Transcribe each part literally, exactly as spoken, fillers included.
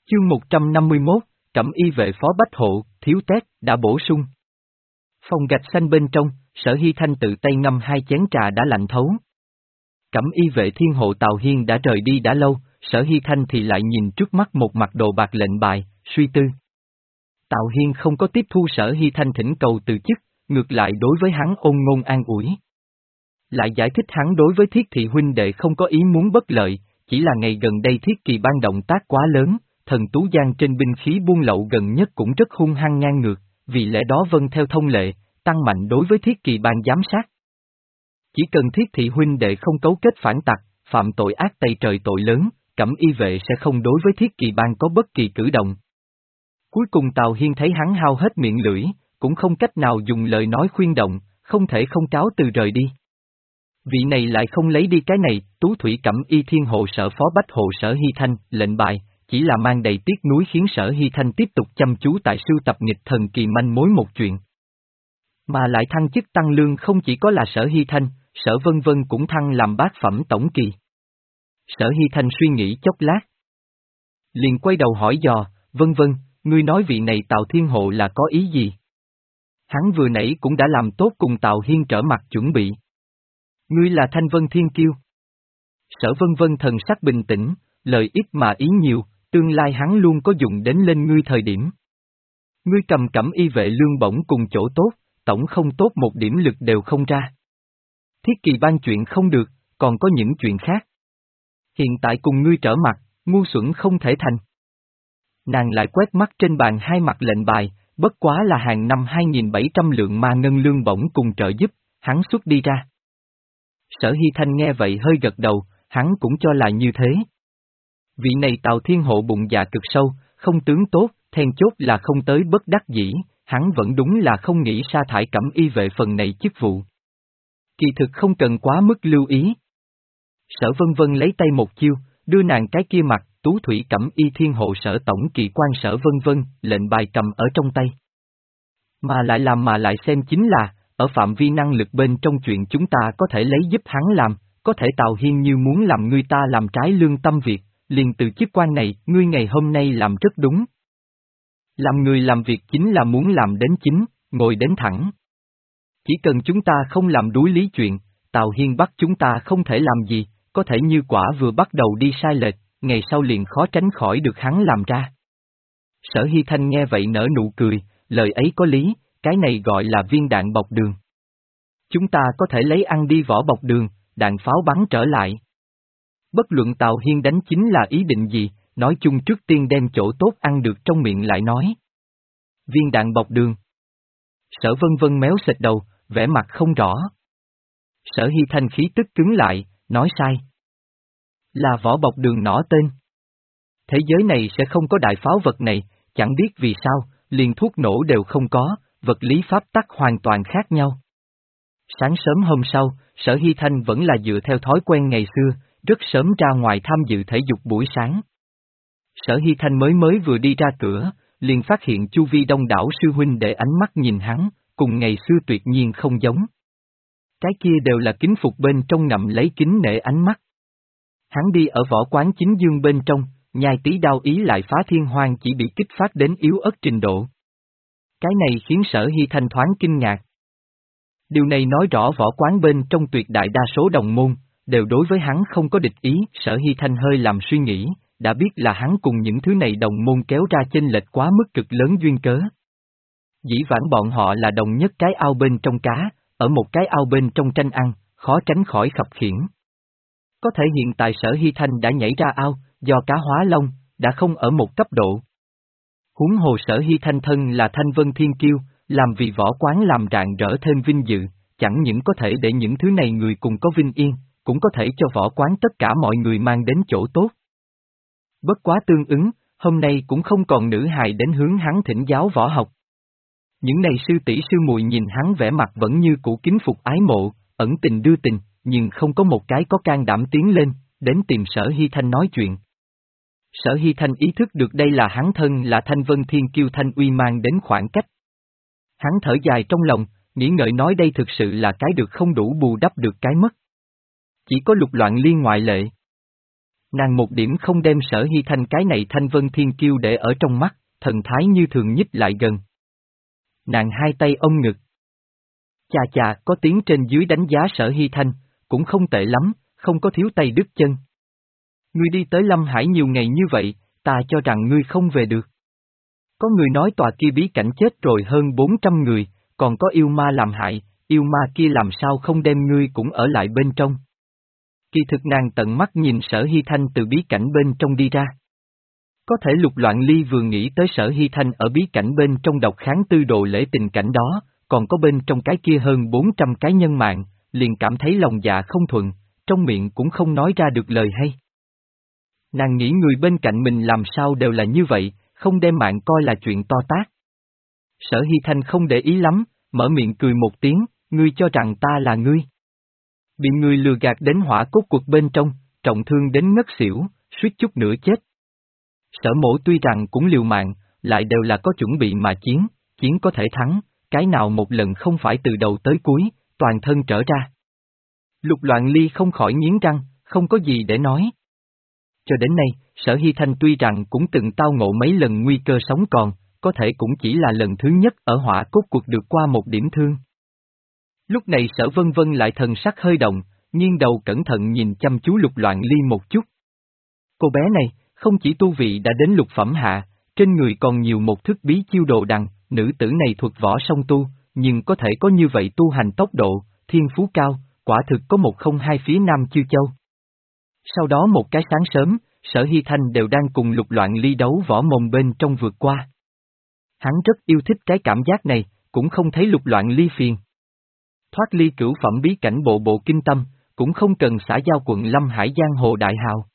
Chương một trăm năm mươi mốt, Cẩm y vệ phó Bách Hộ, thiếu tét, đã bổ sung. Phòng gạch xanh bên trong, Sở Hy Thanh tự tay ngâm hai chén trà đã lạnh thấu. Cẩm y vệ thiên hộ Tào Hiên đã rời đi đã lâu, Sở Hy Thanh thì lại nhìn trước mắt một mặt đồ bạc lệnh bài, suy tư. Tào Hiên không có tiếp thu Sở Hy Thanh thỉnh cầu từ chức, ngược lại đối với hắn ôn ngôn an ủi. Lại giải thích hắn đối với Thiết Thị huynh đệ không có ý muốn bất lợi, chỉ là ngày gần đây Thiết Kỳ ban động tác quá lớn, thần Tú Giang trên binh khí buôn lậu gần nhất cũng rất hung hăng ngang ngược, vì lẽ đó vâng theo thông lệ, tăng mạnh đối với Thiết Kỳ ban giám sát. Chỉ cần Thiết Thị huynh đệ không cấu kết phản tặc, phạm tội ác tày trời tội lớn, Cẩm y vệ sẽ không đối với Thiết Kỳ ban có bất kỳ cử động. Cuối cùng Tào Hiên thấy hắn hao hết miệng lưỡi, cũng không cách nào dùng lời nói khuyên động, không thể không cáo từ rời đi. Vị này lại không lấy đi cái này, Tú Thủy Cẩm y thiên hộ sở phó Bách Hộ Sở Hy Thanh, lệnh bài, chỉ là mang đầy tiếc nuối khiến Sở Hy Thanh tiếp tục chăm chú tại sưu tập nghịch thần kỳ manh mối một chuyện. Mà lại thăng chức tăng lương không chỉ có là Sở Hy Thanh, Sở Vân Vân cũng thăng làm bát phẩm tổng kỳ. Sở Hy Thanh suy nghĩ chốc lát. Liền quay đầu hỏi dò, Vân Vân, ngươi nói vị này Tào Thiên Hộ là có ý gì? Hắn vừa nãy cũng đã làm tốt cùng Tào Hiên trở mặt chuẩn bị. Ngươi là Thanh Vân Thiên Kiêu. Sở Vân Vân thần sắc bình tĩnh, lời ít mà ý nhiều, tương lai hắn luôn có dùng đến lên ngươi thời điểm. Ngươi cầm Cẩm y vệ lương bổng cùng chỗ tốt, tổng không tốt một điểm lực đều không ra. Thiết Kỳ ban chuyện không được, còn có những chuyện khác. Hiện tại cùng ngươi trở mặt, ngu xuẩn không thể thành. Nàng lại quét mắt trên bàn hai mặt lệnh bài, bất quá là hàng năm hai nghìn bảy trăm lượng ma ngân lương bổng cùng trợ giúp, hắn xuất đi ra. Sở Hy Thanh nghe vậy hơi gật đầu, hắn cũng cho là như thế. Vị này Tào Thiên Hộ bụng dạ cực sâu, không tướng tốt, then chốt là không tới bất đắc dĩ, hắn vẫn đúng là không nghĩ sa thải Cẩm y vệ phần này chức vụ. Kỳ thực không cần quá mức lưu ý. Sở Vân Vân lấy tay một chiêu, đưa nàng cái kia mặt, Tú Thủy Cẩm y thiên hộ sở tổng kỳ quan Sở Vân Vân, lệnh bài cầm ở trong tay. Mà lại làm mà lại xem chính là, ở phạm vi năng lực bên trong chuyện chúng ta có thể lấy giúp hắn làm, có thể Tào Hiên như muốn làm ngươi ta làm trái lương tâm việc, liền từ chức quan này, ngươi ngày hôm nay làm rất đúng. Làm người làm việc chính là muốn làm đến chính, ngồi đến thẳng. Chỉ cần chúng ta không làm đuối lý chuyện, Tào Hiên bắt chúng ta không thể làm gì, có thể như quả vừa bắt đầu đi sai lệch, ngày sau liền khó tránh khỏi được hắn làm ra. Sở Hy Thanh nghe vậy nở nụ cười, lời ấy có lý, cái này gọi là viên đạn bọc đường. Chúng ta có thể lấy ăn đi vỏ bọc đường, đạn pháo bắn trở lại. Bất luận Tào Hiên đánh chính là ý định gì, nói chung trước tiên đem chỗ tốt ăn được trong miệng lại nói. Viên đạn bọc đường. Sở Vân Vân méo xệch đầu, vẻ mặt không rõ. Sở Hy Thanh khí tức cứng lại, nói sai. Là vỏ bọc đường nỏ tên. Thế giới này sẽ không có đại pháo vật này, chẳng biết vì sao, liền thuốc nổ đều không có, vật lý pháp tắc hoàn toàn khác nhau. Sáng sớm hôm sau, Sở Hy Thanh vẫn là dựa theo thói quen ngày xưa, rất sớm ra ngoài tham dự thể dục buổi sáng. Sở Hy Thanh mới mới vừa đi ra cửa, liền phát hiện chu vi đông đảo sư huynh để ánh mắt nhìn hắn, cùng ngày xưa tuyệt nhiên không giống. Cái kia đều là kính phục bên trong ngậm lấy kính nể ánh mắt. Hắn đi ở võ quán chính dương bên trong, nhai tí đao ý lại phá thiên hoang chỉ bị kích phát đến yếu ớt trình độ. Cái này khiến Sở Hy Thanh thoáng kinh ngạc. Điều này nói rõ võ quán bên trong tuyệt đại đa số đồng môn, đều đối với hắn không có địch ý. Sở Hy Thanh hơi làm suy nghĩ, đã biết là hắn cùng những thứ này đồng môn kéo ra chênh lệch quá mức cực lớn duyên cớ. Dĩ vãng bọn họ là đồng nhất cái ao bên trong cá, ở một cái ao bên trong tranh ăn, khó tránh khỏi khập khiễng. Có thể hiện tại Sở Hy Thanh đã nhảy ra ao, do cá hóa long, đã không ở một cấp độ. Huống hồ Sở Hy Thanh thân là Thanh Vân Thiên Kiêu, làm vì võ quán làm rạng rỡ thêm vinh dự, chẳng những có thể để những thứ này người cùng có vinh yên, cũng có thể cho võ quán tất cả mọi người mang đến chỗ tốt. Bất quá tương ứng, hôm nay cũng không còn nữ hài đến hướng hắn thỉnh giáo võ học. Những này sư tỷ sư muội nhìn hắn vẻ mặt vẫn như cũ kính phục ái mộ, ẩn tình đưa tình, nhưng không có một cái có can đảm tiến lên, đến tìm Sở Hy Thanh nói chuyện. Sở Hy Thanh ý thức được đây là hắn thân là Thanh Vân Thiên Kiêu Thanh Uy mang đến khoảng cách. Hắn thở dài trong lòng, nghĩ ngợi nói đây thực sự là cái được không đủ bù đắp được cái mất. Chỉ có Lục Loạn Liên ngoại lệ. Nàng một điểm không đem Sở Hy Thanh cái này thanh vân thiên kiêu để ở trong mắt, thần thái như thường nhích lại gần. Nàng hai tay ôm ngực. Chà chà, có tiếng trên dưới đánh giá Sở Hy Thanh, cũng không tệ lắm, không có thiếu tay đứt chân. Ngươi đi tới Lâm Hải nhiều ngày như vậy, ta cho rằng ngươi không về được. Có người nói tòa kia bí cảnh chết rồi hơn bốn trăm người, còn có yêu ma làm hại, yêu ma kia làm sao không đem ngươi cũng ở lại bên trong. Kỳ thực nàng tận mắt nhìn Sở Hy Thanh từ bí cảnh bên trong đi ra. Có thể Lục Loạn Ly vừa nghĩ tới Sở Hy Thanh ở bí cảnh bên trong độc kháng tư đồ lễ tình cảnh đó, còn có bên trong cái kia hơn bốn trăm cái nhân mạng, liền cảm thấy lòng dạ không thuận, trong miệng cũng không nói ra được lời hay. Nàng nghĩ người bên cạnh mình làm sao đều là như vậy, không đem mạng coi là chuyện to tát. Sở Hy Thanh không để ý lắm, mở miệng cười một tiếng, ngươi cho rằng ta là ngươi. Bị người lừa gạt đến hỏa cốt cuộc bên trong, trọng thương đến ngất xỉu, suýt chút nữa chết. Sở Mộ tuy rằng cũng liều mạng, lại đều là có chuẩn bị mà chiến, chiến có thể thắng, cái nào một lần không phải từ đầu tới cuối, toàn thân trở ra. Lục Loạn Ly không khỏi nghiến răng, không có gì để nói. Cho đến nay, Sở Hy Thanh tuy rằng cũng từng tao ngộ mấy lần nguy cơ sống còn, có thể cũng chỉ là lần thứ nhất ở hỏa cốt cuộc được qua một điểm thương. Lúc này Sở Vân Vân lại thần sắc hơi động, nghiêng đầu cẩn thận nhìn chăm chú Lục Loạn Ly một chút. Cô bé này, không chỉ tu vị đã đến lục phẩm hạ, trên người còn nhiều một thức bí chiêu đồ đằng, nữ tử này thuật võ song tu, nhưng có thể có như vậy tu hành tốc độ, thiên phú cao, quả thực có một không hai phía Nam Chiêu Châu. Sau đó một cái sáng sớm, Sở Hy Thanh đều đang cùng Lục Loạn Ly đấu võ mồm bên trong vượt qua. Hắn rất yêu thích cái cảm giác này, cũng không thấy Lục Loạn Ly phiền. Thoát ly cửu phẩm bí cảnh bộ bộ kinh tâm, cũng không cần xã giao quận Lâm Hải giang hồ đại hào.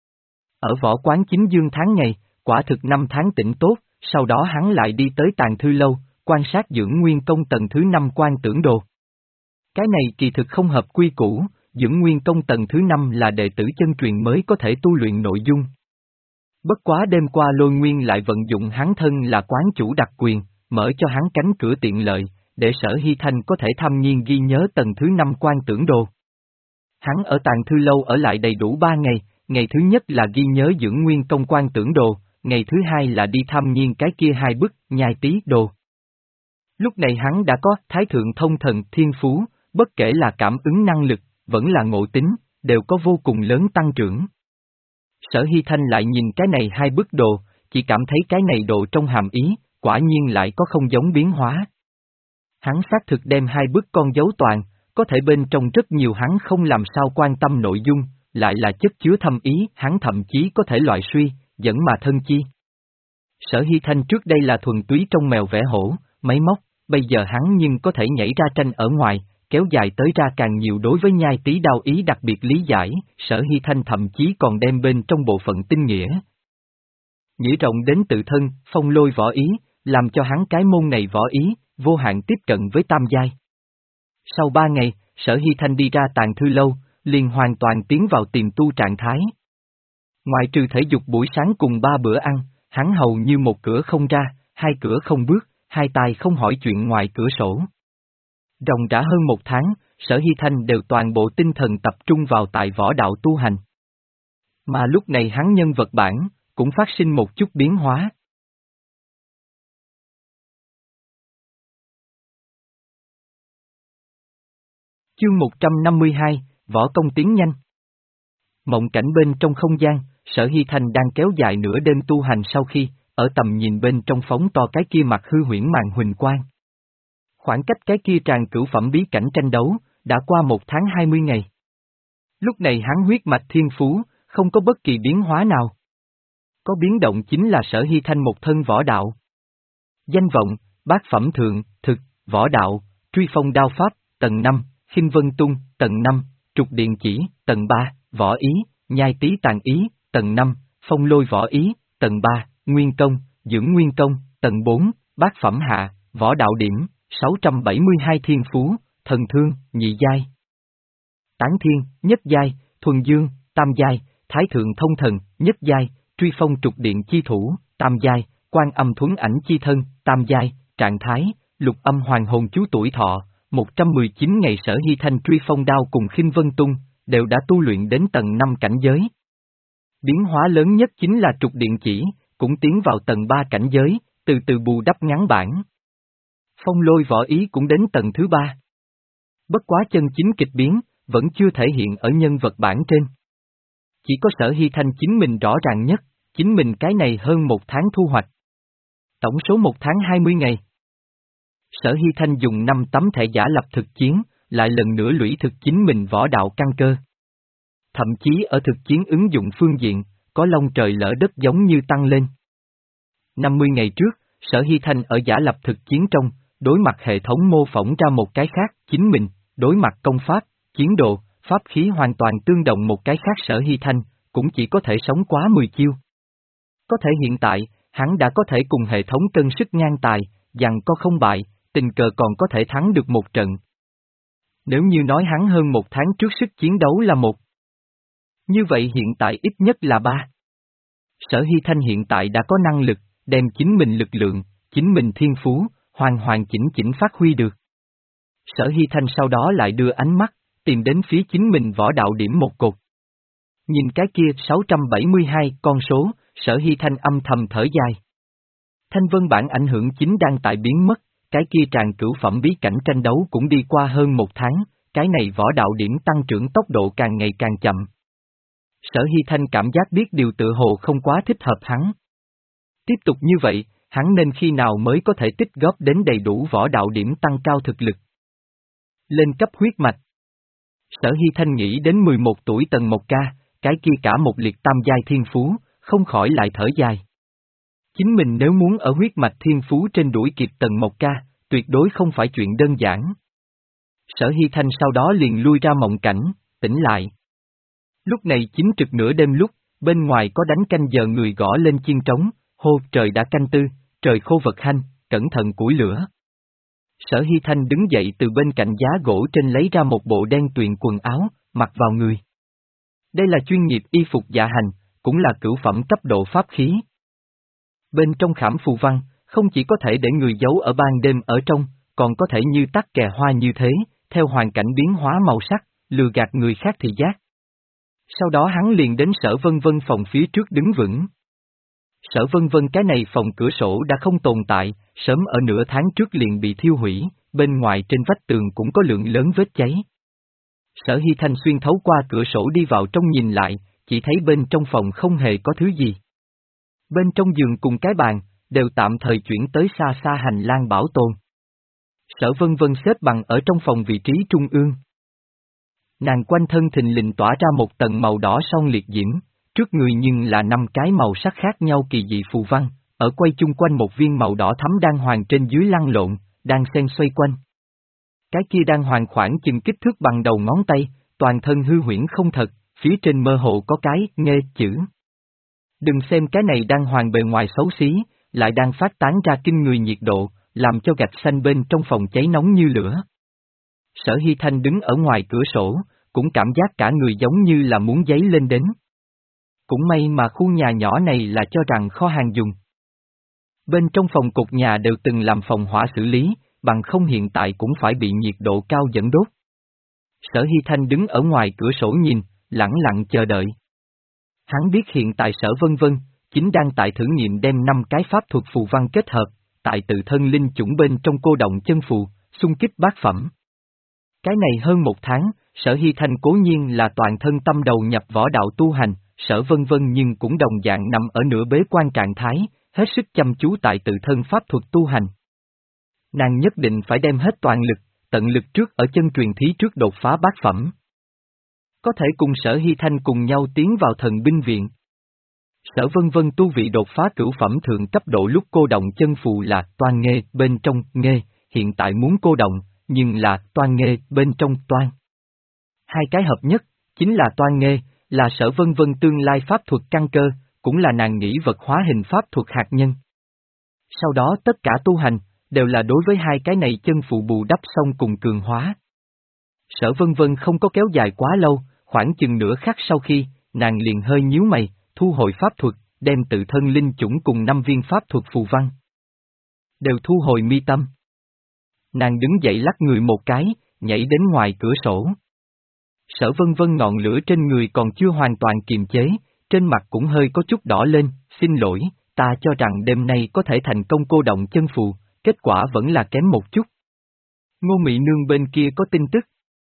Ở võ quán chính dương tháng ngày, quả thực năm tháng tĩnh tốt, sau đó hắn lại đi tới Tàng Thư Lâu, quan sát dưỡng nguyên công tầng thứ năm quan tưởng đồ. Cái này kỳ thực không hợp quy củ, dưỡng nguyên công tầng thứ năm là đệ tử chân truyền mới có thể tu luyện nội dung. Bất quá đêm qua Lôi Nguyên lại vận dụng hắn thân là quán chủ đặc quyền, mở cho hắn cánh cửa tiện lợi, để Sở Hy Thanh có thể tham nhiên ghi nhớ tầng thứ năm quan tưởng đồ. Hắn ở Tàng Thư Lâu ở lại đầy đủ ba ngày, ngày thứ nhất là ghi nhớ dưỡng nguyên công quan tưởng đồ, ngày thứ hai là đi tham nhiên cái kia hai bức nhai tí đồ. Lúc này hắn đã có Thái Thượng Thông Thần Thiên Phú, bất kể là cảm ứng năng lực, vẫn là ngộ tính, đều có vô cùng lớn tăng trưởng. Sở Hy Thanh lại nhìn cái này hai bức đồ, chỉ cảm thấy cái này đồ trong hàm ý, quả nhiên lại có không giống biến hóa. Hắn xác thực đem hai bức con dấu toàn, có thể bên trong rất nhiều hắn không làm sao quan tâm nội dung, lại là chất chứa thâm ý, hắn thậm chí có thể loại suy, dẫn mà thân chi. Sở Hy Thanh trước đây là thuần túy trong mèo vẽ hổ, máy móc, bây giờ hắn nhưng có thể nhảy ra tranh ở ngoài, kéo dài tới ra càng nhiều đối với nhai tí đao ý đặc biệt lý giải, Sở Hy Thanh thậm chí còn đem bên trong bộ phận tinh nghĩa. Nghĩa rộng đến tự thân, phong lôi võ ý, làm cho hắn cái môn này võ ý, vô hạn tiếp cận với tam giai. Sau ba ngày, Sở Hy Thanh đi ra Tàng Thư Lâu, liền hoàn toàn tiến vào tiềm tu trạng thái. Ngoài trừ thể dục buổi sáng cùng ba bữa ăn, hắn hầu như một cửa không ra, hai cửa không bước, hai tai không hỏi chuyện ngoài cửa sổ. Ròng rã hơn một tháng, Sở Hy Thanh đều toàn bộ tinh thần tập trung vào tại võ đạo tu hành. Mà lúc này hắn nhân vật bản, cũng phát sinh một chút biến hóa. Chương một trăm năm mươi hai, Võ công tiến nhanh. Mộng cảnh bên trong không gian, Sở Hy Thanh đang kéo dài nửa đêm tu hành sau khi, ở tầm nhìn bên trong phóng to cái kia mặt hư huyễn màn huỳnh quang. Khoảng cách cái kia tràn cửu phẩm bí cảnh tranh đấu, đã qua một tháng hai mươi ngày. Lúc này hắn huyết mạch thiên phú, không có bất kỳ biến hóa nào. Có biến động chính là Sở Hy Thanh một thân võ đạo. Danh vọng, bát phẩm thượng, thực, võ đạo, truy phong đao pháp, tầng năm, khinh vân tung, tầng năm, trục điện chỉ, tầng ba, võ ý, nhai tí tàn ý, tầng năm, phong lôi võ ý, tầng ba, nguyên công, dưỡng nguyên công, tầng bốn, bát phẩm hạ, võ đạo điểm, sáu trăm bảy mươi hai thiên phú, thần thương, nhị giai. Tán thiên, nhất giai, thuần dương, tam giai, thái thượng thông thần, nhất giai, truy phong trục điện chi thủ, tam giai, quan âm thuấn ảnh chi thân, tam giai, trạng thái, lục âm hoàng hồn chú tuổi thọ, một trăm mười chín ngày Sở Hy Thanh truy phong đao cùng khinh vân tung, đều đã tu luyện đến tầng năm cảnh giới. Biến hóa lớn nhất chính là trục điện chỉ, cũng tiến vào tầng ba cảnh giới, từ từ bù đắp ngắn bản. Phong lôi võ ý cũng đến tầng thứ ba. Bất quá chân chính kịch biến, vẫn chưa thể hiện ở nhân vật bản trên. Chỉ có Sở Hy Thanh chính mình rõ ràng nhất, chính mình cái này hơn một tháng thu hoạch. Tổng số một tháng hai mươi ngày. Sở Hy Thanh dùng năm tấm thẻ giả lập thực chiến, lại lần nữa lũy thực chính mình võ đạo căn cơ. Thậm chí ở thực chiến ứng dụng phương diện, có long trời lỡ đất giống như tăng lên. năm mươi ngày trước, Sở Hy Thanh ở giả lập thực chiến trong, đối mặt hệ thống mô phỏng ra một cái khác, chính mình, đối mặt công pháp, chiến độ, pháp khí hoàn toàn tương đồng một cái khác Sở Hy Thanh, cũng chỉ có thể sống quá mười chiêu. Có thể hiện tại, hắn đã có thể cùng hệ thống cân sức ngang tài, giằng co không bại, tình cờ còn có thể thắng được một trận. Nếu như nói hắn hơn một tháng trước sức chiến đấu là một, như vậy hiện tại ít nhất là ba. Sở Hy Thanh hiện tại đã có năng lực, đem chính mình lực lượng, chính mình thiên phú, hoàn hoàn chỉnh chỉnh phát huy được. Sở Hy Thanh sau đó lại đưa ánh mắt, tìm đến phía chính mình võ đạo điểm một cột. Nhìn cái kia sáu trăm bảy mươi hai con số, Sở Hy Thanh âm thầm thở dài. Thanh vân bản ảnh hưởng chính đang tại biến mất, cái kia tràn cửu phẩm bí cảnh tranh đấu cũng đi qua hơn một tháng, cái này võ đạo điểm tăng trưởng tốc độ càng ngày càng chậm. Sở Hy Thanh cảm giác biết điều tự hồ không quá thích hợp hắn. Tiếp tục như vậy, hắn nên khi nào mới có thể tích góp đến đầy đủ võ đạo điểm tăng cao thực lực. Lên cấp huyết mạch. Sở Hy Thanh nghĩ đến mười một tuổi tầng một ca, cái kia cả một liệt tam giai thiên phú, không khỏi lại thở dài. Chính mình nếu muốn ở huyết mạch thiên phú trên đuổi kịp tầng một ca, tuyệt đối không phải chuyện đơn giản. Sở Hy Thanh sau đó liền lui ra mộng cảnh, tỉnh lại. Lúc này chính trực nửa đêm lúc, bên ngoài có đánh canh giờ người gõ lên chiên trống, hô trời đã canh tư, trời khô vật hanh, cẩn thận củi lửa. Sở Hy Thanh đứng dậy từ bên cạnh giá gỗ trên lấy ra một bộ đen tuyền quần áo, mặc vào người. Đây là chuyên nghiệp y phục dạ hành, cũng là cửu phẩm cấp độ pháp khí. Bên trong khảm phù văn, không chỉ có thể để người giấu ở ban đêm ở trong, còn có thể như tắc kè hoa như thế, theo hoàn cảnh biến hóa màu sắc, lừa gạt người khác thị giác. Sau đó hắn liền đến Sở Vân Vân phòng phía trước đứng vững. Sở Vân Vân cái này phòng cửa sổ đã không tồn tại, sớm ở nửa tháng trước liền bị thiêu hủy, bên ngoài trên vách tường cũng có lượng lớn vết cháy. Sở Hy Thanh xuyên thấu qua cửa sổ đi vào trong nhìn lại, chỉ thấy bên trong phòng không hề có thứ gì. Bên trong giường cùng cái bàn, đều tạm thời chuyển tới xa xa hành lang bảo tồn. Sở Vân Vân xếp bằng ở trong phòng vị trí trung ương. Nàng quanh thân thình lình tỏa ra một tầng màu đỏ son liệt diễm, trước người nhưng là năm cái màu sắc khác nhau kỳ dị phù văn, ở quay chung quanh một viên màu đỏ thắm đan hoàng trên dưới lăn lộn, đang xen xoay quanh. Cái kia đan hoàng khoảng chừng kích thước bằng đầu ngón tay, toàn thân hư huyễn không thật, phía trên mơ hồ có cái nghê chữ. Đừng xem cái này đan hoàng bề ngoài xấu xí, lại đang phát tán ra kinh người nhiệt độ, làm cho gạch xanh bên trong phòng cháy nóng như lửa. Sở Hy Thanh đứng ở ngoài cửa sổ, cũng cảm giác cả người giống như là muốn dấy lên đến. Cũng may mà khu nhà nhỏ này là cho rằng kho hàng dùng. Bên trong phòng cột nhà đều từng làm phòng hỏa xử lý, bằng không hiện tại cũng phải bị nhiệt độ cao dẫn đốt. Sở Hy Thanh đứng ở ngoài cửa sổ nhìn, lẳng lặng chờ đợi. Hắn biết hiện tại Sở Vân Vân, chính đang tại thử nghiệm đem năm cái pháp thuật phù văn kết hợp, tại tự thân linh chủng bên trong cô động chân phù, xung kích bát phẩm. Cái này hơn một tháng, Sở Hy Thanh cố nhiên là toàn thân tâm đầu nhập võ đạo tu hành, Sở Vân Vân nhưng cũng đồng dạng nằm ở nửa bế quan trạng thái, hết sức chăm chú tại tự thân pháp thuật tu hành. Nàng nhất định phải đem hết toàn lực, tận lực trước ở chân truyền thí trước đột phá bát phẩm. Có thể cùng Sở Hy Thanh cùng nhau tiến vào thần binh viện. Sở Vân Vân tu vị đột phá cửu phẩm thượng cấp độ lúc cô động chân phù là toan nghê bên trong nghê, hiện tại muốn cô động, nhưng là toan nghê bên trong toan. Hai cái hợp nhất, chính là toan nghê, là Sở Vân Vân tương lai pháp thuật căn cơ, cũng là nàng nghĩ vật hóa hình pháp thuật hạt nhân. Sau đó tất cả tu hành, đều là đối với hai cái này chân phù bù đắp xong cùng cường hóa. Sở Vân Vân không có kéo dài quá lâu, khoảng chừng nửa khắc sau khi, nàng liền hơi nhíu mày, thu hồi pháp thuật, đem tự thân linh chủng cùng năm viên pháp thuật phù văn. Đều thu hồi mi tâm. Nàng đứng dậy lắc người một cái, nhảy đến ngoài cửa sổ. Sở Vân Vân ngọn lửa trên người còn chưa hoàn toàn kiềm chế, trên mặt cũng hơi có chút đỏ lên, xin lỗi, ta cho rằng đêm nay có thể thành công cô động chân phù, kết quả vẫn là kém một chút. Ngô Mị Nương bên kia có tin tức.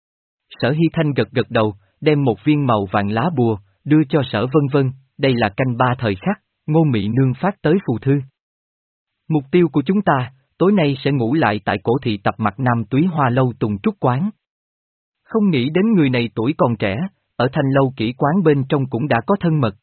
Sở Hy Thanh gật gật đầu, đem một viên màu vàng lá bùa, đưa cho Sở Vân Vân, đây là canh ba thời khắc, Ngô Mị Nương phát tới phù thư. Mục tiêu của chúng ta, tối nay sẽ ngủ lại tại cổ thị tập mặt Nam Túy Hoa Lâu Tùng Trúc Quán. Không nghĩ đến người này tuổi còn trẻ, ở thanh lâu kỹ quán bên trong cũng đã có thân mật.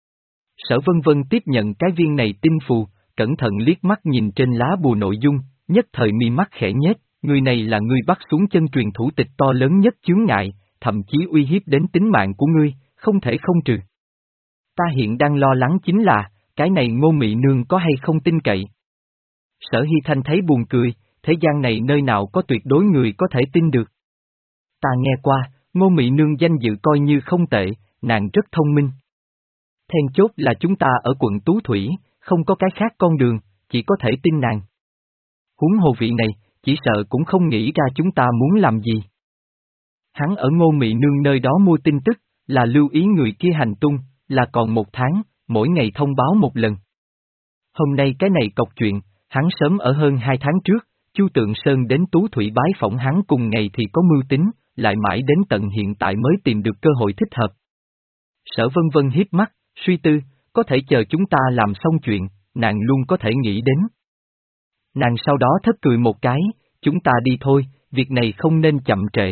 Sở Vân Vân tiếp nhận cái viên này tinh phù, cẩn thận liếc mắt nhìn trên lá bùa nội dung, nhất thời mi mắt khẽ nhếch, người này là ngươi bắt xuống chân truyền thủ tịch to lớn nhất chướng ngại, thậm chí uy hiếp đến tính mạng của ngươi, không thể không trừ. Ta hiện đang lo lắng chính là, cái này Ngô Mị Nương có hay không tin cậy. Sở Hy Thanh thấy buồn cười, thế gian này nơi nào có tuyệt đối người có thể tin được. Ta nghe qua, Ngô Mị Nương danh dự coi như không tệ, nàng rất thông minh. Then chốt là chúng ta ở quận Tú Thủy, không có cái khác con đường, chỉ có thể tin nàng. Huống hồ vị này, chỉ sợ cũng không nghĩ ra chúng ta muốn làm gì. Hắn ở Ngô Mị Nương nơi đó mua tin tức, là lưu ý người kia hành tung, là còn một tháng, mỗi ngày thông báo một lần. Hôm nay cái này cọc chuyện, hắn sớm ở hơn hai tháng trước, Chu Tượng Sơn đến Tú Thủy bái phỏng hắn cùng ngày thì có mưu tính, lại mãi đến tận hiện tại mới tìm được cơ hội thích hợp. Sở Vân Vân hiếp mắt, suy tư, có thể chờ chúng ta làm xong chuyện, nàng luôn có thể nghĩ đến. Nàng sau đó thất cười một cái, chúng ta đi thôi, việc này không nên chậm trễ.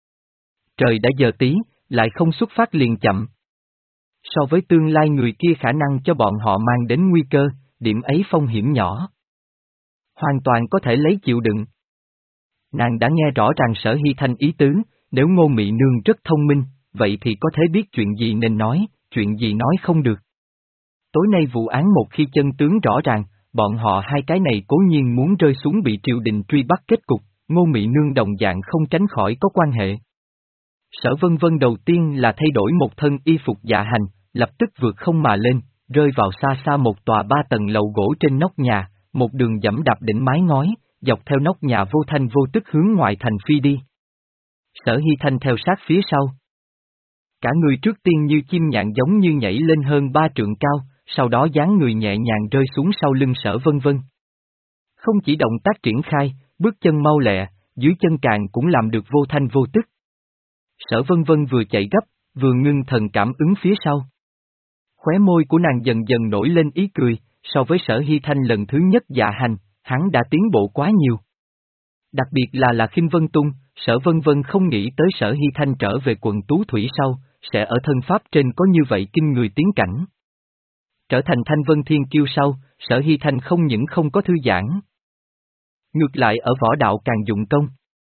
Trời đã giờ tí, lại không xuất phát liền chậm. So với tương lai người kia khả năng cho bọn họ mang đến nguy cơ, điểm ấy phong hiểm nhỏ. Hoàn toàn có thể lấy chịu đựng. Nàng đã nghe rõ ràng Sở Hy Thanh ý tứ, nếu Ngô Mị Nương rất thông minh, vậy thì có thể biết chuyện gì nên nói, chuyện gì nói không được. Tối nay vụ án một khi chân tướng rõ ràng, bọn họ hai cái này cố nhiên muốn rơi xuống bị triều đình truy bắt kết cục, Ngô Mị Nương đồng dạng không tránh khỏi có quan hệ. Sở Vân Vân đầu tiên là thay đổi một thân y phục dạ hành, lập tức vượt không mà lên, rơi vào xa xa một tòa ba tầng lầu gỗ trên nóc nhà, một đường dẫm đạp đỉnh mái ngói, dọc theo nóc nhà vô thanh vô tức hướng ngoại thành phi đi. Sở Hy Thanh theo sát phía sau. Cả người trước tiên như chim nhạn giống như nhảy lên hơn ba trượng cao, sau đó dáng người nhẹ nhàng rơi xuống sau lưng Sở Vân Vân. Không chỉ động tác triển khai, bước chân mau lẹ, dưới chân càng cũng làm được vô thanh vô tức. Sở Vân Vân vừa chạy gấp, vừa ngưng thần cảm ứng phía sau. Khóe môi của nàng dần dần nổi lên ý cười, so với Sở Hy Thanh lần thứ nhất dạ hành, hắn đã tiến bộ quá nhiều. Đặc biệt là là Khinh Vân Tung, Sở Vân Vân không nghĩ tới Sở Hy Thanh trở về quận Tú Thủy sau, sẽ ở thân pháp trên có như vậy kinh người tiến cảnh. Trở thành Thanh Vân Thiên Kiêu sau, Sở Hy Thanh không những không có thư giãn. Ngược lại ở võ đạo càng dụng công.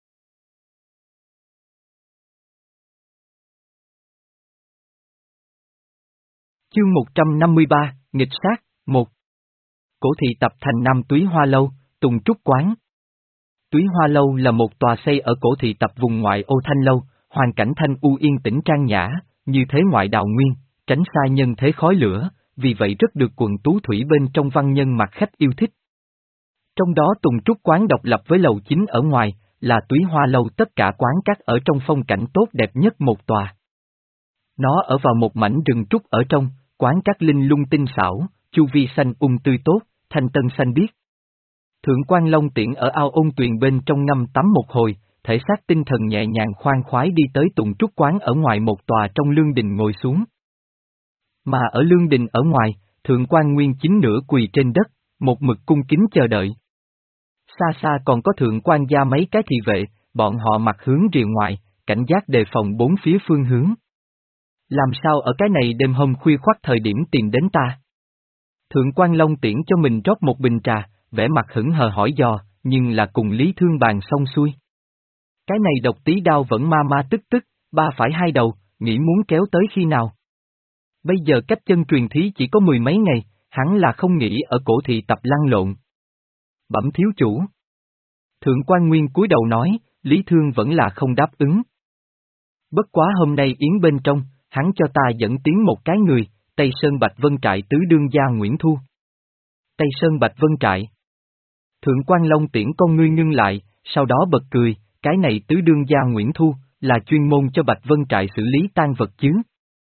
Chương một trăm năm mươi ba, nghịch sát, một. Cổ thị tập thành Nam Túy Hoa Lâu, Tùng Trúc Quán. Túy Hoa Lâu là một tòa xây ở cổ thị tập vùng ngoại ô Thanh Lâu, hoàn cảnh thanh u yên tĩnh trang nhã, như thế ngoại đạo nguyên, tránh xa nhân thế khói lửa, vì vậy rất được quận Tú Thủy bên trong văn nhân mặt khách yêu thích. Trong đó Tùng Trúc Quán độc lập với lầu chính ở ngoài, là Túy Hoa Lâu, tất cả quán các ở trong phong cảnh tốt đẹp nhất một tòa. Nó ở vào một mảnh rừng trúc ở trong, quán các linh lung tinh xảo, chu vi xanh um tươi tốt, thanh tân xanh biếc. Thượng quan Long Tiễn ở ao ôn tuyền bên trong ngâm tắm một hồi, thể xác tinh thần nhẹ nhàng khoan khoái đi tới Tùng Trúc Quán ở ngoài một tòa trong lương đình ngồi xuống. Mà ở lương đình ở ngoài, Thượng quan Nguyên chính nửa quỳ trên đất, một mực cung kính chờ đợi. Xa xa còn có Thượng quan gia mấy cái thị vệ, bọn họ mặt hướng rìa ngoại, cảnh giác đề phòng bốn phía phương hướng. Làm sao ở cái này đêm hôm khuya khoắt thời điểm tìm đến ta? Thượng quan Long Tiễn cho mình rót một bình trà, vẻ mặt hững hờ hỏi dò, nhưng là cùng Lý Thương bàn xong xuôi. Cái này độc tí đao vẫn ma ma tức tức, ba phải hai đầu, nghĩ muốn kéo tới khi nào? Bây giờ cách chân truyền thí chỉ có mười mấy ngày, hắn là không nghĩ ở cổ thị tập lăn lộn. Bẩm thiếu chủ. Thượng quan Nguyên cúi đầu nói, Lý Thương vẫn là không đáp ứng. Bất quá hôm nay yến bên trong, hắn cho ta dẫn tiến một cái người, Tây Sơn Bạch Vân Trại tứ đương gia Nguyễn Thu. Tây Sơn Bạch Vân Trại. Thượng quan Long Tiễn con ngươi ngưng lại, sau đó bật cười, cái này tứ đương gia Nguyễn Thu, là chuyên môn cho Bạch Vân Trại xử lý tang vật chứ.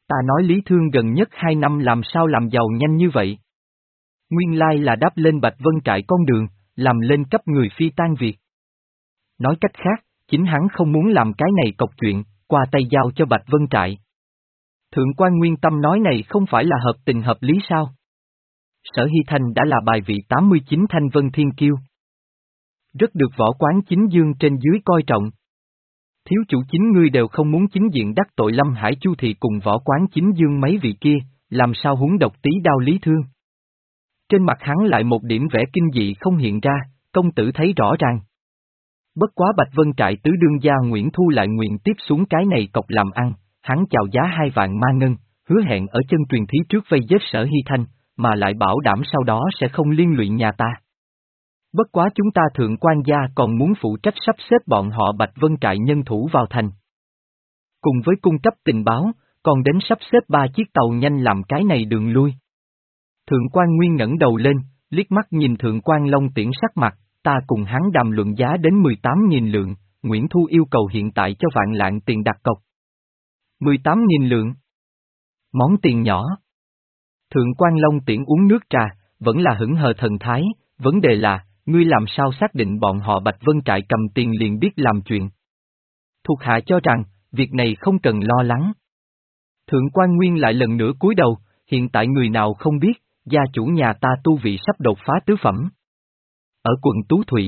Ta nói Lý Thương gần nhất hai năm làm sao làm giàu nhanh như vậy? Nguyên lai là đáp lên Bạch Vân Trại con đường, làm lên cấp người phi tan việc. Nói cách khác, chính hắn không muốn làm cái này cọc chuyện, qua tay giao cho Bạch Vân Trại. Thượng quan Nguyên Tâm nói này không phải là hợp tình hợp lý sao? Sở Hy Thanh đã là bài vị tám mươi chín Thanh Vân Thiên Kiêu. Rất được võ quán chính dương trên dưới coi trọng. Thiếu chủ chính ngươi đều không muốn chính diện đắc tội Lâm Hải Chu thì cùng võ quán chính dương mấy vị kia, làm sao huống độc tí đao Lý Thương. Trên mặt hắn lại một điểm vẻ kinh dị không hiện ra, công tử thấy rõ ràng. Bất quá Bạch Vân Trại tứ đương gia Nguyễn Thu lại nguyện tiếp xuống cái này cọc làm ăn, hắn chào giá hai vạn ma ngân, hứa hẹn ở chân truyền thí trước vây giết Sở Hy Thanh, mà lại bảo đảm sau đó sẽ không liên lụy nhà ta. Bất quá chúng ta thượng quan gia còn muốn phụ trách sắp xếp bọn họ Bạch Vân Trại nhân thủ vào thành. Cùng với cung cấp tình báo, còn đến sắp xếp ba chiếc tàu nhanh làm cái này đường lui. Thượng quan Nguyên ngẩng đầu lên, liếc mắt nhìn Thượng quan Long Tiễn sắc mặt, ta cùng hắn đàm luận giá đến mười tám nghìn lượng, Nguyễn Thu yêu cầu hiện tại cho vạn lạng tiền đặt cọc. mười tám nghìn lượng. Món tiền nhỏ. Thượng quan Long Tiễn uống nước trà, vẫn là hững hờ thần thái, vấn đề là, ngươi làm sao xác định bọn họ Bạch Vân Trại cầm tiền liền biết làm chuyện. Thuộc hạ cho rằng, việc này không cần lo lắng. Thượng quan Nguyên lại lần nữa cúi đầu, hiện tại người nào không biết, gia chủ nhà ta tu vị sắp đột phá tứ phẩm. Ở quận Tú Thủy.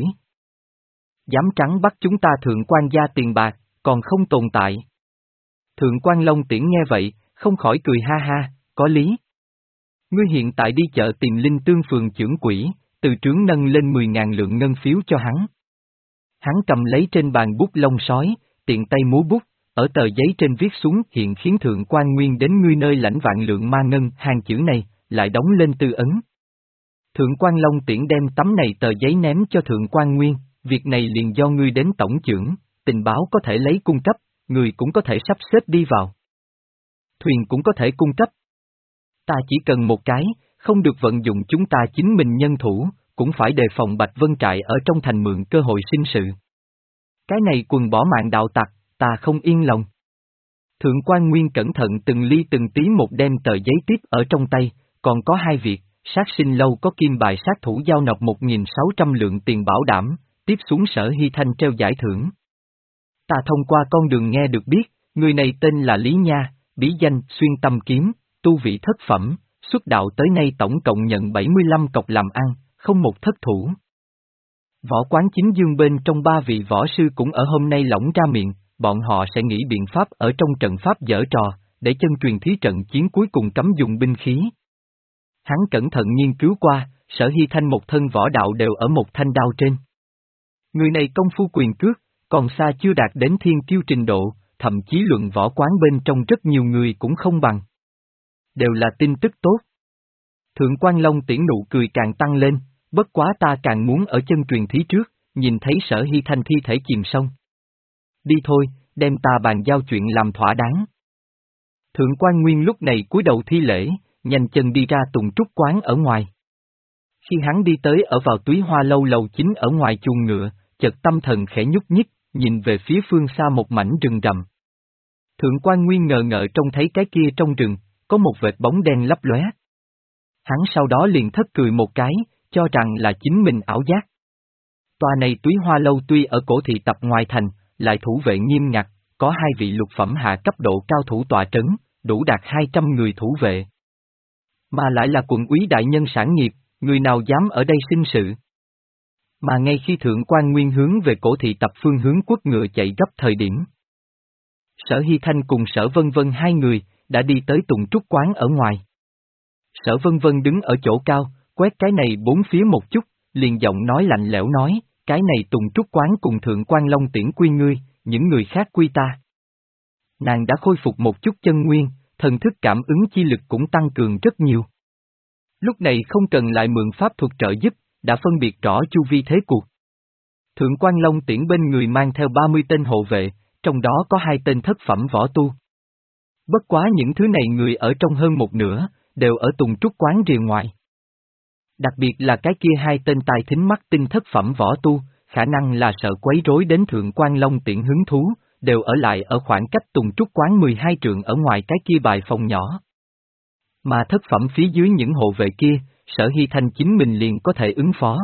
Dám trắng bắt chúng ta thượng quan gia tiền bạc, còn không tồn tại. Thượng quan Long Tiễn nghe vậy, không khỏi cười ha ha, có lý. Ngươi hiện tại đi chợ tìm Linh Tương phường trưởng quỹ, từ trướng nâng lên mười ngàn lượng ngân phiếu cho hắn. Hắn cầm lấy trên bàn bút lông sói, tiện tay múa bút, ở tờ giấy trên viết xuống hiện khiến Thượng quan Nguyên đến ngươi nơi lãnh vạn lượng ma ngân, hàng chữ này, lại đóng lên tư ấn. Thượng quan Long Tiễn đem tấm này tờ giấy ném cho Thượng quan Nguyên, việc này liền do ngươi đến tổng trưởng, tình báo có thể lấy cung cấp, người cũng có thể sắp xếp đi vào. Thuyền cũng có thể cung cấp. Ta chỉ cần một cái, không được vận dụng chúng ta chính mình nhân thủ, cũng phải đề phòng Bạch Vân Trại ở trong thành mượn cơ hội sinh sự. Cái này quần bỏ mạng đạo tặc, ta không yên lòng. Thượng quan Nguyên cẩn thận từng ly từng tí một đem tờ giấy tiếp ở trong tay, còn có hai việc, sát sinh lâu có kim bài sát thủ giao nộp một nghìn sáu trăm lượng tiền bảo đảm, tiếp xuống Sở Hy Thanh treo giải thưởng. Ta thông qua con đường nghe được biết, người này tên là Lý Nha, bí danh Xuyên Tâm Kiếm, tu vị thất phẩm, xuất đạo tới nay tổng cộng nhận bảy mươi lăm cọc làm ăn, không một thất thủ. Võ quán chính dương bên trong ba vị võ sư cũng ở hôm nay lỏng ra miệng, bọn họ sẽ nghĩ biện pháp ở trong trận pháp giở trò, để chân truyền thí trận chiến cuối cùng cấm dùng binh khí. Hắn cẩn thận nghiên cứu qua, Sở Hy Thanh một thân võ đạo đều ở một thanh đao trên. Người này công phu quyền cước, còn xa chưa đạt đến thiên kiêu trình độ, thậm chí luận võ quán bên trong rất nhiều người cũng không bằng. Đều là tin tức tốt. Thượng quan Long Tiễn nụ cười càng tăng lên, bất quá ta càng muốn ở chân truyền thí trước, nhìn thấy Sở Hy Thanh thi thể chìm sông. Đi thôi, đem ta bàn giao chuyện làm thỏa đáng. Thượng quan Nguyên lúc này cúi đầu thi lễ, nhanh chân đi ra Tùng Trúc quán ở ngoài. Khi hắn đi tới ở vào Túy Hoa lâu lầu chính ở ngoài chuồng ngựa, chợt tâm thần khẽ nhúc nhích, nhìn về phía phương xa một mảnh rừng rậm. Thượng quan Nguyên ngờ ngợ trông thấy cái kia trong rừng, có một vệt bóng đen lấp lóe. Hắn sau đó liền thất cười một cái, cho rằng là chính mình ảo giác. Tòa này Túy Hoa lâu tuy ở cổ thị tập ngoài thành, lại thủ vệ nghiêm ngặt, có hai vị lục phẩm hạ cấp độ cao thủ tọa trấn, đủ đạt hai trăm người thủ vệ. Mà lại là quận úy đại nhân sản nghiệp, người nào dám ở đây sinh sự. Mà ngay khi Thượng quan Nguyên hướng về cổ thị tập phương hướng quất ngựa chạy gấp thời điểm. Sở Hy Thanh cùng Sở Vân Vân hai người, đã đi tới Tùng Trúc quán ở ngoài. Sở Vân Vân đứng ở chỗ cao, quét cái này bốn phía một chút, liền giọng nói lạnh lẽo nói, cái này Tùng Trúc quán cùng Thượng quan Long Tiễn quy ngươi, những người khác quy ta. Nàng đã khôi phục một chút chân nguyên, thần thức cảm ứng chi lực cũng tăng cường rất nhiều. Lúc này không cần lại mượn pháp thuật trợ giúp, đã phân biệt rõ chu vi thế cuộc. Thượng quan Long Tiễn bên người mang theo ba mươi tên hộ vệ, trong đó có hai tên thất phẩm võ tu. Bất quá những thứ này người ở trong hơn một nửa, đều ở Tùng Trúc quán rìa ngoài. Đặc biệt là cái kia hai tên tài thính mắt tinh thất phẩm võ tu, khả năng là sợ quấy rối đến Thượng quan Long Tiễn hứng thú, đều ở lại ở khoảng cách Tùng Trúc Quán mười hai trượng ở ngoài cái kia bài phòng nhỏ. Mà thất phẩm phía dưới những hộ vệ kia, Sở Hy Thanh chính mình liền có thể ứng phó.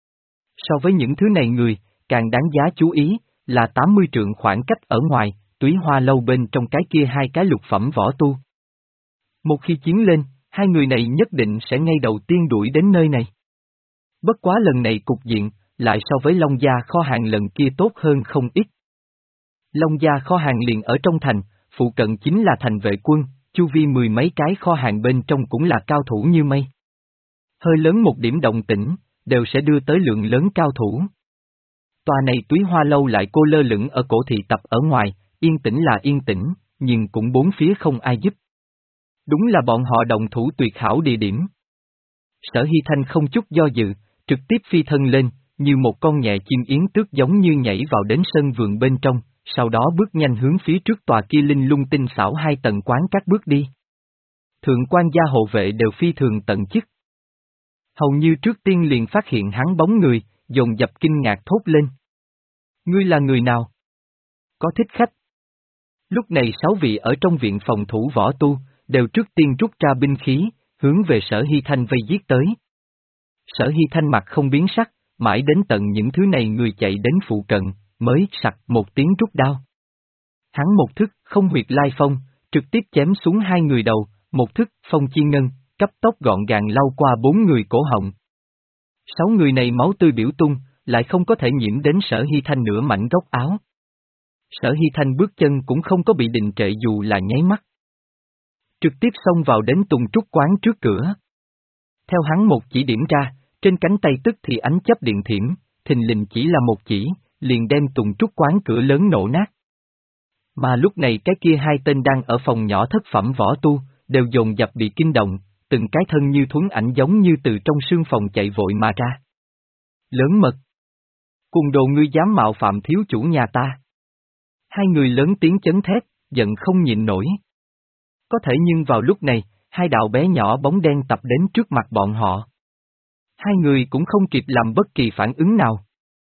So với những thứ này người, càng đáng giá chú ý, là tám mươi trượng khoảng cách ở ngoài, Túy Hoa Lâu bên trong cái kia hai cái lục phẩm võ tu. Một khi chiến lên, hai người này nhất định sẽ ngay đầu tiên đuổi đến nơi này. Bất quá lần này cục diện, lại so với Long Gia kho hàng lần kia tốt hơn không ít. Long Gia kho hàng liền ở trong thành, phụ cận chính là thành vệ quân, chu vi mười mấy cái kho hàng bên trong cũng là cao thủ như mây. Hơi lớn một điểm động tĩnh, đều sẽ đưa tới lượng lớn cao thủ. Tòa này Túy Hoa Lâu lại cô lơ lửng ở cổ thị tập ở ngoài, yên tĩnh là yên tĩnh, nhưng cũng bốn phía không ai giúp. Đúng là bọn họ đồng thủ tuyệt hảo địa điểm. Sở Hy Thanh không chút do dự, trực tiếp phi thân lên, như một con nhẹ chim yến tước giống như nhảy vào đến sân vườn bên trong, sau đó bước nhanh hướng phía trước tòa kia linh lung tinh xảo hai tầng quán các bước đi. Thượng quan gia hộ vệ đều phi thường tận chức. Hầu như trước tiên liền phát hiện hắn bóng người, dồn dập kinh ngạc thốt lên. Ngươi là người nào? Có thích khách? Lúc này sáu vị ở trong viện phòng thủ võ tu, đều trước tiên rút ra binh khí, hướng về Sở Hy Thanh vây giết tới. Sở Hy Thanh mặt không biến sắc, mãi đến tận những thứ này người chạy đến phụ cận, mới sặc một tiếng rút đao. Hắn một thức không huyệt lai phong, trực tiếp chém xuống hai người đầu, một thức phong chi ngân, cấp tốc gọn gàng lau qua bốn người cổ họng. Sáu người này máu tươi biểu tung, lại không có thể nhiễm đến Sở Hy Thanh nửa mảnh góc áo. Sở Hy Thanh bước chân cũng không có bị đình trệ dù là nháy mắt. Trực tiếp xông vào đến Tùng Trúc Quán trước cửa. Theo hắn một chỉ điểm ra, trên cánh tay tức thì ánh chấp điện thiểm, thình lình chỉ là một chỉ, liền đem Tùng Trúc Quán cửa lớn nổ nát. Mà lúc này cái kia hai tên đang ở phòng nhỏ thất phẩm võ tu, đều dồn dập bị kinh động, từng cái thân như thuấn ảnh giống như từ trong sương phòng chạy vội mà ra. Lớn mật! Cùng đồ ngươi dám mạo phạm thiếu chủ nhà ta! Hai người lớn tiếng chấn thét, giận không nhịn nổi. Có thể nhưng vào lúc này, hai đạo bé nhỏ bóng đen tập đến trước mặt bọn họ. Hai người cũng không kịp làm bất kỳ phản ứng nào.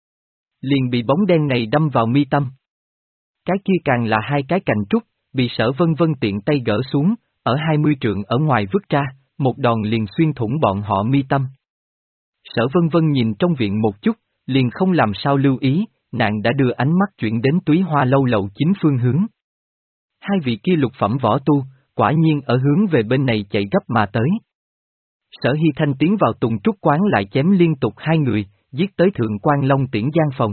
Liền bị bóng đen này đâm vào mi tâm. Cái kia càng là hai cái cành trúc, bị Sở Vân Vân tiện tay gỡ xuống, ở hai mươi trượng ở ngoài vứt ra, một đòn liền xuyên thủng bọn họ mi tâm. Sở Vân Vân nhìn trong viện một chút, liền không làm sao lưu ý, nàng đã đưa ánh mắt chuyển đến Túy Hoa Lâu lầu chính phương hướng. Hai vị kia lục phẩm võ tu, quả nhiên ở hướng về bên này chạy gấp mà tới. Sở Hy Thanh tiến vào Tùng Trúc Quán lại chém liên tục hai người, giết tới Thượng quan Long Tiễn gian phòng.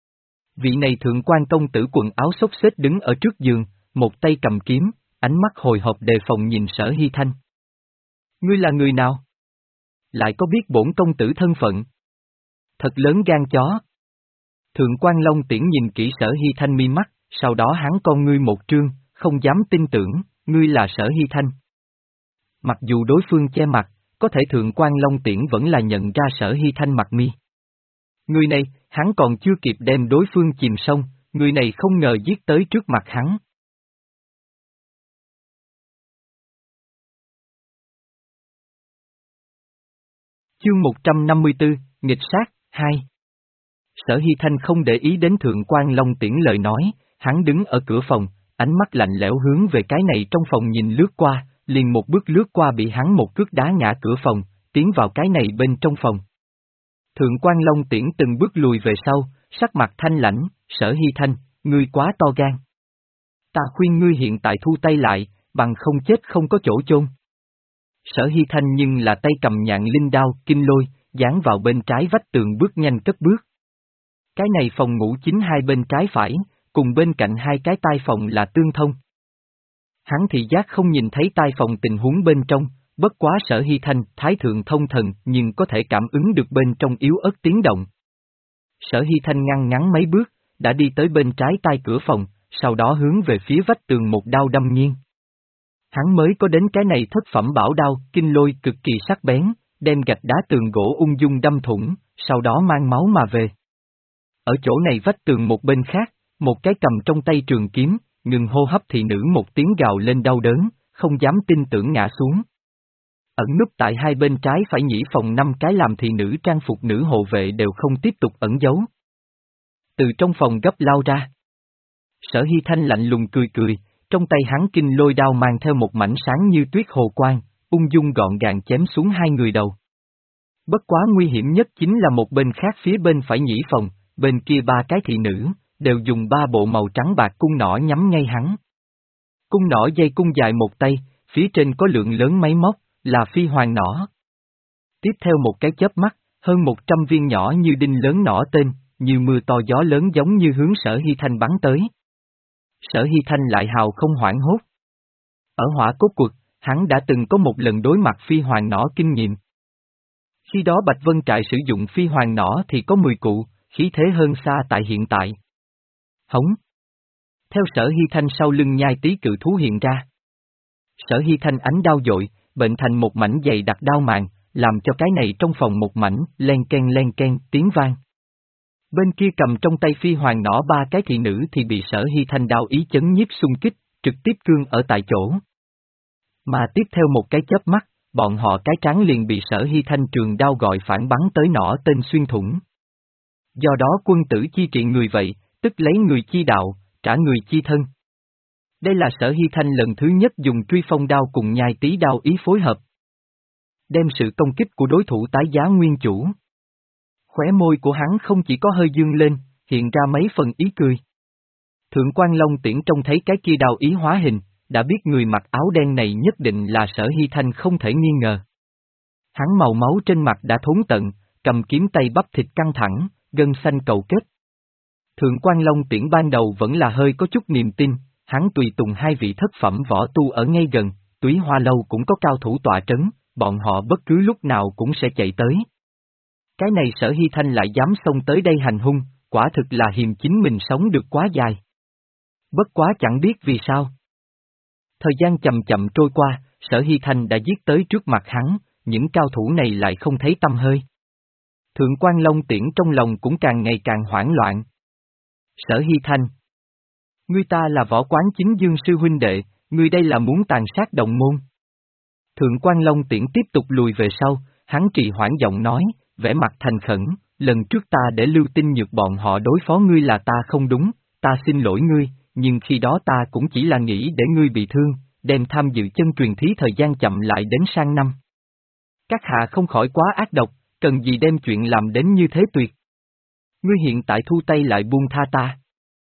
Vị này Thượng quan công tử quần áo xốc xếch đứng ở trước giường, một tay cầm kiếm, ánh mắt hồi hộp đề phòng nhìn Sở Hy Thanh. Ngươi là người nào? Lại có biết bổn công tử thân phận? Thật lớn gan chó. Thượng quan Long Tiễn nhìn kỹ Sở Hy Thanh mi mắt, sau đó hắn con ngươi một trương, không dám tin tưởng, ngươi là Sở Hy Thanh. Mặc dù đối phương che mặt, có thể Thượng quan Long Tiễn vẫn là nhận ra Sở Hy Thanh mặt mi. Người này, hắn còn chưa kịp đem đối phương chìm sông, người này không ngờ giết tới trước mặt hắn. Chương một trăm năm mươi tư, nghịch sát, hai. Sở Hy Thanh không để ý đến Thượng quan Long Tiễn lời nói, hắn đứng ở cửa phòng, ánh mắt lạnh lẽo hướng về cái này trong phòng nhìn lướt qua, liền một bước lướt qua bị hắn một cước đá ngã cửa phòng, tiến vào cái này bên trong phòng. Thượng quan Long Tiễn từng bước lùi về sau, sắc mặt thanh lãnh, Sở Hy Thanh, ngươi quá to gan. Ta khuyên ngươi hiện tại thu tay lại, bằng không chết không có chỗ chôn. Sở Hy Thanh nhưng là tay cầm nhạn linh đao, kinh lôi, dán vào bên trái vách tường bước nhanh cất bước. Cái này phòng ngủ chính hai bên trái phải, cùng bên cạnh hai cái tai phòng là tương thông. Hắn thị giác không nhìn thấy tai phòng tình huống bên trong, bất quá Sở Hy Thanh, thái thượng thông thần nhưng có thể cảm ứng được bên trong yếu ớt tiếng động. Sở Hy Thanh ngăn ngắn mấy bước, đã đi tới bên trái tai cửa phòng, sau đó hướng về phía vách tường một đao đâm nghiêng. Hắn mới có đến cái này thất phẩm bảo đao, kinh lôi cực kỳ sắc bén, đem gạch đá tường gỗ ung dung đâm thủng, sau đó mang máu mà về. Ở chỗ này vách tường một bên khác, một cái cầm trong tay trường kiếm, ngừng hô hấp thị nữ một tiếng gào lên đau đớn, không dám tin tưởng ngã xuống. Ẩn núp tại hai bên trái phải nhĩ phòng năm cái làm thị nữ trang phục nữ hộ vệ đều không tiếp tục ẩn giấu. Từ trong phòng gấp lao ra. Sở Hy Thanh lạnh lùng cười cười, trong tay hắn kinh lôi đao mang theo một mảnh sáng như tuyết hồ quang, ung dung gọn gàng chém xuống hai người đầu. Bất quá nguy hiểm nhất chính là một bên khác phía bên phải nhĩ phòng, bên kia ba cái thị nữ, đều dùng ba bộ màu trắng bạc cung nỏ nhắm ngay hắn. Cung nỏ dây cung dài một tay, phía trên có lượng lớn máy móc, là phi hoàng nỏ. Tiếp theo một cái chớp mắt, hơn một trăm viên nhỏ như đinh lớn nỏ tên, như mưa to gió lớn giống như hướng Sở Hy Thanh bắn tới. Sở Hy Thanh lại hào không hoảng hốt. Ở hỏa cốt quật, hắn đã từng có một lần đối mặt phi hoàng nỏ kinh nghiệm. Khi đó Bạch Vân Trại sử dụng phi hoàng nỏ thì có mười cụ, khí thế hơn xa tại hiện tại. Hống. Theo Sở Hy Thanh sau lưng nhai tí cự thú hiện ra. Sở Hy Thanh ánh đao dội, bệnh thành một mảnh dày đặc đao màng, làm cho cái này trong phòng một mảnh, len ken len ken, tiếng vang. Bên kia cầm trong tay phi hoàng nỏ ba cái thị nữ thì bị Sở Hy Thanh đao ý chấn nhiếp xung kích, trực tiếp cương ở tại chỗ. Mà tiếp theo một cái chớp mắt, bọn họ cái trán liền bị Sở Hy Thanh trường đao gọi phản bắn tới nỏ tên xuyên thủng. Do đó quân tử chi trị người vậy, tức lấy người chi đạo, trả người chi thân. Đây là Sở Hy Thanh lần thứ nhất dùng truy phong đao cùng nhai tí đao ý phối hợp. Đem sự công kích của đối thủ tái giá nguyên chủ. Khóe môi của hắn không chỉ có hơi dương lên, hiện ra mấy phần ý cười. Thượng quan Long Tiễn trông thấy cái kia đao ý hóa hình, đã biết người mặc áo đen này nhất định là Sở Hy Thanh không thể nghi ngờ. Hắn màu máu trên mặt đã thốn tận, cầm kiếm tay bắp thịt căng thẳng, gân xanh cầu kết. Thượng quan Long Tiễn ban đầu vẫn là hơi có chút niềm tin, hắn tùy tùng hai vị thất phẩm võ tu ở ngay gần, Túy Hoa Lâu cũng có cao thủ tọa trấn, bọn họ bất cứ lúc nào cũng sẽ chạy tới. Cái này Sở Hy Thanh lại dám xông tới đây hành hung, quả thực là hiềm chính mình sống được quá dài. Bất quá chẳng biết vì sao. Thời gian chậm chậm trôi qua, Sở Hy Thanh đã giết tới trước mặt hắn, những cao thủ này lại không thấy tăm hơi. Thượng quan Long Tiễn trong lòng cũng càng ngày càng hoảng loạn. Sở Hy Thanh. Ngươi ta là Võ Quán Chính Dương sư huynh đệ, ngươi đây là muốn tàn sát đồng môn. Thượng quan Long Tiễn tiếp tục lùi về sau, hắn trì hoãn giọng nói, vẻ mặt thành khẩn, lần trước ta để lưu tinh nhược bọn họ đối phó ngươi là ta không đúng, ta xin lỗi ngươi, nhưng khi đó ta cũng chỉ là nghĩ để ngươi bị thương, đem tham dự chân truyền thí thời gian chậm lại đến sang năm. Các hạ không khỏi quá ác độc, cần gì đem chuyện làm đến như thế tuyệt. Ngươi hiện tại thu tay lại buông tha ta.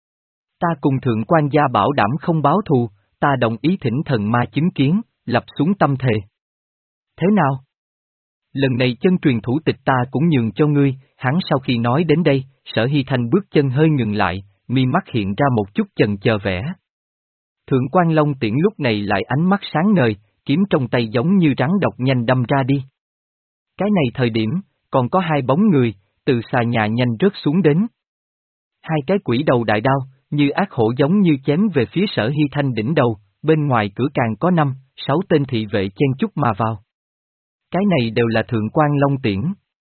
Ta cùng thượng quan gia bảo đảm không báo thù, ta đồng ý thỉnh thần ma chứng kiến, lập xuống tâm thề. Thế nào? Lần này chân truyền thủ tịch ta cũng nhường cho ngươi, hắn sau khi nói đến đây, Sở Hy Thanh bước chân hơi ngừng lại, mi mắt hiện ra một chút chần chờ vẻ. Thượng quan Long Tiễn lúc này lại ánh mắt sáng ngời, kiếm trong tay giống như rắn độc nhanh đâm ra đi. Cái này thời điểm, còn có hai bóng người, từ xà nhà nhanh rớt xuống đến. Hai cái quỷ đầu đại đao, như ác hổ giống như chém về phía Sở Hy Thanh đỉnh đầu, bên ngoài cửa càng có năm, sáu tên thị vệ chen chúc mà vào. Cái này đều là thượng quan Long Tiễn.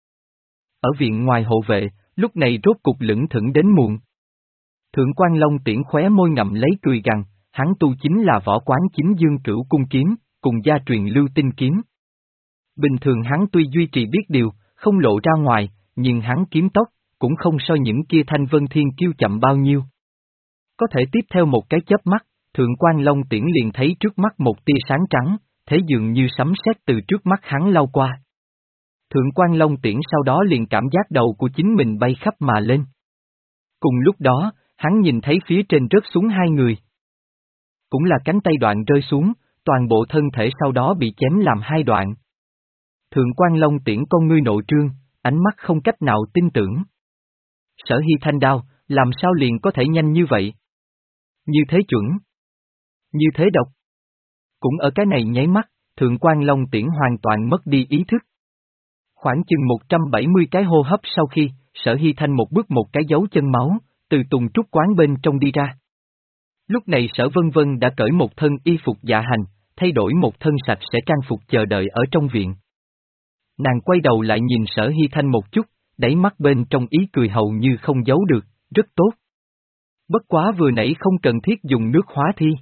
Ở viện ngoài hộ vệ, lúc này rốt cục lững thững đến muộn. Thượng quan Long Tiễn khóe môi ngậm lấy cười gằn, hắn tu chính là Võ Quán Chính Dương Cửu Cung kiếm, cùng gia truyền lưu tinh kiếm. Bình thường hắn tuy duy trì biết điều, không lộ ra ngoài, nhưng hắn kiếm tốc, cũng không so những kia thanh vân thiên kiêu chậm bao nhiêu. Có thể tiếp theo một cái chớp mắt, thượng quan Long Tiễn liền thấy trước mắt một tia sáng trắng, thế dường như sấm sét từ trước mắt hắn lao qua. Thượng quan Long Tiễn sau đó liền cảm giác đầu của chính mình bay khắp mà lên. Cùng lúc đó, hắn nhìn thấy phía trên rớt xuống hai người. Cũng là cánh tay đoạn rơi xuống, toàn bộ thân thể sau đó bị chém làm hai đoạn. Thượng quan Long Tiễn con ngươi nội trương, ánh mắt không cách nào tin tưởng. Sở Hy Thanh đao, làm sao liền có thể nhanh như vậy? Như thế chuẩn. Như thế độc. Cũng ở cái này nháy mắt, thượng quan Long Tiễn hoàn toàn mất đi ý thức. Khoảng chừng một trăm bảy mươi cái hô hấp sau khi, Sở Hy Thanh một bước một cái dấu chân máu, từ tùng trúc quán bên trong đi ra. Lúc này Sở Vân Vân đã cởi một thân y phục dạ hành, thay đổi một thân sạch sẽ trang phục chờ đợi ở trong viện. Nàng quay đầu lại nhìn Sở Hy Thanh một chút, đáy mắt bên trong ý cười hầu như không giấu được, rất tốt. Bất quá vừa nãy không cần thiết dùng nước hóa thi.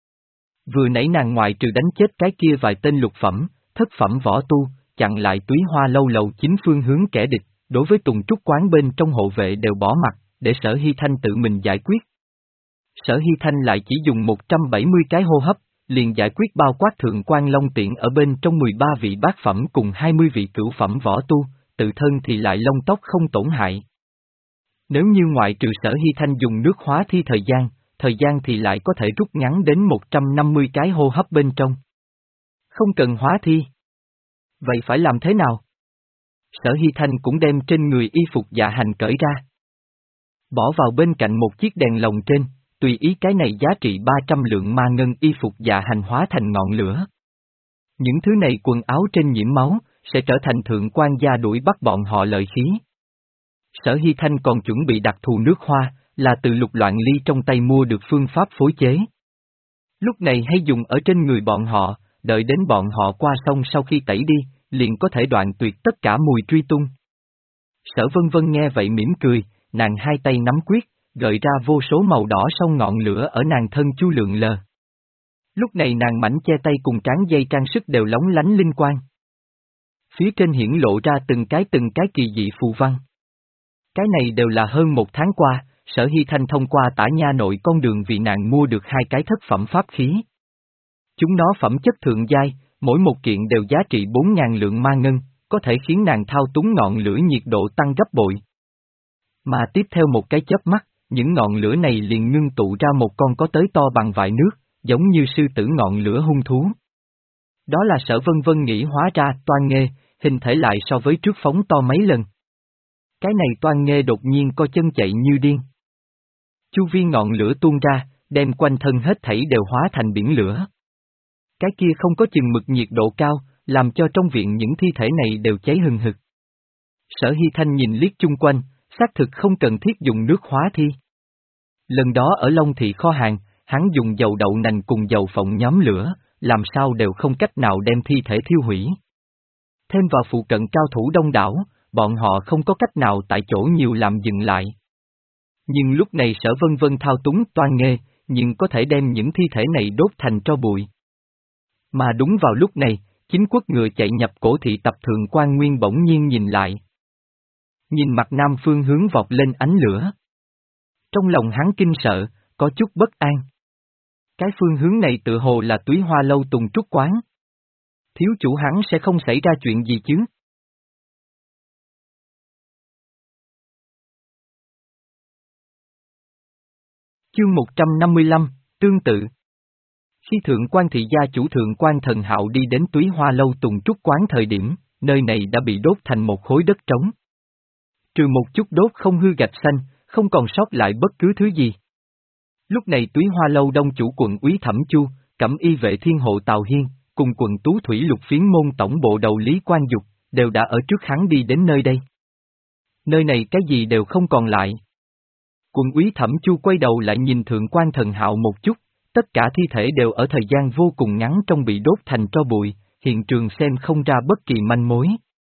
Vừa nãy nàng ngoại trừ đánh chết cái kia vài tên lục phẩm, thất phẩm võ tu, chặn lại Túy Hoa Lâu lầu chính phương hướng kẻ địch, đối với tùng trúc quán bên trong hộ vệ đều bỏ mặt, để Sở Hy Thanh tự mình giải quyết. Sở Hy Thanh lại chỉ dùng một trăm bảy mươi cái hô hấp, liền giải quyết bao quát thượng quan Long Tiễn ở bên trong mười ba vị bát phẩm cùng hai mươi vị cửu phẩm võ tu, tự thân thì lại lông tóc không tổn hại. Nếu như ngoại trừ Sở Hy Thanh dùng nước hóa thi thời gian, thời gian thì lại có thể rút ngắn đến một trăm năm mươi cái hô hấp bên trong. Không cần hóa thi. Vậy phải làm thế nào? Sở Hy Thanh cũng đem trên người y phục dạ hành cởi ra. Bỏ vào bên cạnh một chiếc đèn lồng trên, tùy ý cái này giá trị ba trăm lượng ma ngân y phục dạ hành hóa thành ngọn lửa. Những thứ này quần áo trên nhiễm máu, sẽ trở thành thượng quan gia đuổi bắt bọn họ lợi khí. Sở Hy Thanh còn chuẩn bị đặc thù nước hoa, là từ Lục Loạn Ly trong tay mua được phương pháp phối chế. Lúc này hay dùng ở trên người bọn họ, đợi đến bọn họ qua sông sau khi tẩy đi, liền có thể đoạn tuyệt tất cả mùi truy tung. Sở Vân Vân nghe vậy mỉm cười, nàng hai tay nắm quyết, gợi ra vô số màu đỏ sông ngọn lửa ở nàng thân chu lượn lờ. Lúc này nàng mảnh che tay cùng tráng dây trang sức đều lóng lánh linh quang. Phía trên hiển lộ ra từng cái từng cái kỳ dị phù văn. Cái này đều là hơn một tháng qua, Sở Hy Thanh thông qua tả nha nội con đường vì nàng mua được hai cái thất phẩm pháp khí. Chúng nó phẩm chất thượng giai, mỗi một kiện đều giá trị bốn ngàn lượng ma ngân, có thể khiến nàng thao túng ngọn lửa nhiệt độ tăng gấp bội. Mà tiếp theo một cái chớp mắt, những ngọn lửa này liền ngưng tụ ra một con có tới to bằng vại nước, giống như sư tử ngọn lửa hung thú. Đó là Sở Vân Vân nghĩ hóa ra toan nghê, hình thể lại so với trước phóng to mấy lần. Cái này toan nghê đột nhiên co chân chạy như điên. Chu vi ngọn lửa tuôn ra, đem quanh thân hết thảy đều hóa thành biển lửa. Cái kia không có chừng mực nhiệt độ cao, làm cho trong viện những thi thể này đều cháy hừng hực. Sở Hy Thanh nhìn liếc chung quanh, xác thực không cần thiết dùng nước hóa thi. Lần đó ở Long Thị kho hàng, hắn dùng dầu đậu nành cùng dầu phộng nhóm lửa, làm sao đều không cách nào đem thi thể thiêu hủy. Thêm vào phụ cận cao thủ đông đảo, bọn họ không có cách nào tại chỗ nhiều làm dừng lại. Nhưng lúc này Sở Vân Vân thao túng toan nghê, nhưng có thể đem những thi thể này đốt thành tro bụi. Mà đúng vào lúc này, chính quốc ngựa chạy nhập cổ thị tập thượng quan Nguyên bỗng nhiên nhìn lại. Nhìn mặt nam phương hướng vọt lên ánh lửa. Trong lòng hắn kinh sợ, có chút bất an. Cái phương hướng này tự hồ là Túy Hoa lâu Tùng Trúc quán. Thiếu chủ hắn sẽ không xảy ra chuyện gì chứ? Chương một trăm năm mươi lăm, tương tự. Khi thượng quan thị gia chủ thượng quan Thần Hạo đi đến Túy Hoa lâu Tùng Trúc quán thời điểm, nơi này đã bị đốt thành một khối đất trống. Trừ một chút đốt không hư gạch xanh, không còn sót lại bất cứ thứ gì. Lúc này Túy Hoa lâu đông chủ quận úy Thẩm Chu, cẩm y vệ thiên hộ Tào Hiên, cùng quận tú thủy lục phiến môn tổng bộ đầu Lý Quan Dục, đều đã ở trước hắn đi đến nơi đây. Nơi này cái gì đều không còn lại. Quận úy Thẩm Chu quay đầu lại nhìn thượng quan Thần Hạo một chút, tất cả thi thể đều ở thời gian vô cùng ngắn trong bị đốt thành tro bụi, hiện trường xem không ra bất kỳ manh mối.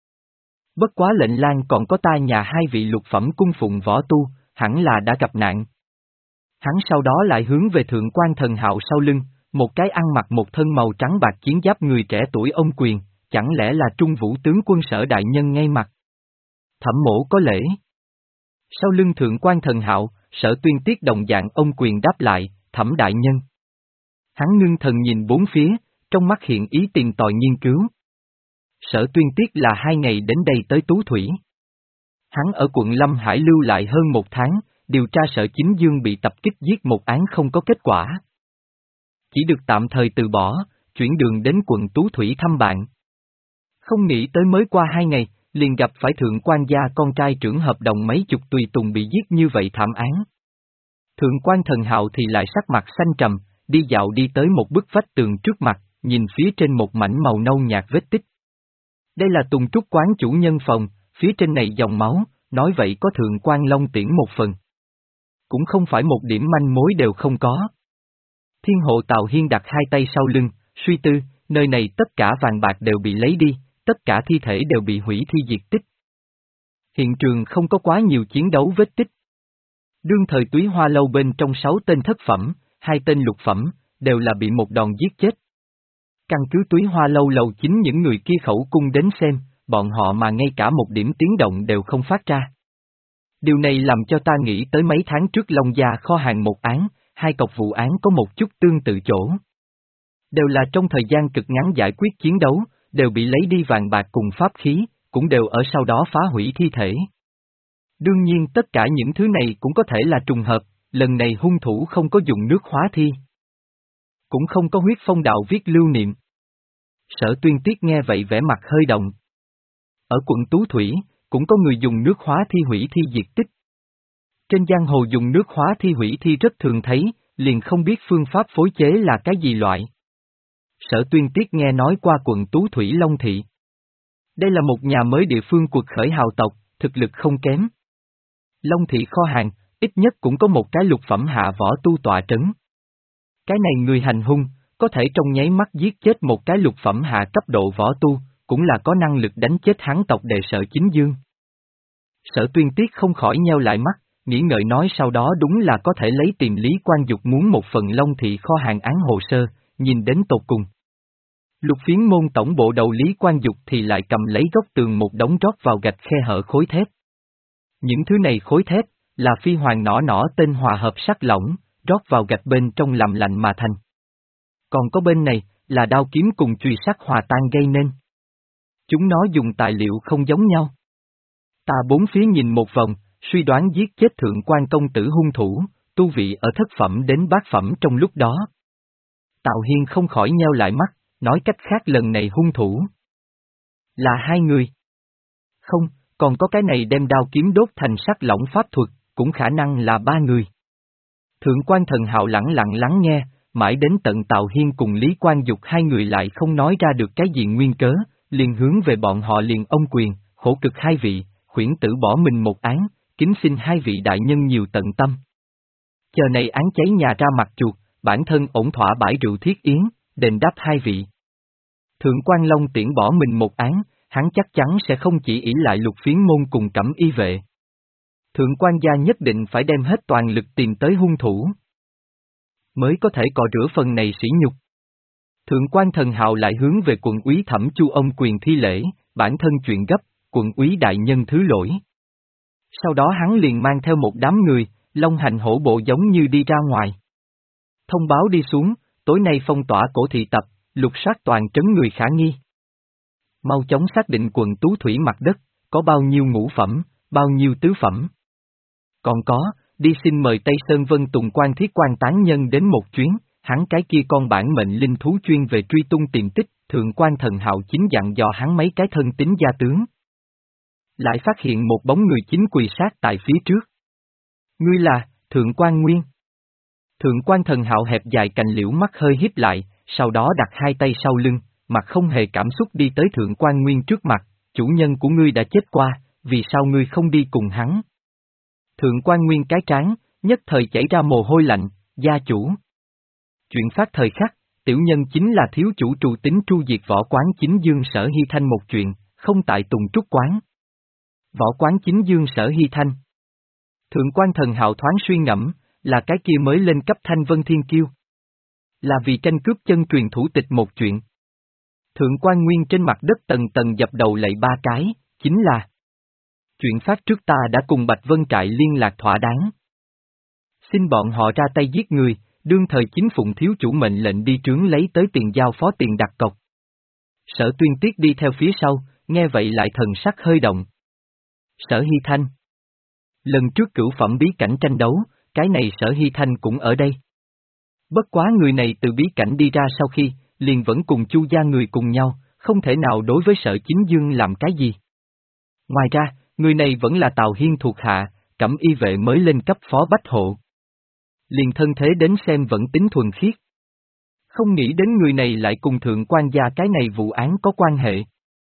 Bất quá lệnh lang còn có tai nhà hai vị lục phẩm cung phụng võ tu, hẳn là đã gặp nạn. Hắn sau đó lại hướng về thượng quan Thần Hạo sau lưng, một cái ăn mặc một thân màu trắng bạc chiến giáp người trẻ tuổi ông quyền, chẳng lẽ là Trung Vũ tướng quân Sở đại nhân ngay mặt. Thẩm mổ có lễ. Sau lưng thượng quan Thần Hạo, Sở Tuyên Tiết đồng dạng ông quyền đáp lại, Thẩm đại nhân. Hắn ngưng thần nhìn bốn phía, trong mắt hiện ý tìm tòi nghiên cứu. Sở Tuyên Tiết là hai ngày đến đây tới Tú Thủy. Hắn ở quận Lâm Hải lưu lại hơn một tháng, điều tra Sở Chính Dương bị tập kích giết một án không có kết quả. Chỉ được tạm thời từ bỏ, chuyển đường đến quận Tú Thủy thăm bạn. Không nghĩ tới mới qua hai ngày, liền gặp phải thượng quan gia con trai trưởng hợp đồng mấy chục tùy tùng bị giết như vậy thảm án. Thượng quan Thần Hạo thì lại sắc mặt xanh trầm, đi dạo đi tới một bức vách tường trước mặt, nhìn phía trên một mảnh màu nâu nhạt vết tích. Đây là Tùng Trúc quán chủ nhân phòng, phía trên này dòng máu, nói vậy có thượng quan Long Tiễn một phần. Cũng không phải một điểm manh mối đều không có. Thiên hộ Tào Hiên đặt hai tay sau lưng, suy tư, nơi này tất cả vàng bạc đều bị lấy đi, tất cả thi thể đều bị hủy thi diệt tích. Hiện trường không có quá nhiều chiến đấu vết tích. Đương thời Túy Hoa lâu bên trong sáu tên thất phẩm, hai tên lục phẩm, đều là bị một đòn giết chết. Căn cứ Túy Hoa lâu lầu chính những người kia khẩu cung đến xem, bọn họ mà ngay cả một điểm tiếng động đều không phát ra. Điều này làm cho ta nghĩ tới mấy tháng trước Long Gia kho hàng một án, hai cọc vụ án có một chút tương tự chỗ. Đều là trong thời gian cực ngắn giải quyết chiến đấu, đều bị lấy đi vàng bạc cùng pháp khí, cũng đều ở sau đó phá hủy thi thể. Đương nhiên tất cả những thứ này cũng có thể là trùng hợp, lần này hung thủ không có dùng nước hóa thi. Cũng không có huyết phong đạo viết lưu niệm. Sở Tuyên Tiết nghe vậy vẻ mặt hơi động. Ở quận Tú Thủy, cũng có người dùng nước hóa thi hủy thi diệt tích. Trên giang hồ dùng nước hóa thi hủy thi rất thường thấy, liền không biết phương pháp phối chế là cái gì loại. Sở Tuyên Tiết nghe nói qua quận Tú Thủy Long Thị. Đây là một nhà mới địa phương cuộc khởi hào tộc, thực lực không kém. Long Thị kho hàng, ít nhất cũng có một cái lục phẩm hạ võ tu tọa trấn. Cái này người hành hung, có thể trong nháy mắt giết chết một cái lục phẩm hạ cấp độ võ tu, cũng là có năng lực đánh chết hắn tộc đệ Sở Chính Dương. Sở Tuyên Tiết không khỏi nheo lại mắt, nghĩ ngợi nói sau đó đúng là có thể lấy tìm Lý Quan Dục muốn một phần Long Thị kho hàng án hồ sơ, nhìn đến tột cùng. Lục Phiến Môn tổng bộ đầu Lý Quan Dục thì lại cầm lấy góc tường một đống rót vào gạch khe hở khối thép. Những thứ này khối thép, là phi hoàng nỏ nỏ tên hòa hợp sắt lỏng, rót vào gạch bên trong làm lạnh mà thành. Còn có bên này, là đao kiếm cùng chùy sắt hòa tan gây nên. Chúng nó dùng tài liệu không giống nhau. Ta bốn phía nhìn một vòng, suy đoán giết chết thượng quan công tử hung thủ, tu vị ở thất phẩm đến bát phẩm trong lúc đó. Tào Hiên không khỏi nheo lại mắt, nói cách khác lần này hung thủ là hai người. Không, còn có cái này đem đao kiếm đốt thành sắt lỏng pháp thuật, cũng khả năng là ba người. Thượng quan Thần Hạo lẳng lặng lắng nghe, mãi đến tận Tào Hiên cùng Lý Quan Dục hai người lại không nói ra được cái gì nguyên cớ, liền hướng về bọn họ liền ông quyền, hổ cực hai vị, khuyển tử bỏ mình một án, kính xin hai vị đại nhân nhiều tận tâm. Chờ này án cháy nhà ra mặt chuột, bản thân ổn thỏa bãi rượu thiết yến, đền đáp hai vị. Thượng quan Long tiễn bỏ mình một án, hắn chắc chắn sẽ không chỉ ỷ lại Lục Phiến Môn cùng Cẩm Y vệ. Thượng quan gia nhất định phải đem hết toàn lực tìm tới hung thủ, mới có thể cọ rửa phần này sỉ nhục. Thượng quan Thần Hạo lại hướng về quận úy Thẩm Chu ông quyền thi lễ, bản thân chuyện gấp, quận úy đại nhân thứ lỗi. Sau đó hắn liền mang theo một đám người, long hành hổ bộ giống như đi ra ngoài. Thông báo đi xuống, tối nay phong tỏa cổ thị tập, lục soát toàn trấn người khả nghi. Mau chóng xác định quận Tú Thủy mặt đất, có bao nhiêu ngũ phẩm, bao nhiêu tứ phẩm. Còn có, đi xin mời Tây Sơn Vân Tùng quan thiết quan tán nhân đến một chuyến, hắn cái kia con bản mệnh linh thú chuyên về truy tung tìm tích, thượng quan Thần Hạo chính dặn dò hắn mấy cái thân tín gia tướng. Lại phát hiện một bóng người chính quỳ sát tại phía trước. Ngươi là, Thượng quan Nguyên. Thượng quan Thần Hạo hẹp dài cành liễu mắt hơi híp lại, sau đó đặt hai tay sau lưng, mặt không hề cảm xúc đi tới Thượng quan Nguyên trước mặt, chủ nhân của ngươi đã chết qua, vì sao ngươi không đi cùng hắn? Thượng quan Nguyên cái trán, nhất thời chảy ra mồ hôi lạnh, gia chủ. Chuyện phát thời khắc, tiểu nhân chính là thiếu chủ trù tính tru diệt võ quán chính dương Sở Hy Thanh một chuyện, không tại Tùng Trúc quán. Võ quán chính dương Sở Hy Thanh. Thượng quan Thần Hạo thoáng suy ngẫm, là cái kia mới lên cấp Thanh Vân Thiên Kiêu. Là vì tranh cướp chân truyền thủ tịch một chuyện. Thượng quan Nguyên trên mặt đất tầng tầng dập đầu lạy ba cái, chính là chuyện phát trước ta đã cùng Bạch Vân Trại liên lạc thỏa đáng. Xin bọn họ ra tay giết người, đương thời chính phụng thiếu chủ mệnh lệnh đi trướng lấy tới tiền giao phó tiền đặt cọc. Sở Tuyên Tiết đi theo phía sau, nghe vậy lại thần sắc hơi động. Sở Hy Thanh. Lần trước cửu phẩm bí cảnh tranh đấu, cái này Sở Hy Thanh cũng ở đây. Bất quá người này từ bí cảnh đi ra sau khi, liền vẫn cùng Chu gia người cùng nhau, không thể nào đối với Sở Chính Dương làm cái gì. Ngoài ra, người này vẫn là Tào Hiên thuộc hạ, Cẩm Y vệ mới lên cấp phó bách hộ. Liền thân thế đến xem vẫn tính thuần khiết. Không nghĩ đến người này lại cùng thượng quan gia cái này vụ án có quan hệ.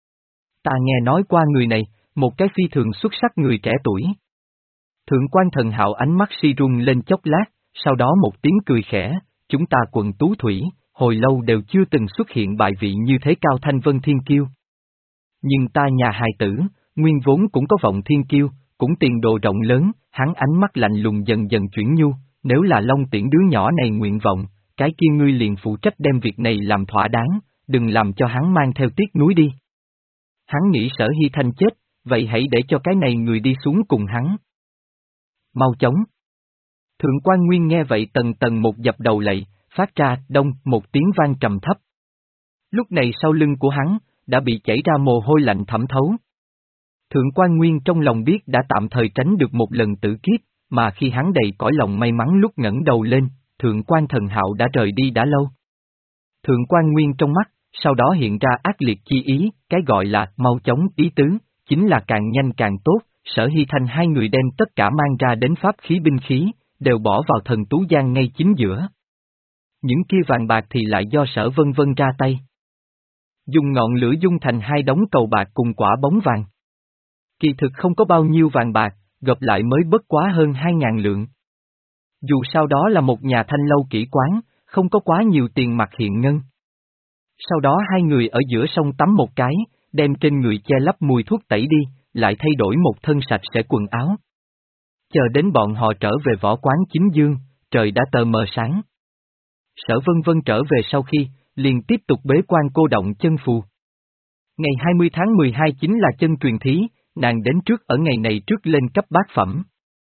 Ta nghe nói qua người này, một cái phi thường xuất sắc người trẻ tuổi. Thượng quan Thần Hạo ánh mắt si rung lên chốc lát, sau đó một tiếng cười khẽ, chúng ta quận Tú Thủy, hồi lâu đều chưa từng xuất hiện bài vị như thế cao Thanh Vân Thiên Kiêu. Nhưng ta nhà hài tử, nguyên vốn cũng có vọng thiên kiêu, cũng tiền đồ rộng lớn, hắn ánh mắt lạnh lùng dần dần chuyển nhu, nếu là Long Tiễn đứa nhỏ này nguyện vọng, cái kia ngươi liền phụ trách đem việc này làm thỏa đáng, đừng làm cho hắn mang theo tiếc núi đi. Hắn nghĩ Sở Hy Thanh chết, vậy hãy để cho cái này người đi xuống cùng hắn. Mau chóng. Thượng quan Nguyên nghe vậy tần tần một dập đầu lạy, phát ra đông một tiếng vang trầm thấp. Lúc này sau lưng của hắn, đã bị chảy ra mồ hôi lạnh thẩm thấu. Thượng quan Nguyên trong lòng biết đã tạm thời tránh được một lần tử kiếp, mà khi hắn đầy cõi lòng may mắn lúc ngẩng đầu lên, Thượng quan Thần Hạo đã rời đi đã lâu. Thượng quan Nguyên trong mắt, sau đó hiện ra ác liệt chi ý, cái gọi là mau chóng ý tứ, chính là càng nhanh càng tốt. Sở Hy Thanh hai người đem tất cả mang ra đến pháp khí binh khí, đều bỏ vào thần tú giang ngay chính giữa. Những kia vàng bạc thì lại do Sở Vân Vân ra tay. Dùng ngọn lửa dung thành hai đống cầu bạc cùng quả bóng vàng. Kỳ thực không có bao nhiêu vàng bạc, gộp lại mới bất quá hơn hai ngàn lượng. Dù sao đó là một nhà thanh lâu kỹ quán, không có quá nhiều tiền mặt hiện ngân. Sau đó hai người ở giữa sông tắm một cái, đem trên người che lấp mùi thuốc tẩy đi, lại thay đổi một thân sạch sẽ quần áo. Chờ đến bọn họ trở về võ quán chính dương, trời đã tờ mờ sáng. Sở Vân Vân trở về sau khi, liền tiếp tục bế quan cô động chân phù. Ngày hai mươi tháng mười hai chính là chân truyền thí, nàng đến trước ở ngày này trước lên cấp bát phẩm.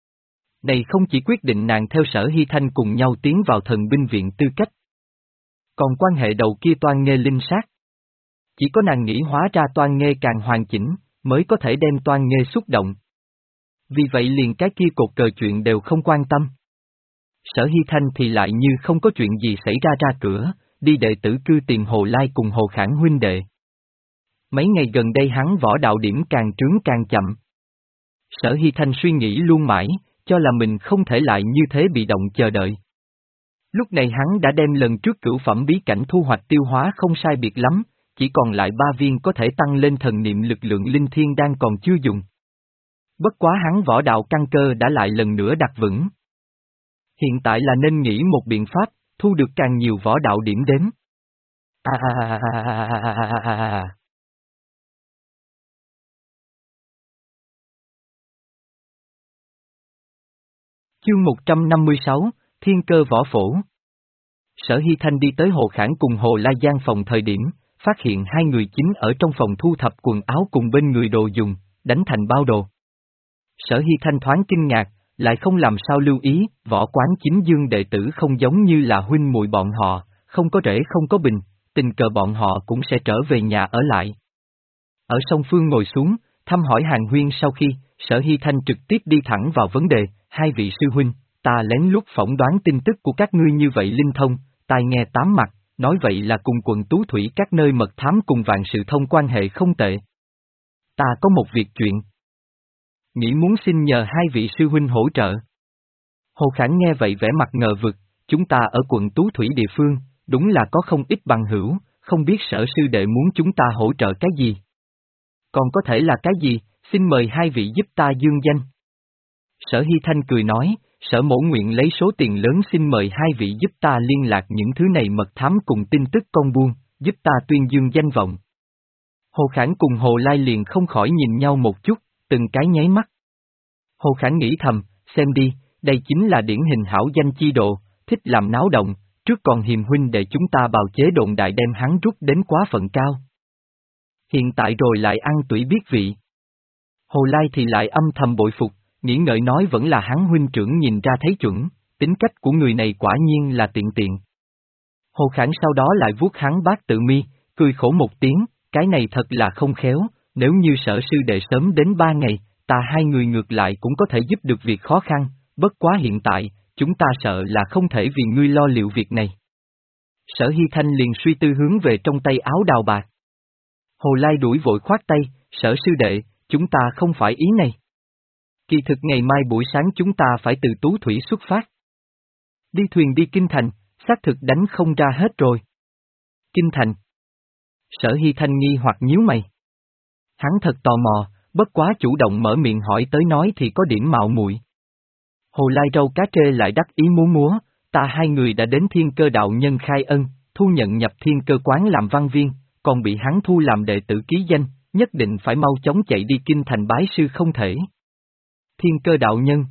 Này không chỉ quyết định nàng theo Sở Hy Thanh cùng nhau tiến vào thần binh viện tư cách. Còn quan hệ đầu kia toan nghê linh sát. Chỉ có nàng nghĩ hóa ra toan nghê càng hoàn chỉnh, mới có thể đem toan nghê xúc động. Vì vậy liền cái kia cột cờ chuyện đều không quan tâm. Sở Hy Thanh thì lại như không có chuyện gì xảy ra ra cửa, đi đệ tử cư tìm Hồ Lai cùng Hồ Khản huynh đệ. Mấy ngày gần đây hắn võ đạo điểm càng trướng càng chậm. Sở Hy Thanh suy nghĩ luôn mãi, cho là mình không thể lại như thế bị động chờ đợi. Lúc này hắn đã đem lần trước cửu phẩm bí cảnh thu hoạch tiêu hóa không sai biệt lắm, chỉ còn lại ba viên có thể tăng lên thần niệm lực lượng linh thiên đang còn chưa dùng. Bất quá hắn võ đạo căn cơ đã lại lần nữa đặt vững. Hiện tại là nên nghĩ một biện pháp, thu được càng nhiều võ đạo điểm đếm. À... Chương một trăm năm mươi sáu, Thiên Cơ Võ Phổ. Sở Hy Thanh đi tới Hồ Khản cùng Hồ La Giang phòng thời điểm, phát hiện hai người chính ở trong phòng thu thập quần áo cùng bên người đồ dùng, đánh thành bao đồ. Sở Hy Thanh thoáng kinh ngạc, lại không làm sao lưu ý, võ quán chính dương đệ tử không giống như là huynh muội bọn họ, không có rễ không có bình, tình cờ bọn họ cũng sẽ trở về nhà ở lại. Ở song phương ngồi xuống, thăm hỏi hàng huyên sau khi, Sở Hy Thanh trực tiếp đi thẳng vào vấn đề, hai vị sư huynh, ta lén lút phỏng đoán tin tức của các ngươi như vậy linh thông, tai nghe tám mặt, nói vậy là cùng quận Tú Thủy các nơi mật thám cùng vạn sự thông quan hệ không tệ. Ta có một việc chuyện. Nghĩ muốn xin nhờ hai vị sư huynh hỗ trợ. Hồ Khản nghe vậy vẻ mặt ngờ vực, chúng ta ở quận Tú Thủy địa phương, đúng là có không ít bằng hữu, không biết Sở sư đệ muốn chúng ta hỗ trợ cái gì. Còn có thể là cái gì, xin mời hai vị giúp ta dương danh. Sở Hy Thanh cười nói, Sở mổ nguyện lấy số tiền lớn xin mời hai vị giúp ta liên lạc những thứ này mật thám cùng tin tức con buôn, giúp ta tuyên dương danh vọng. Hồ Khản cùng Hồ Lai liền không khỏi nhìn nhau một chút, từng cái nháy mắt. Hồ Khản nghĩ thầm, xem đi, đây chính là điển hình hảo danh chi độ, thích làm náo động, trước còn hiềm huynh để chúng ta bào chế đồn đại đem hắn rút đến quá phận cao. Hiện tại rồi lại ăn tủy biết vị. Hồ Lai thì lại âm thầm bội phục, nghĩ ngợi nói vẫn là hắn huynh trưởng nhìn ra thấy chuẩn, tính cách của người này quả nhiên là tiện tiện. Hồ Khản sau đó lại vuốt hắn bát tự mi, cười khổ một tiếng, cái này thật là không khéo, nếu như Sở sư đệ sớm đến ba ngày, ta hai người ngược lại cũng có thể giúp được việc khó khăn, bất quá hiện tại, chúng ta sợ là không thể vì ngươi lo liệu việc này. Sở Hy Thanh liền suy tư hướng về trong tay áo đào bạc. Hồ Lai đuổi vội khoát tay, Sở sư đệ, chúng ta không phải ý này. Kỳ thực ngày mai buổi sáng chúng ta phải từ Tú Thủy xuất phát. Đi thuyền đi Kinh Thành, xác thực đánh không ra hết rồi. Kinh Thành. Sở Hy Thanh nghi hoặc nhíu mày. Hắn thật tò mò, bất quá chủ động mở miệng hỏi tới nói thì có điểm mạo muội. Hồ Lai râu cá trê lại đắc ý múa múa, ta hai người đã đến Thiên Cơ đạo nhân khai ân, thu nhận nhập Thiên Cơ quán làm văn viên, còn bị hắn thu làm đệ tử ký danh, nhất định phải mau chóng chạy đi Kinh Thành bái sư không thể. Thiên Cơ đạo nhân.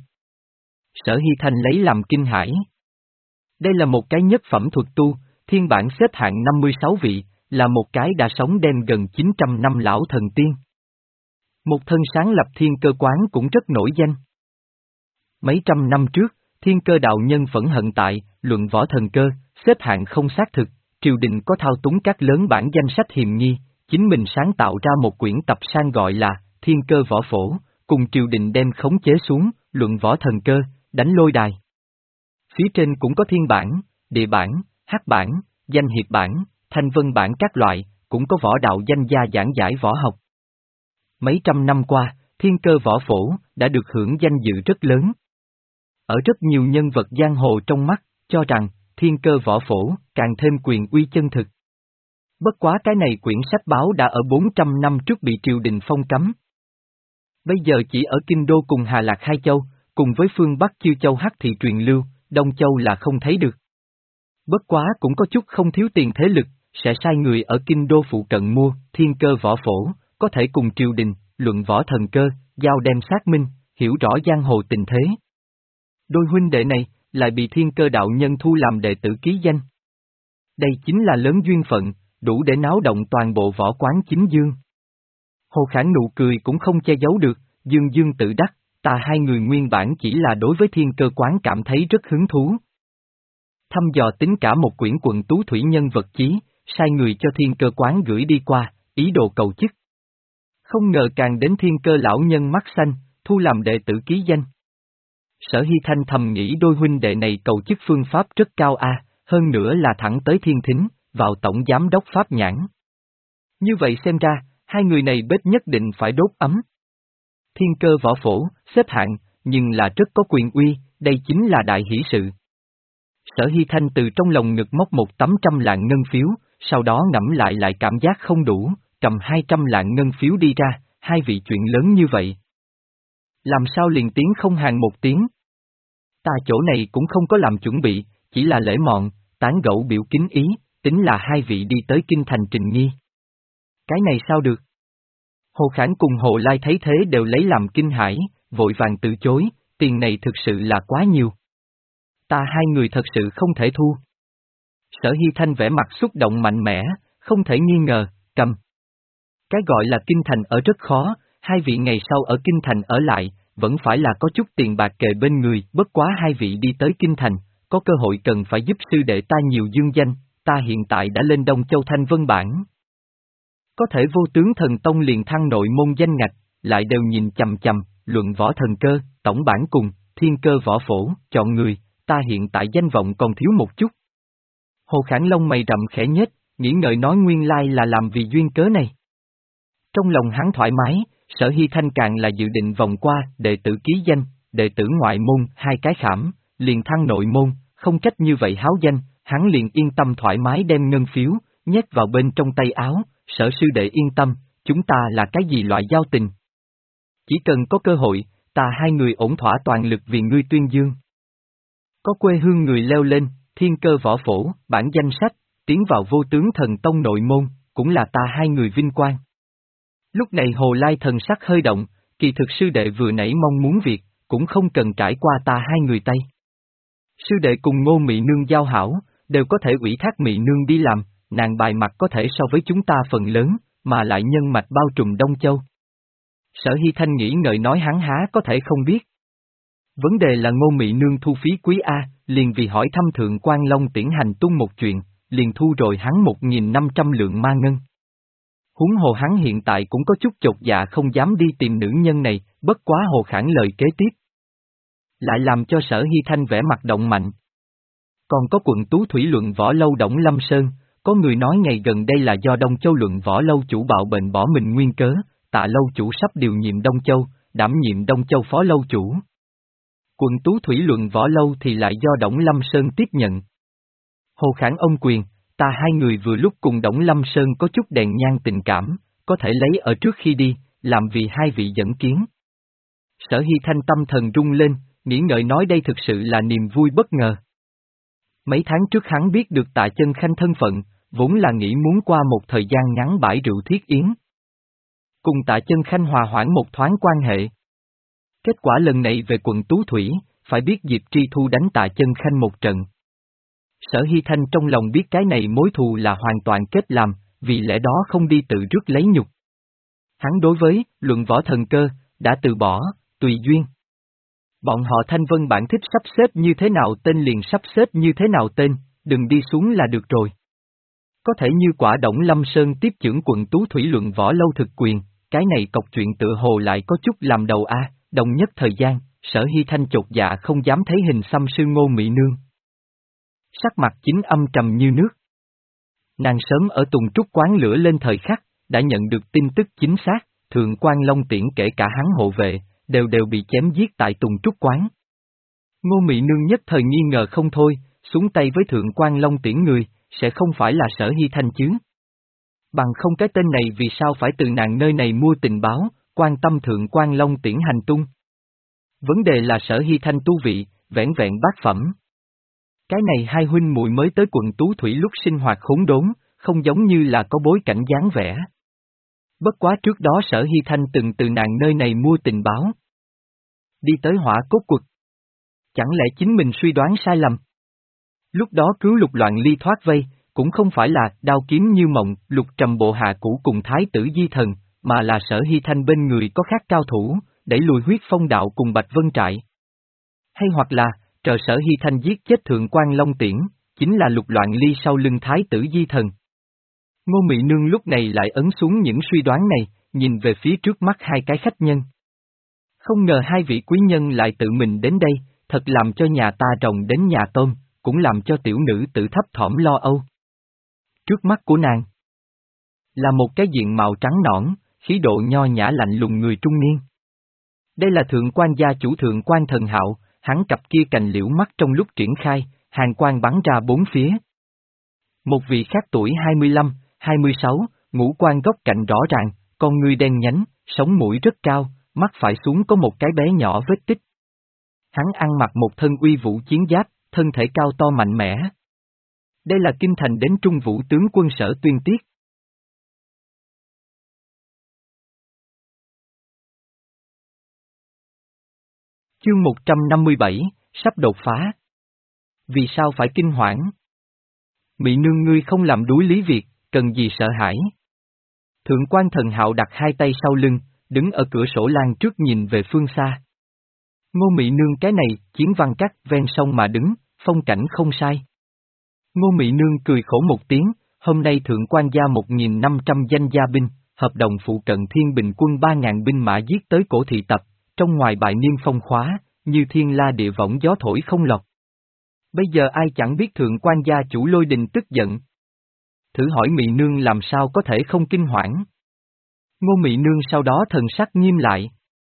Sở Hy Thanh lấy làm kinh hãi. Đây là một cái nhất phẩm thuật tu, thiên bản xếp hạng năm mươi sáu vị, là một cái đã sống đem gần chín trăm năm lão thần tiên. Một thân sáng lập Thiên Cơ quán cũng rất nổi danh. Mấy trăm năm trước, Thiên Cơ đạo nhân phẫn hận tại, luận võ thần cơ, xếp hạng không xác thực, triều đình có thao túng các lớn bản danh sách hiềm nghi, chính mình sáng tạo ra một quyển tập sang gọi là Thiên Cơ võ phổ, cùng triều đình đem khống chế xuống, luận võ thần cơ, đánh lôi đài. Phía trên cũng có thiên bản, địa bản, hắc bản, danh hiệp bản, thanh vân bản các loại, cũng có võ đạo danh gia giảng giải võ học. Mấy trăm năm qua, Thiên Cơ võ phổ đã được hưởng danh dự rất lớn. Ở rất nhiều nhân vật giang hồ trong mắt, cho rằng, Thiên Cơ võ phổ càng thêm quyền uy chân thực. Bất quá cái này quyển sách báo đã ở bốn trăm năm trước bị triều đình phong cấm. Bây giờ chỉ ở Kinh Đô cùng Hà Lạc hai châu, cùng với phương Bắc Chiêu Châu Hắc Thị truyền lưu, Đông Châu là không thấy được. Bất quá cũng có chút không thiếu tiền thế lực, sẽ sai người ở Kinh Đô phụ cận mua, Thiên Cơ võ phổ, có thể cùng triều đình, luận võ thần cơ, giao đem xác minh, hiểu rõ giang hồ tình thế. Đôi huynh đệ này, lại bị Thiên Cơ đạo nhân thu làm đệ tử ký danh. Đây chính là lớn duyên phận, đủ để náo động toàn bộ võ quán chính dương. Hồ Khải nụ cười cũng không che giấu được, dương dương tự đắc, ta hai người nguyên bản chỉ là đối với Thiên Cơ quán cảm thấy rất hứng thú. Thăm dò tính cả một quyển quận tú thủy nhân vật chí, sai người cho Thiên Cơ quán gửi đi qua, ý đồ cầu chức. Không ngờ càng đến Thiên Cơ lão nhân mắt xanh, thu làm đệ tử ký danh. Sở Hy Thanh thầm nghĩ đôi huynh đệ này cầu chức phương pháp rất cao a, hơn nữa là thẳng tới thiên thính, vào tổng giám đốc pháp nhãn. Như vậy xem ra, hai người này bếp nhất định phải đốt ấm. Thiên Cơ võ phổ, xếp hạng, nhưng là rất có quyền uy, đây chính là đại hỷ sự. Sở Hy Thanh từ trong lòng ngực móc một tấm trăm lạng ngân phiếu, sau đó ngẫm lại lại cảm giác không đủ, cầm hai trăm lạng ngân phiếu đi ra, hai vị chuyện lớn như vậy. Làm sao liền tiếng không hàng một tiếng? Ta chỗ này cũng không có làm chuẩn bị, chỉ là lễ mọn, tán gẫu biểu kính ý, tính là hai vị đi tới kinh thành trình nghi. Cái này sao được? Hồ Khản cùng Hồ Lai thấy thế đều lấy làm kinh hãi, vội vàng từ chối, tiền này thực sự là quá nhiều. Ta hai người thật sự không thể thu. Sở Hy Thanh vẻ mặt xúc động mạnh mẽ, không thể nghi ngờ, cầm. Cái gọi là kinh thành ở rất khó, hai vị ngày sau ở kinh thành ở lại, vẫn phải là có chút tiền bạc kề bên người, bất quá hai vị đi tới kinh thành, có cơ hội cần phải giúp sư đệ ta nhiều dương danh, ta hiện tại đã lên Đông Châu Thanh Vân Bản. Có thể vô tướng thần tông liền thăng nội môn danh ngạch, lại đều nhìn chằm chằm, luận võ thần cơ, tổng bản cùng, Thiên Cơ võ phổ, chọn người, ta hiện tại danh vọng còn thiếu một chút. Hồ Khản lông mày rậm khẽ nhếch, nghĩ ngợi nói nguyên lai là làm vì duyên cớ này. Trong lòng hắn thoải mái, Sở Hy Thanh càng là dự định vòng qua, đệ tử ký danh, đệ tử ngoại môn, hai cái khảm, liền thăng nội môn, không cách như vậy háo danh, hắn liền yên tâm thoải mái đem ngân phiếu, nhét vào bên trong tay áo, Sở sư đệ yên tâm, chúng ta là cái gì loại giao tình? Chỉ cần có cơ hội, ta hai người ổn thỏa toàn lực vì ngươi tuyên dương. Có quê hương người leo lên, Thiên Cơ võ phổ, bản danh sách, tiến vào vô tướng thần tông nội môn, cũng là ta hai người vinh quang. Lúc này Hồ Lai thần sắc hơi động, kỳ thực sư đệ vừa nãy mong muốn việc, cũng không cần trải qua ta hai người tay. Sư đệ cùng Ngô Mị Nương giao hảo, đều có thể ủy thác Mị Nương đi làm, nàng bài mặt có thể so với chúng ta phần lớn, mà lại nhân mạch bao trùm Đông Châu. Sở Hy Thanh nghĩ ngợi nói hắn há có thể không biết. Vấn đề là Ngô Mị Nương thu phí quý A, liền vì hỏi thăm Thượng Quan Long tiễn hành tung một chuyện, liền thu rồi hắn một nghìn năm trăm lượng ma ngân. Huống hồ hắn hiện tại cũng có chút chột dạ không dám đi tìm nữ nhân này, bất quá Hồ Khản lời kế tiếp. Lại làm cho Sở Hy Thanh vẻ mặt động mạnh. Còn có quận Tú Thủy luận võ lâu Đổng Lâm Sơn, có người nói ngày gần đây là do Đông Châu luận võ lâu chủ bạo bệnh bỏ mình nguyên cớ, Tạ lâu chủ sắp điều nhiệm Đông Châu, đảm nhiệm Đông Châu phó lâu chủ. Quận Tú Thủy luận võ lâu thì lại do Đổng Lâm Sơn tiếp nhận. Hồ Khản ông quyền, ta hai người vừa lúc cùng Đổng Lâm Sơn có chút đèn nhang tình cảm, có thể lấy ở trước khi đi, làm vì hai vị dẫn kiến. Sở Hy Thanh tâm thần rung lên, nghĩ ngợi nói đây thực sự là niềm vui bất ngờ. Mấy tháng trước hắn biết được Tạ Chân Khanh thân phận, vốn là nghĩ muốn qua một thời gian ngắn bãi rượu thiết yến. Cùng Tạ Chân Khanh hòa hoãn một thoáng quan hệ. Kết quả lần này về quận Tú Thủy, phải biết Diệp Tri Thu đánh Tạ Chân Khanh một trận. Sở Hy Thanh trong lòng biết cái này mối thù là hoàn toàn kết làm, vì lẽ đó không đi tự rước lấy nhục. Hắn đối với luận võ thần cơ, đã từ bỏ, tùy duyên. Bọn họ Thanh Vân bản thích sắp xếp như thế nào tên liền sắp xếp như thế nào tên, đừng đi xuống là được rồi. Có thể như quả Đổng Lâm Sơn tiếp chưởng quận Tú Thủy luận võ lâu thực quyền, cái này cọc chuyện tựa hồ lại có chút làm đầu a. Đồng nhất thời gian, Sở Hy Thanh chột dạ không dám thấy hình xăm sư Ngô Mị Nương. Sắc mặt chính âm trầm như nước. Nàng sớm ở Tùng Trúc quán lửa lên thời khắc, đã nhận được tin tức chính xác, Thượng quan Long Tiễn kể cả hắn hộ vệ, đều đều bị chém giết tại Tùng Trúc quán. Ngô Mị Nương nhất thời nghi ngờ không thôi, xuống tay với Thượng quan Long Tiễn người, sẽ không phải là Sở Hy Thanh chứ. Bằng không cái tên này vì sao phải từ nàng nơi này mua tình báo, quan tâm Thượng quan Long Tiễn hành tung. Vấn đề là Sở Hy Thanh tu vị, vẻn vẹn bát phẩm. Cái này hai huynh muội mới tới quận Tú Thủy lúc sinh hoạt khốn đốn, không giống như là có bối cảnh dáng vẻ. Bất quá trước đó Sở Hy Thanh từng từ nàng nơi này mua tình báo. Đi tới Hỏa Cốt Quật. Chẳng lẽ chính mình suy đoán sai lầm? Lúc đó cứu Lục Loạn Ly thoát vây, cũng không phải là đao kiếm như mộng, Lục Trầm bộ hạ cũ cùng Thái tử Di Thần, mà là Sở Hy Thanh bên người có khác cao thủ, đẩy lùi Huyết Phong Đạo cùng Bạch Vân Trại. Hay hoặc là, trợ Sở Hy Thanh giết chết Thượng quan Long Tiễn, chính là Lục Loạn Ly sau lưng Thái tử Di Thần. Ngô Mị Nương lúc này lại ấn xuống những suy đoán này, nhìn về phía trước mắt hai cái khách nhân. Không ngờ hai vị quý nhân lại tự mình đến đây, thật làm cho nhà ta rồng đến nhà tôm, cũng làm cho tiểu nữ tự thấp thỏm lo âu. Trước mắt của nàng là một cái diện mạo trắng nõn, khí độ nho nhã lạnh lùng người trung niên. Đây là thượng quan gia chủ Thượng quan Thần Hạo, hắn cặp kia cành liễu mắt trong lúc triển khai, hàn quang bắn ra bốn phía. Một vị khác tuổi hai mươi lăm, hai mươi sáu, ngũ quan góc cạnh rõ ràng, con ngươi đen nhánh, sống mũi rất cao, mắt phải xuống có một cái bé nhỏ vết tích. Hắn ăn mặc một thân uy vũ chiến giáp, thân thể cao to mạnh mẽ. Đây là kinh thành đến Trung Vũ tướng quân Sở Tuyên Tiết. Chương một trăm năm mươi bảy, sắp đột phá. Vì sao phải kinh hoảng? Mị Nương ngươi không làm đuối lý việc, cần gì sợ hãi? Thượng quan Thần Hạo đặt hai tay sau lưng, đứng ở cửa sổ lan trước nhìn về phương xa. Ngô Mị Nương cái này, chiến văn cắt ven sông mà đứng, phong cảnh không sai. Ngô Mị Nương cười khổ một tiếng, hôm nay thượng quan gia một nghìn năm trăm danh gia binh, hợp đồng phụ cận thiên bình quân ba ngàn binh mã giết tới cổ thị tập, trong ngoài bại niêm phong khóa, như thiên la địa võng gió thổi không lọt. Bây giờ ai chẳng biết thượng quan gia chủ Lôi Đình tức giận. Thử hỏi Mị Nương làm sao có thể không kinh hoảng. Ngô Mị Nương sau đó thần sắc nghiêm lại.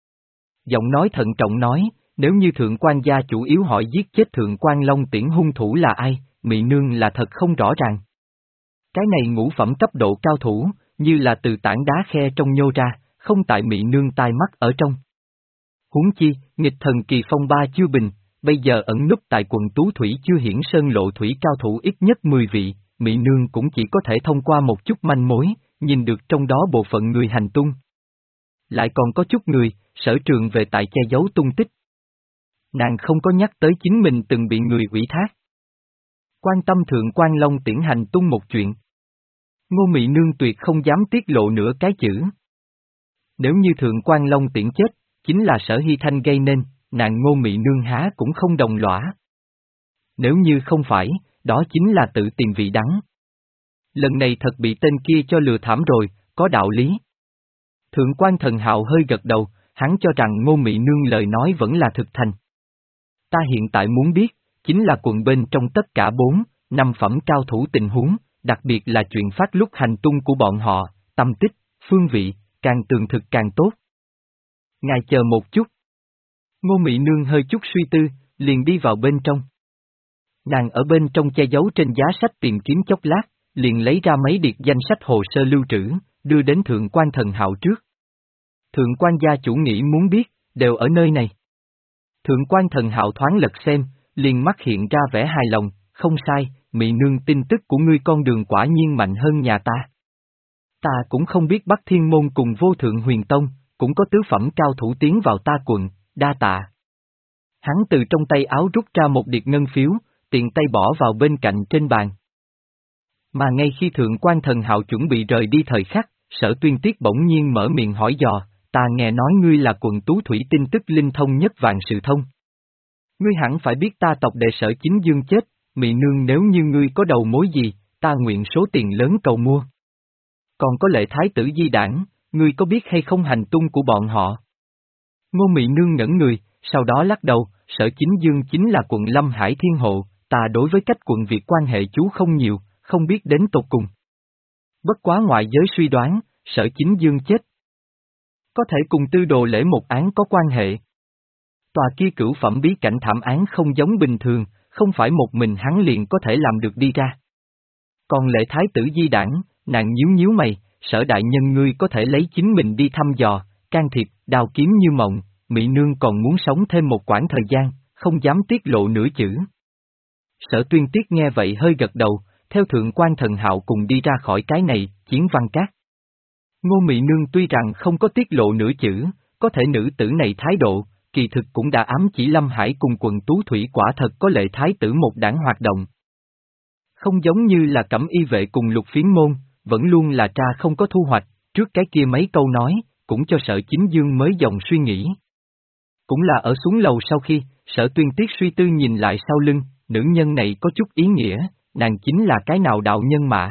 Giọng nói thận trọng nói, nếu như thượng quan gia chủ yếu hỏi giết chết thượng quan Long Tiễn hung thủ là ai, Mị Nương là thật không rõ ràng. Cái này ngũ phẩm cấp độ cao thủ, như là từ tảng đá khe trong nhô ra, không tại Mị Nương tai mắt ở trong. Huống chi, nghịch thần kỳ phong ba chưa bình, bây giờ ẩn núp tại quận Tú Thủy chưa hiển sơn lộ thủy cao thủ ít nhất mười vị, Mị Nương cũng chỉ có thể thông qua một chút manh mối, nhìn được trong đó bộ phận người hành tung. Lại còn có chút người, sở trường về tại che giấu tung tích. Nàng không có nhắc tới chính mình từng bị người ủy thác. Quan tâm thượng quan Long Tiễn hành tung một chuyện. Ngô Mị Nương tuyệt không dám tiết lộ nửa cái chữ. Nếu như thượng quan Long Tiễn chết, chính là Sở Hy Thanh gây nên, nàng Ngô Mị Nương há cũng không đồng lõa. Nếu như không phải, đó chính là tự tìm vị đắng. Lần này thật bị tên kia cho lừa thảm rồi, có đạo lý. Thượng quan Thần Hạo hơi gật đầu, hắn cho rằng Ngô Mị Nương lời nói vẫn là thực thành. Ta hiện tại muốn biết, chính là quận bên trong tất cả bốn, năm phẩm cao thủ tình huống, đặc biệt là chuyện phát lúc hành tung của bọn họ, tâm tích, phương vị, càng tường thực càng tốt. Ngài chờ một chút. Ngô Mị Nương hơi chút suy tư, liền đi vào bên trong. Nàng ở bên trong che giấu trên giá sách tìm kiếm chốc lát, liền lấy ra mấy điệp danh sách hồ sơ lưu trữ, đưa đến Thượng quan Thần Hạo trước. Thượng quan gia chủ nghĩ muốn biết, đều ở nơi này. Thượng quan Thần Hạo thoáng lật xem, liền mắt hiện ra vẻ hài lòng, không sai, Mị Nương tin tức của ngươi con đường quả nhiên mạnh hơn nhà ta. Ta cũng không biết Bắc Thiên Môn cùng Vô Thượng Huyền Tông, cũng có tứ phẩm cao thủ tiến vào ta quận, đa tạ. Hắn từ trong tay áo rút ra một điệp ngân phiếu, tiện tay bỏ vào bên cạnh trên bàn. Mà ngay khi Thượng quan Thần Hạo chuẩn bị rời đi thời khắc, Sở Tuyên Tiết bỗng nhiên mở miệng hỏi dò, ta nghe nói ngươi là quận Tú Thủy tin tức linh thông nhất vạn sự thông, Ngươi hẳn phải biết ta tộc đệ Sở Chính Dương chết, Mị Nương nếu như ngươi có đầu mối gì, ta nguyện số tiền lớn cầu mua. Còn có Lệ Thái tử Di Đảng, ngươi có biết hay không hành tung của bọn họ? Ngô Mị Nương ngẩn người, sau đó lắc đầu, Sở Chính Dương chính là quận Lâm Hải Thiên Hộ, ta đối với cách quận Việt quan hệ chú không nhiều, không biết đến tột cùng. Bất quá ngoại giới suy đoán, Sở Chính Dương chết. Có thể cùng Tư Đồ Lễ một án có quan hệ. Tòa kia cửu phẩm bí cảnh thảm án không giống bình thường, không phải một mình hắn liền có thể làm được đi ra. Còn Lệ Thái tử Di Đảng, nàng nhíu nhíu mày, Sở đại nhân ngươi có thể lấy chính mình đi thăm dò, can thiệp, đao kiếm như mộng, Mị Nương còn muốn sống thêm một quãng thời gian, không dám tiết lộ nửa chữ. Sở Tuyên Tiết nghe vậy hơi gật đầu, theo Thượng quan Thần Hạo cùng đi ra khỏi cái này, chiến văn cát. Ngô Mị Nương tuy rằng không có tiết lộ nửa chữ, có thể nữ tử này thái độ, kỳ thực cũng đã ám chỉ Lâm Hải cùng quần Tú Thủy quả thật có Lệ Thái tử một đảng hoạt động. Không giống như là Cẩm Y vệ cùng Lục Phiến môn, vẫn luôn là tra không có thu hoạch, trước cái kia mấy câu nói, cũng cho Sở Chính Dương mới dòng suy nghĩ. Cũng là ở xuống lầu sau khi, Sở Tuyên Tiết suy tư nhìn lại sau lưng, nữ nhân này có chút ý nghĩa, nàng chính là cái nào đạo nhân mã.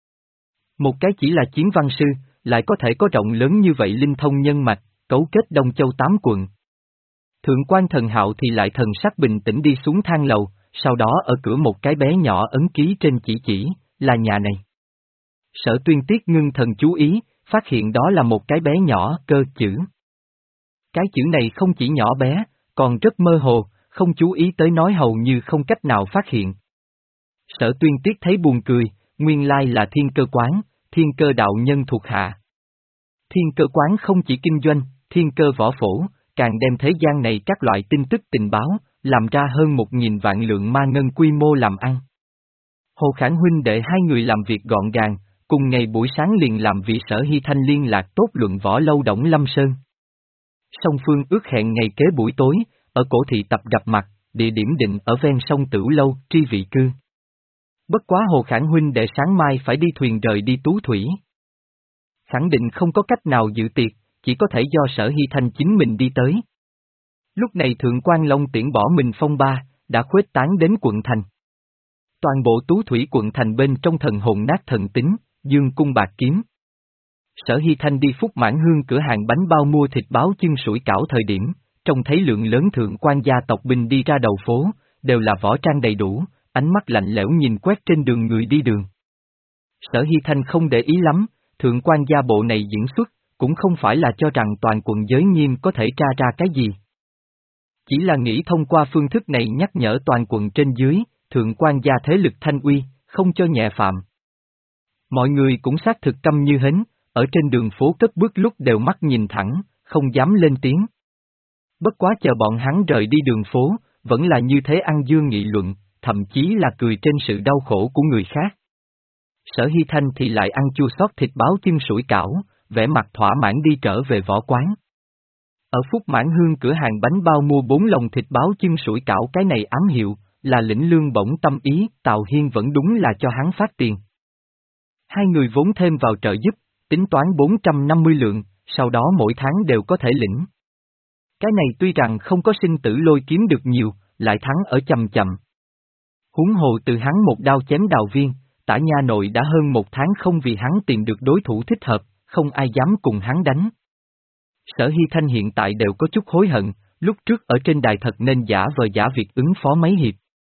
Một cái chỉ là chiến văn sư, lại có thể có rộng lớn như vậy linh thông nhân mạch, cấu kết Đông Châu tám quận. Thượng quan Thần Hạo thì lại thần sắc bình tĩnh đi xuống thang lầu, sau đó ở cửa một cái bé nhỏ ấn ký trên chỉ chỉ, là nhà này. Sở Tuyên Tiết ngưng thần chú ý, phát hiện đó là một cái bé nhỏ cơ chữ. Cái chữ này không chỉ nhỏ bé, còn rất mơ hồ, không chú ý tới nói hầu như không cách nào phát hiện. Sở Tuyên Tiết thấy buồn cười, nguyên lai là Thiên Cơ Quán, Thiên Cơ đạo nhân thuộc hạ. Thiên Cơ Quán không chỉ kinh doanh, Thiên Cơ võ phổ, càng đem thế gian này các loại tin tức tình báo, làm ra hơn một nghìn vạn lượng ma ngân quy mô làm ăn. Hồ Khản huynh đệ hai người làm việc gọn gàng, cùng ngày buổi sáng liền làm vị Sở Hy Thanh liên lạc tốt luận võ lâu Đổng Lâm Sơn. Song phương ước hẹn ngày kế buổi tối, ở cổ thị tập gặp mặt, địa điểm định ở ven sông Tửu Lâu, tri vị cư. Bất quá Hồ Khản huynh đệ sáng mai phải đi thuyền rời đi Tú Thủy. Khẳng định không có cách nào dự tiệc, chỉ có thể do Sở Hy Thanh chính mình đi tới. Lúc này Thượng quan Long Tiễn bỏ mình phong ba, đã khuếch tán đến quận thành. Toàn bộ Tú Thủy quận thành bên trong thần hồn nát thần tính, dương cung bạc kiếm. Sở Hy Thanh đi Phúc Mãn Hương cửa hàng bánh bao mua thịt báo chưng sủi cảo thời điểm, trông thấy lượng lớn thượng quan gia tộc binh đi ra đầu phố, đều là võ trang đầy đủ, ánh mắt lạnh lẽo nhìn quét trên đường người đi đường. Sở Hy Thanh không để ý lắm, thượng quan gia bộ này diễn xuất, cũng không phải là cho rằng toàn quận giới nghiêm có thể tra ra cái gì. Chỉ là nghĩ thông qua phương thức này nhắc nhở toàn quận trên dưới, thượng quan gia thế lực thanh uy, không cho nhẹ phạm. Mọi người cũng xác thực câm như hến, ở trên đường phố cất bước lúc đều mắt nhìn thẳng, không dám lên tiếng. Bất quá chờ bọn hắn rời đi đường phố, vẫn là như thế ăn dương nghị luận, thậm chí là cười trên sự đau khổ của người khác. Sở Hy Thanh thì lại ăn chua xót thịt báo chưng sủi cảo, vẻ mặt thỏa mãn đi trở về võ quán. Ở Phúc Mãn Hương cửa hàng bánh bao mua bốn lồng thịt báo chưng sủi cảo, cái này ám hiệu, là lĩnh lương bổng tâm ý, Tào Hiên vẫn đúng là cho hắn phát tiền. Hai người vốn thêm vào trợ giúp, tính toán bốn trăm năm mươi lượng, sau đó mỗi tháng đều có thể lĩnh. Cái này tuy rằng không có sinh tử lôi kiếm được nhiều, lại thắng ở chậm chậm. Huống hồ từ hắn một đao chém Đào Viên, Tả Nha Nội đã hơn một tháng không vì hắn tìm được đối thủ thích hợp, không ai dám cùng hắn đánh. Sở Hy Thanh hiện tại đều có chút hối hận, lúc trước ở trên đài thật nên giả vờ giả việc ứng phó mấy hiệp.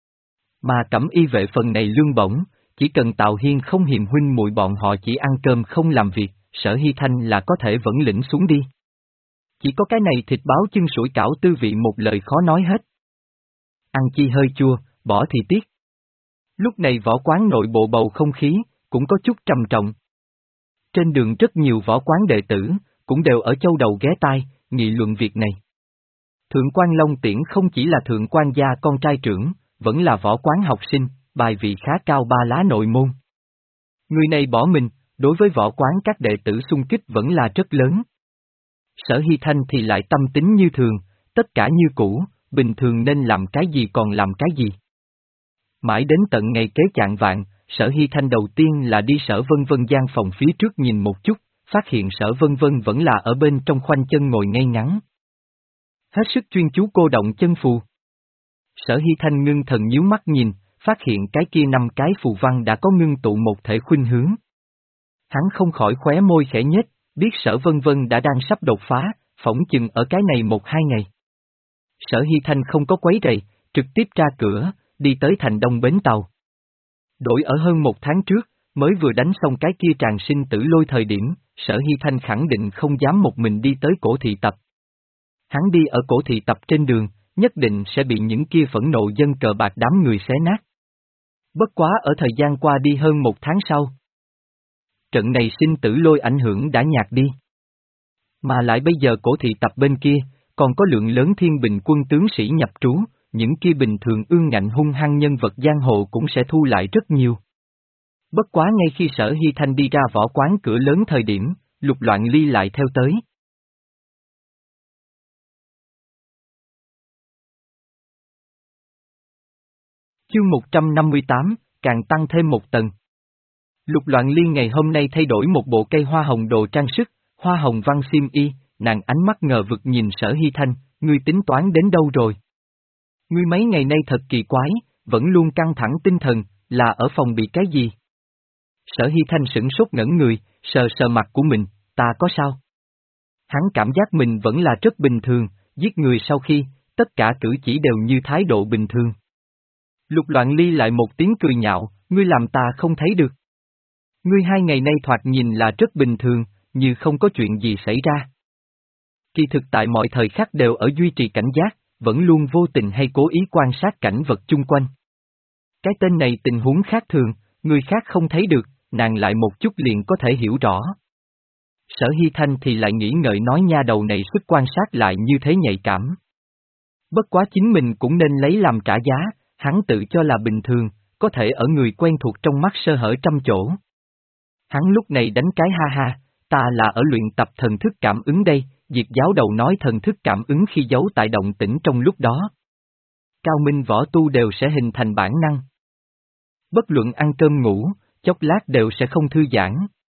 Mà Cẩm Y vệ phần này lương bổng, chỉ cần Tào Hiên không hiềm huynh muội bọn họ chỉ ăn cơm không làm việc, Sở Hy Thanh là có thể vẫn lĩnh xuống đi. Chỉ có cái này thịt báo chưng sủi cảo tư vị một lời khó nói hết. Ăn chi hơi chua, bỏ thì tiếc. Lúc này võ quán nội bộ bầu không khí, cũng có chút trầm trọng. Trên đường rất nhiều võ quán đệ tử, cũng đều ở châu đầu ghé tai, nghị luận việc này. Thượng quan Long Tiễn không chỉ là thượng quan gia con trai trưởng, vẫn là võ quán học sinh, bài vị khá cao ba lá nội môn. Người này bỏ mình, đối với võ quán các đệ tử xung kích vẫn là rất lớn. Sở Hy Thanh thì lại tâm tính như thường, tất cả như cũ, bình thường nên làm cái gì còn làm cái gì. Mãi đến tận ngày kế chạng vạn, Sở Hy Thanh đầu tiên là đi Sở Vân Vân gian phòng phía trước nhìn một chút, phát hiện Sở Vân Vân vẫn là ở bên trong khoanh chân ngồi ngay ngắn. Hết sức chuyên chú cô động chân phù. Sở Hy Thanh ngưng thần nhíu mắt nhìn, phát hiện cái kia năm cái phù văn đã có ngưng tụ một thể khuynh hướng. Hắn không khỏi khóe môi khẽ nhếch, biết Sở Vân Vân đã đang sắp đột phá, phỏng chừng ở cái này một hai ngày. Sở Hy Thanh không có quấy rầy, trực tiếp ra cửa, đi tới thành đông bến tàu. Đổi ở hơn một tháng trước, mới vừa đánh xong cái kia tràng sinh tử lôi thời điểm, Sở Hy Thanh khẳng định không dám một mình đi tới cổ thị tập. Hắn đi ở cổ thị tập trên đường, nhất định sẽ bị những kia phẫn nộ dân cờ bạc đám người xé nát. Bất quá ở thời gian qua đi hơn một tháng sau. Trận này sinh tử lôi ảnh hưởng đã nhạt đi. Mà lại bây giờ cổ thị tập bên kia, còn có lượng lớn thiên bình quân tướng sĩ nhập trú, những kia bình thường ương ngạnh hung hăng nhân vật giang hồ cũng sẽ thu lại rất nhiều. Bất quá ngay khi Sở Hy Thanh đi ra võ quán cửa lớn thời điểm, Lục Loạn Ly lại theo tới. Chương một trăm năm mươi tám, càng tăng thêm một tầng. Lục Loạn Ly ngày hôm nay thay đổi một bộ cây hoa hồng đồ trang sức, hoa hồng văn xiêm y, nàng ánh mắt ngờ vực nhìn Sở Hy Thanh, ngươi tính toán đến đâu rồi? Ngươi mấy ngày nay thật kỳ quái, vẫn luôn căng thẳng tinh thần, là ở phòng bị cái gì? Sở Hy Thanh sửng sốt ngẩn người, sờ sờ mặt của mình, ta có sao? Hắn cảm giác mình vẫn là rất bình thường, giết người sau khi, tất cả cử chỉ đều như thái độ bình thường. Lục Loạn Ly lại một tiếng cười nhạo, ngươi làm ta không thấy được. Ngươi hai ngày nay thoạt nhìn là rất bình thường, như không có chuyện gì xảy ra. Kỳ thực tại mọi thời khắc đều ở duy trì cảnh giác, vẫn luôn vô tình hay cố ý quan sát cảnh vật chung quanh. Cái tên này tình huống khác thường, người khác không thấy được, nàng lại một chút liền có thể hiểu rõ. Sở Hy Thanh thì lại nghĩ ngợi nói nha đầu này sức quan sát lại như thế nhạy cảm. Bất quá chính mình cũng nên lấy làm trả giá, hắn tự cho là bình thường, có thể ở người quen thuộc trong mắt sơ hở trăm chỗ. Hắn lúc này đánh cái ha ha, ta là ở luyện tập thần thức cảm ứng đây, Diệt giáo đầu nói thần thức cảm ứng khi giấu tại động tĩnh trong lúc đó. Cao minh võ tu đều sẽ hình thành bản năng. Bất luận ăn cơm ngủ, chốc lát đều sẽ không thư giãn.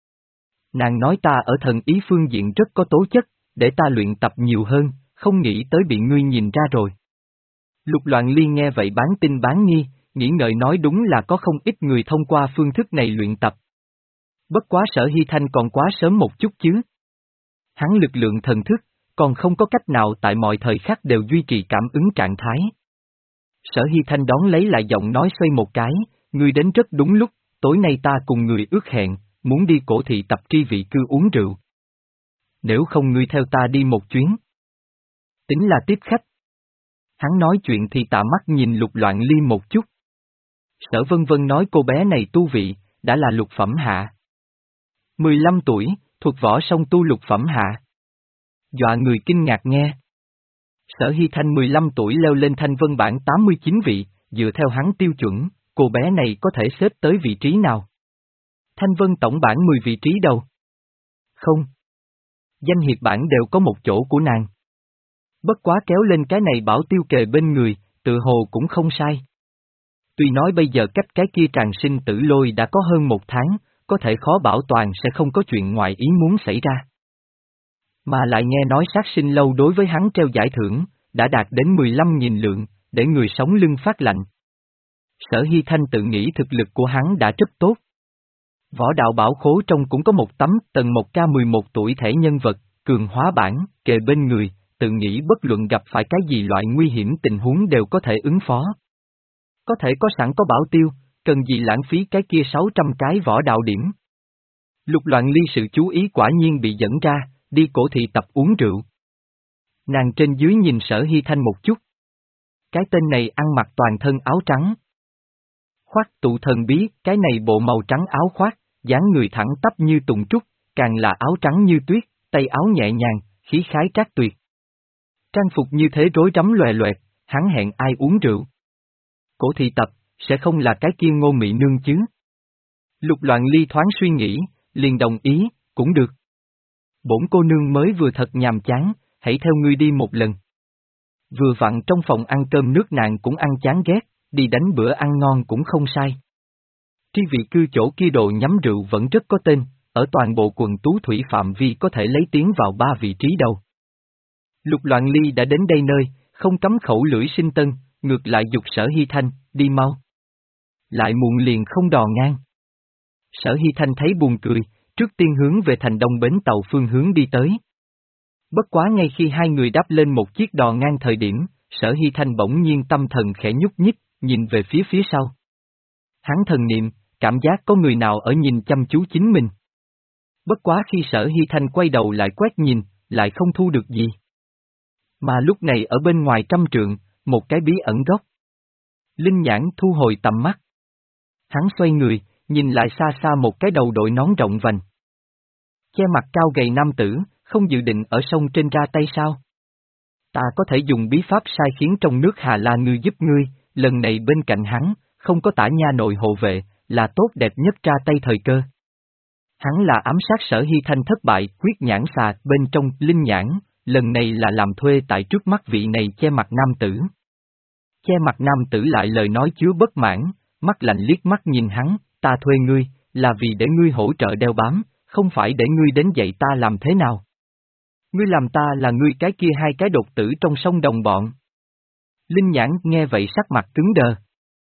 Nàng nói ta ở thần ý phương diện rất có tố chất, để ta luyện tập nhiều hơn, không nghĩ tới bị ngươi nhìn ra rồi. Lục Loạn Ly nghe vậy bán tin bán nghi, nghĩ ngợi nói đúng là có không ít người thông qua phương thức này luyện tập. Bất quá Sở Hy Thanh còn quá sớm một chút chứ. Hắn lực lượng thần thức, còn không có cách nào tại mọi thời khắc đều duy trì cảm ứng trạng thái. Sở Hy Thanh đón lấy lại giọng nói xoay một cái, ngươi đến rất đúng lúc, tối nay ta cùng người ước hẹn, muốn đi cổ thị tập tri vị cư uống rượu. Nếu không ngươi theo ta đi một chuyến. Tính là tiếp khách. Hắn nói chuyện thì tạ mắt nhìn Lục Loạn Ly một chút. Sở Vân Vân nói cô bé này tu vị, đã là lục phẩm hạ. mười lăm tuổi, thuộc võ song tu lục phẩm hạ. Dọa người kinh ngạc nghe. Sở Hy Thanh mười lăm tuổi leo lên thanh vân bảng tám mươi chín vị, dựa theo hắn tiêu chuẩn, cô bé này có thể xếp tới vị trí nào? Thanh vân tổng bảng mười vị trí đâu? Không. Danh hiệp bảng đều có một chỗ của nàng. Bất quá kéo lên cái này bảo tiêu kề bên người, tự hồ cũng không sai. Tuy nói bây giờ cách cái kia tràng sinh tử lôi đã có hơn một tháng, có thể khó bảo toàn sẽ không có chuyện ngoại ý muốn xảy ra. Mà lại nghe nói sát sinh lâu đối với hắn treo giải thưởng, đã đạt đến mười lăm nghìn lượng, để người sống lưng phát lạnh. Sở Hy Thanh tự nghĩ thực lực của hắn đã rất tốt. Võ đạo bảo khố trong cũng có một tấm tầng một K mười một tuổi thẻ nhân vật, cường hóa bản, kề bên người, tự nghĩ bất luận gặp phải cái gì loại nguy hiểm tình huống đều có thể ứng phó. Có thể có sẵn có bảo tiêu, cần gì lãng phí cái kia sáu trăm cái võ đạo điểm. Lục Loạn Ly sự chú ý quả nhiên bị dẫn ra, đi cổ thị tập uống rượu. Nàng trên dưới nhìn Sở Hy Thanh một chút. Cái tên này ăn mặc toàn thân áo trắng. Khoác tụ thần bí, cái này bộ màu trắng áo khoác, dáng người thẳng tắp như tùng trúc, càng là áo trắng như tuyết, tay áo nhẹ nhàng, khí khái trác tuyệt. Trang phục như thế rối rắm loè loẹt, hắn hẹn ai uống rượu. Cổ thị tập, sẽ không là cái kia Ngô Mị Nương chứ? Lục Loạn Ly thoáng suy nghĩ, liền đồng ý, cũng được. Bổn cô nương mới vừa thật nhàm chán, hãy theo ngươi đi một lần. Vừa vặn trong phòng ăn cơm nước nàng cũng ăn chán ghét, đi đánh bữa ăn ngon cũng không sai. Tri vị cư chỗ kia đồ nhắm rượu vẫn rất có tên, ở toàn bộ quần tú thủy phạm vi có thể lấy tiến vào ba vị trí đầu. Lục Loạn Ly đã đến đây nơi, không cấm khẩu lưỡi sinh tân, ngược lại dục Sở Hy Thanh, đi mau. Lại muộn liền không đò ngang. Sở Hy Thanh thấy buồn cười, trước tiên hướng về thành đông bến tàu phương hướng đi tới. Bất quá ngay khi hai người đáp lên một chiếc đò ngang thời điểm, Sở Hy Thanh bỗng nhiên tâm thần khẽ nhúc nhích, nhìn về phía phía sau. Hắn thần niệm, cảm giác có người nào ở nhìn chăm chú chính mình. Bất quá khi Sở Hy Thanh quay đầu lại quét nhìn, lại không thu được gì. Mà lúc này ở bên ngoài trăm trượng, một cái bí ẩn góc. Linh nhãn thu hồi tầm mắt. Hắn xoay người, nhìn lại xa xa một cái đầu đội nón rộng vành. Che mặt cao gầy nam tử, không dự định ở sông trên ra tay sao? Ta có thể dùng bí pháp sai khiến trong nước Hà La Ngư giúp ngươi, lần này bên cạnh hắn, không có Tả Nha nội hộ vệ, là tốt đẹp nhất ra tay thời cơ. Hắn là ám sát Sở Hy Thanh thất bại, huyết nhãn xà bên trong linh nhãn, lần này là làm thuê tại trước mắt vị này che mặt nam tử. Che mặt nam tử lại lời nói chứa bất mãn, mắt lạnh liếc mắt nhìn hắn, ta thuê ngươi, là vì để ngươi hỗ trợ đeo bám, không phải để ngươi đến dạy ta làm thế nào. Ngươi làm ta là ngươi cái kia hai cái đột tử trong sông đồng bọn. Linh nhãn nghe vậy sắc mặt cứng đờ.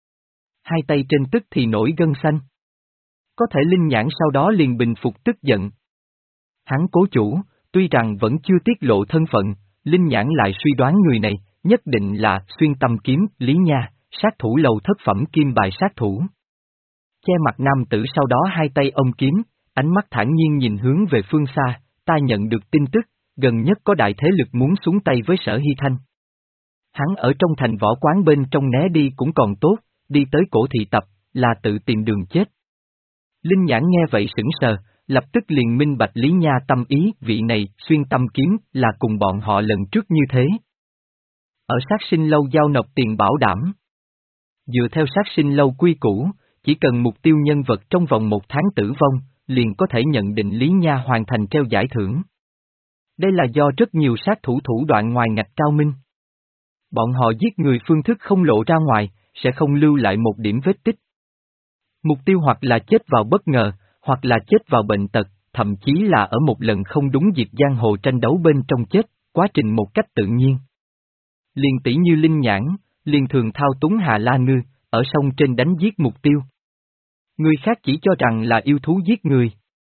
Hai tay trên tức thì nổi gân xanh. Có thể Linh nhãn sau đó liền bình phục tức giận. Hắn cố chủ, tuy rằng vẫn chưa tiết lộ thân phận, Linh nhãn lại suy đoán người này, nhất định là xuyên tâm kiếm, Lý Nha, sát thủ lầu thất phẩm kim bài sát thủ. Che mặt nam tử sau đó hai tay ôm kiếm, ánh mắt thản nhiên nhìn hướng về phương xa, ta nhận được tin tức, gần nhất có đại thế lực muốn xuống tay với Sở Hy Thanh. Hắn ở trong thành võ quán bên trong né đi cũng còn tốt, đi tới cổ thị tập, là tự tìm đường chết. Linh nhãn nghe vậy sững sờ, lập tức liền minh bạch Lý Nha tâm ý, vị này, xuyên tâm kiếm, là cùng bọn họ lần trước như thế. Ở sát sinh lâu giao nộp tiền bảo đảm. Dựa theo sát sinh lâu quy củ, chỉ cần mục tiêu nhân vật trong vòng một tháng tử vong, liền có thể nhận định Lý Nha hoàn thành treo giải thưởng. Đây là do rất nhiều sát thủ thủ đoạn ngoài ngạch cao minh. Bọn họ giết người phương thức không lộ ra ngoài, sẽ không lưu lại một điểm vết tích. Mục tiêu hoặc là chết vào bất ngờ, hoặc là chết vào bệnh tật, thậm chí là ở một lần không đúng dịp giang hồ tranh đấu bên trong chết, quá trình một cách tự nhiên. Liền tỷ như Linh nhãn, liền thường thao túng Hà La Ngư, ở sông trên đánh giết mục tiêu. Người khác chỉ cho rằng là yêu thú giết người.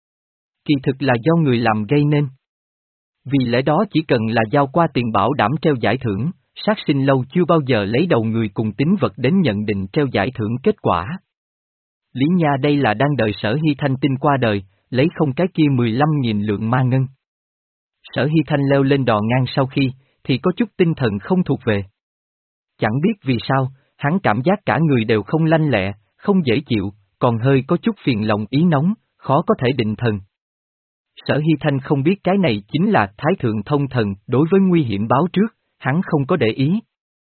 Kỳ thực là do người làm gây nên. Vì lẽ đó chỉ cần là giao qua tiền bảo đảm treo giải thưởng, sát sinh lâu chưa bao giờ lấy đầu người cùng tín vật đến nhận định treo giải thưởng kết quả. Lý Nha đây là đang đợi Sở Hy Thanh tin qua đời, lấy không cái kia mười lăm nghìn lượng ma ngân. Sở Hy Thanh leo lên đò ngang sau khi, thì có chút tinh thần không thuộc về. Chẳng biết vì sao, hắn cảm giác cả người đều không lanh lẹ, không dễ chịu, còn hơi có chút phiền lòng ý nóng, khó có thể định thần. Sở Hy Thanh không biết cái này chính là Thái Thượng Thông Thần, đối với nguy hiểm báo trước, hắn không có để ý.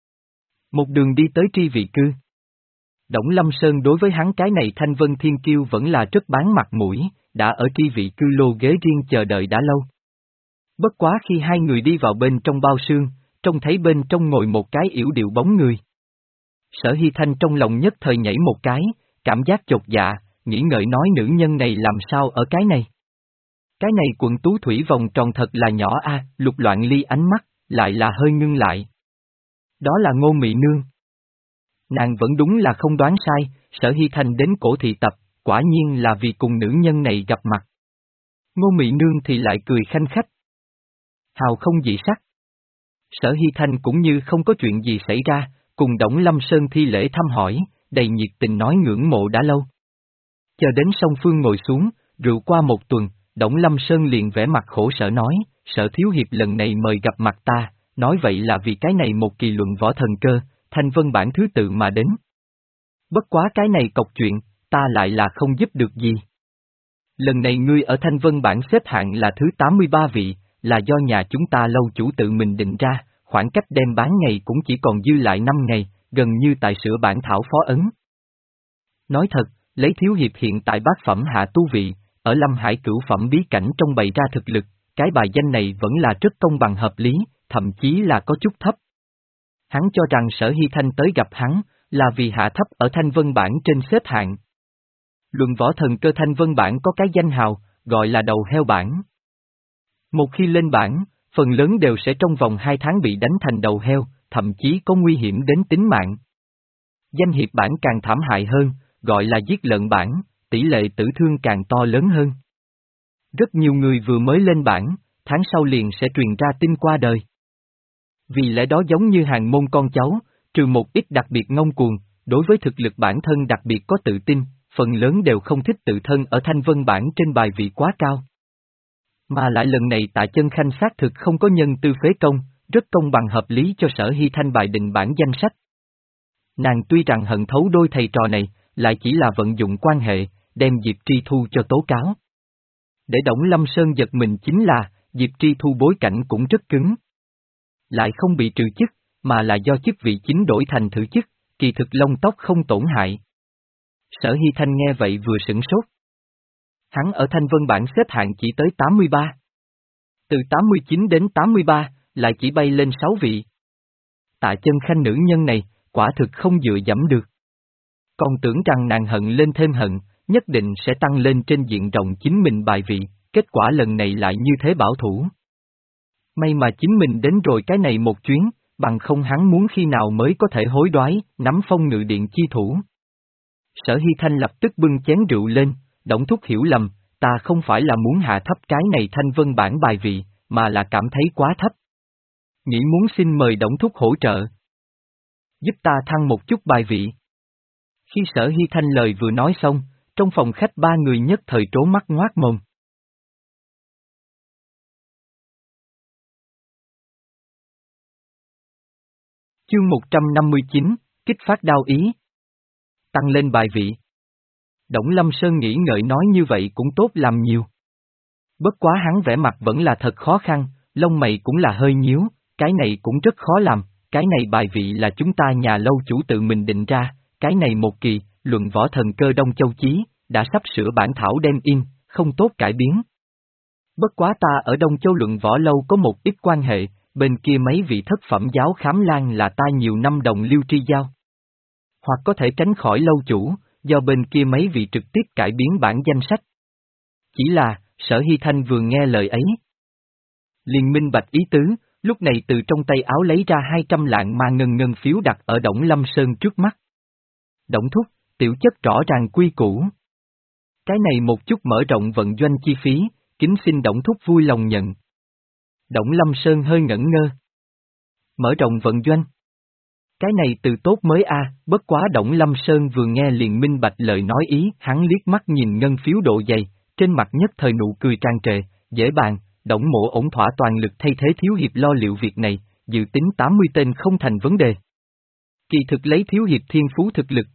Một đường đi tới Tri Vị Cư. Đổng Lâm Sơn đối với hắn cái này Thanh Vân Thiên Kiêu vẫn là rất bán mặt mũi, đã ở Tri Vị Cư lô ghế riêng chờ đợi đã lâu. Bất quá khi hai người đi vào bên trong bao sương, trông thấy bên trong ngồi một cái yểu điệu bóng người. Sở Hy Thanh trong lòng nhất thời nhảy một cái, cảm giác chột dạ, nghĩ ngợi nói nữ nhân này làm sao ở cái này. Cái này quận tú thủy vòng tròn thật là nhỏ a, Lục Loạn Ly ánh mắt, lại là hơi ngưng lại. Đó là Ngô Mị Nương. Nàng vẫn đúng là không đoán sai, Sở Hy Thanh đến cổ thị tập, quả nhiên là vì cùng nữ nhân này gặp mặt. Ngô Mị Nương thì lại cười khanh khách. Hào không dị sắc. Sở Hy Thanh cũng như không có chuyện gì xảy ra, cùng Đổng Lâm Sơn thi lễ thăm hỏi, đầy nhiệt tình nói ngưỡng mộ đã lâu. Chờ đến song phương ngồi xuống, rượu qua một tuần, Đổng Lâm Sơn liền vẽ mặt khổ sở nói, Sở Thiếu Hiệp lần này mời gặp mặt ta, nói vậy là vì cái này một kỳ luận võ thần cơ, Thanh Vân bản thứ tự mà đến. Bất quá cái này cọc chuyện, ta lại là không giúp được gì. Lần này ngươi ở Thanh Vân bản xếp hạng là thứ tám mươi ba vị, là do nhà chúng ta lâu chủ tự mình định ra, khoảng cách đem bán ngày cũng chỉ còn dư lại năm ngày, gần như tại sửa bản thảo phó ấn. Nói thật, lấy Thiếu Hiệp hiện tại bát phẩm hạ tu vị, ở Lâm Hải cửu phẩm bí cảnh trong bày ra thực lực, cái bài danh này vẫn là rất công bằng hợp lý, thậm chí là có chút thấp. Hắn cho rằng Sở Hy Thanh tới gặp hắn, là vì hạ thấp ở Thanh Vân bản trên xếp hạng. Luận võ thần cơ Thanh Vân bản có cái danh hào, gọi là đầu heo bản. Một khi lên bản, phần lớn đều sẽ trong vòng hai tháng bị đánh thành đầu heo, thậm chí có nguy hiểm đến tính mạng. Danh hiệp bản càng thảm hại hơn, gọi là giết lợn bản, tỷ lệ tử thương càng to lớn hơn. Rất nhiều người vừa mới lên bản, tháng sau liền sẽ truyền ra tin qua đời. Vì lẽ đó giống như hàng môn con cháu, trừ một ít đặc biệt ngông cuồng, đối với thực lực bản thân đặc biệt có tự tin, phần lớn đều không thích tự thân ở thanh vân bản trên bài vị quá cao. Mà lại lần này Tạ Chân Khanh xác thực không có nhân tư phế công, rất công bằng hợp lý cho Sở Hy Thanh bài định bản danh sách. Nàng tuy rằng hận thấu đôi thầy trò này, lại chỉ là vận dụng quan hệ, đem Diệp Tri Thu cho tố cáo. Để Đổng Lâm Sơn giật mình chính là, Diệp Tri Thu bối cảnh cũng rất cứng. Lại không bị trừ chức, mà là do chức vị chính đổi thành thử chức, kỳ thực lông tóc không tổn hại. Sở Hy Thanh nghe vậy vừa sửng sốt. Hắn ở Thanh Vân bản xếp hạng chỉ tới tám mươi ba. Từ tám mươi chín đến tám mươi ba, lại chỉ bay lên sáu vị. Tạ Chân Khanh nữ nhân này, quả thực không dựa dẫm được. Còn tưởng rằng nàng hận lên thêm hận, nhất định sẽ tăng lên trên diện rộng chính mình bài vị, kết quả lần này lại như thế bảo thủ. May mà chính mình đến rồi cái này một chuyến, bằng không hắn muốn khi nào mới có thể hối đoái, nắm phong ngự điện chi thủ. Sở Hy Thanh lập tức bưng chén rượu lên, Đổng thúc hiểu lầm, ta không phải là muốn hạ thấp cái này Thanh Vân bản bài vị, mà là cảm thấy quá thấp. Nghĩ muốn xin mời Đổng thúc hỗ trợ. Giúp ta thăng một chút bài vị. Khi Sở Hy Thanh lời vừa nói xong, trong phòng khách ba người nhất thời trố mắt ngoác mồm. Chương một trăm năm mươi chín, kích phát đao ý. Tăng lên bài vị. Đổng Lâm Sơn nghĩ ngợi nói như vậy cũng tốt làm nhiều. Bất quá hắn vẻ mặt vẫn là thật khó khăn, lông mày cũng là hơi nhíu, cái này cũng rất khó làm, cái này bài vị là chúng ta nhà lâu chủ tự mình định ra, cái này một kỳ, luận võ thần cơ Đông Châu Chí, đã sắp sửa bản thảo đem in, không tốt cải biến. Bất quá ta ở Đông Châu luận võ lâu có một ít quan hệ, bên kia mấy vị thất phẩm giáo khám lan là ta nhiều năm đồng liêu tri giao. Hoặc có thể tránh khỏi lâu chủ, do bên kia mấy vị trực tiếp cải biến bản danh sách. Chỉ là, Sở Hy Thanh vừa nghe lời ấy. Liền minh bạch ý tứ, lúc này từ trong tay áo lấy ra hai trăm lạng ma ngân ngân phiếu đặt ở Đổng Lâm Sơn trước mắt. Đổng thúc, tiểu chất rõ ràng quy củ. Cái này một chút mở rộng vận doanh chi phí, kính xin Đổng thúc vui lòng nhận. Đổng Lâm Sơn hơi ngẩn ngơ. Mở rộng vận doanh. Cái này từ tốt mới a, bất quá Đổng Lâm Sơn vừa nghe liền minh bạch lời nói ý, hắn liếc mắt nhìn ngân phiếu độ dày, trên mặt nhất thời nụ cười tràn trề, dễ bàn, Đổng mộ ổn thỏa toàn lực thay thế Thiếu Hiệp lo liệu việc này, dự tính tám mươi tên không thành vấn đề. Kỳ thực lấy Thiếu Hiệp thiên phú thực lực,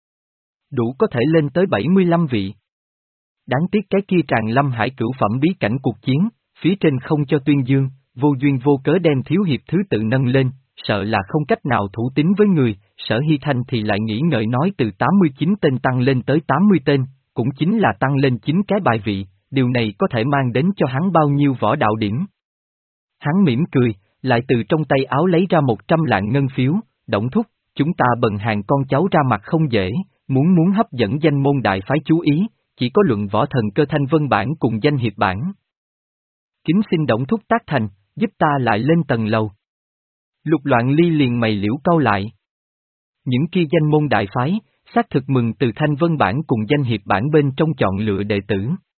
đủ có thể lên tới bảy mươi lăm vị. Đáng tiếc cái kia Tràng Lâm Hải cửu phẩm bí cảnh cuộc chiến, phía trên không cho tuyên dương, vô duyên vô cớ đem Thiếu Hiệp thứ tự nâng lên, sợ là không cách nào thủ tín với người, Sở Hy Thanh thì lại nghĩ ngợi nói từ tám mươi chín tên tăng lên tới tám mươi tên, cũng chính là tăng lên chín cái bài vị, điều này có thể mang đến cho hắn bao nhiêu võ đạo điểm. Hắn mỉm cười, lại từ trong tay áo lấy ra một trăm lạng ngân phiếu, Đổng thúc, chúng ta bần hàng con cháu ra mặt không dễ, muốn muốn hấp dẫn danh môn đại phái chú ý, chỉ có luận võ thần cơ Thanh Vân bản cùng danh hiệp bản. Kính xin Đổng thúc tác thành, giúp ta lại lên tầng lầu. Lục Loạn Ly liền mày liễu cau lại. Những kia danh môn đại phái, xác thực mừng từ Thanh Vân bản cùng danh hiệp bản bên trong chọn lựa đệ tử.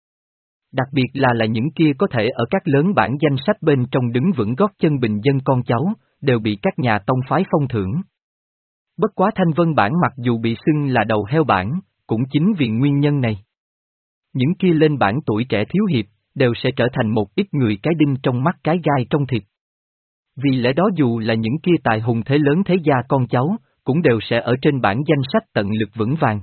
Đặc biệt là là những kia có thể ở các lớn bản danh sách bên trong đứng vững gót chân bình dân con cháu, đều bị các nhà tông phái phong thưởng. Bất quá Thanh Vân bản mặc dù bị xưng là đầu heo bản, cũng chính vì nguyên nhân này. Những kia lên bản tuổi trẻ thiếu hiệp, đều sẽ trở thành một ít người cái đinh trong mắt cái gai trong thịt. Vì lẽ đó dù là những kia tài hùng thế lớn thế gia con cháu, cũng đều sẽ ở trên bản danh sách tận lực vững vàng.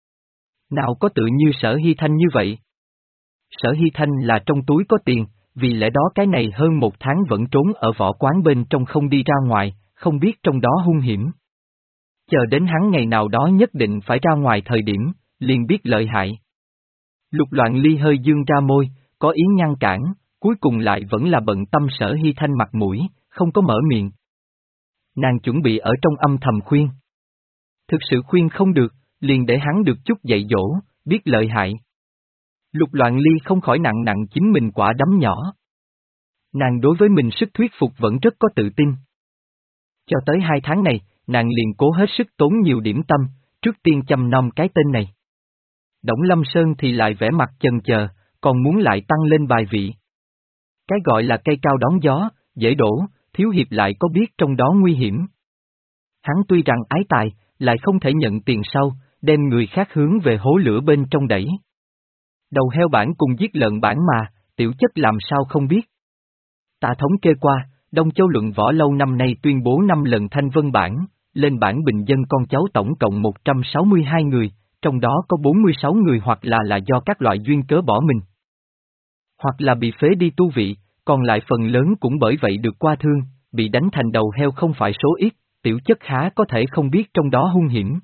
Nào có tự như Sở Hy Thanh như vậy? Sở Hy Thanh là trong túi có tiền, vì lẽ đó cái này hơn một tháng vẫn trốn ở võ quán bên trong không đi ra ngoài, không biết trong đó hung hiểm. Chờ đến hắn ngày nào đó nhất định phải ra ngoài thời điểm, liền biết lợi hại. Lục Loạn Ly hơi dương ra môi, có ý ngăn cản, cuối cùng lại vẫn là bận tâm Sở Hy Thanh mặt mũi, không có mở miệng. Nàng chuẩn bị ở trong âm thầm khuyên. Thực sự khuyên không được, liền để hắn được chút dạy dỗ, biết lợi hại. Lục Loạn Ly không khỏi nặng nặng chính mình quả đấm nhỏ. Nàng đối với mình sức thuyết phục vẫn rất có tự tin. Cho tới hai tháng này, nàng liền cố hết sức tốn nhiều điểm tâm, trước tiên chăm nom cái tên này. Đổng Lâm Sơn thì lại vẻ mặt chần chờ, còn muốn lại tăng lên bài vị. Cái gọi là cây cao đón gió, dễ đổ, thiếu hiệp lại có biết trong đó nguy hiểm. Hắn tuy rằng ái tài, lại không thể nhận tiền sau, đem người khác hướng về hố lửa bên trong đẩy. Đầu heo bản cùng giết lợn bản mà, tiểu chất làm sao không biết. Ta thống kê qua, Đông Châu luận võ lâu năm nay tuyên bố năm lần thanh vân bản, lên bản bình dân con cháu tổng cộng một trăm sáu mươi hai người, trong đó có bốn mươi sáu người hoặc là là do các loại duyên cớ bỏ mình, hoặc là bị phế đi tu vị, còn lại phần lớn cũng bởi vậy được qua thương, bị đánh thành đầu heo không phải số ít, tiểu chất há có thể không biết trong đó hung hiểm.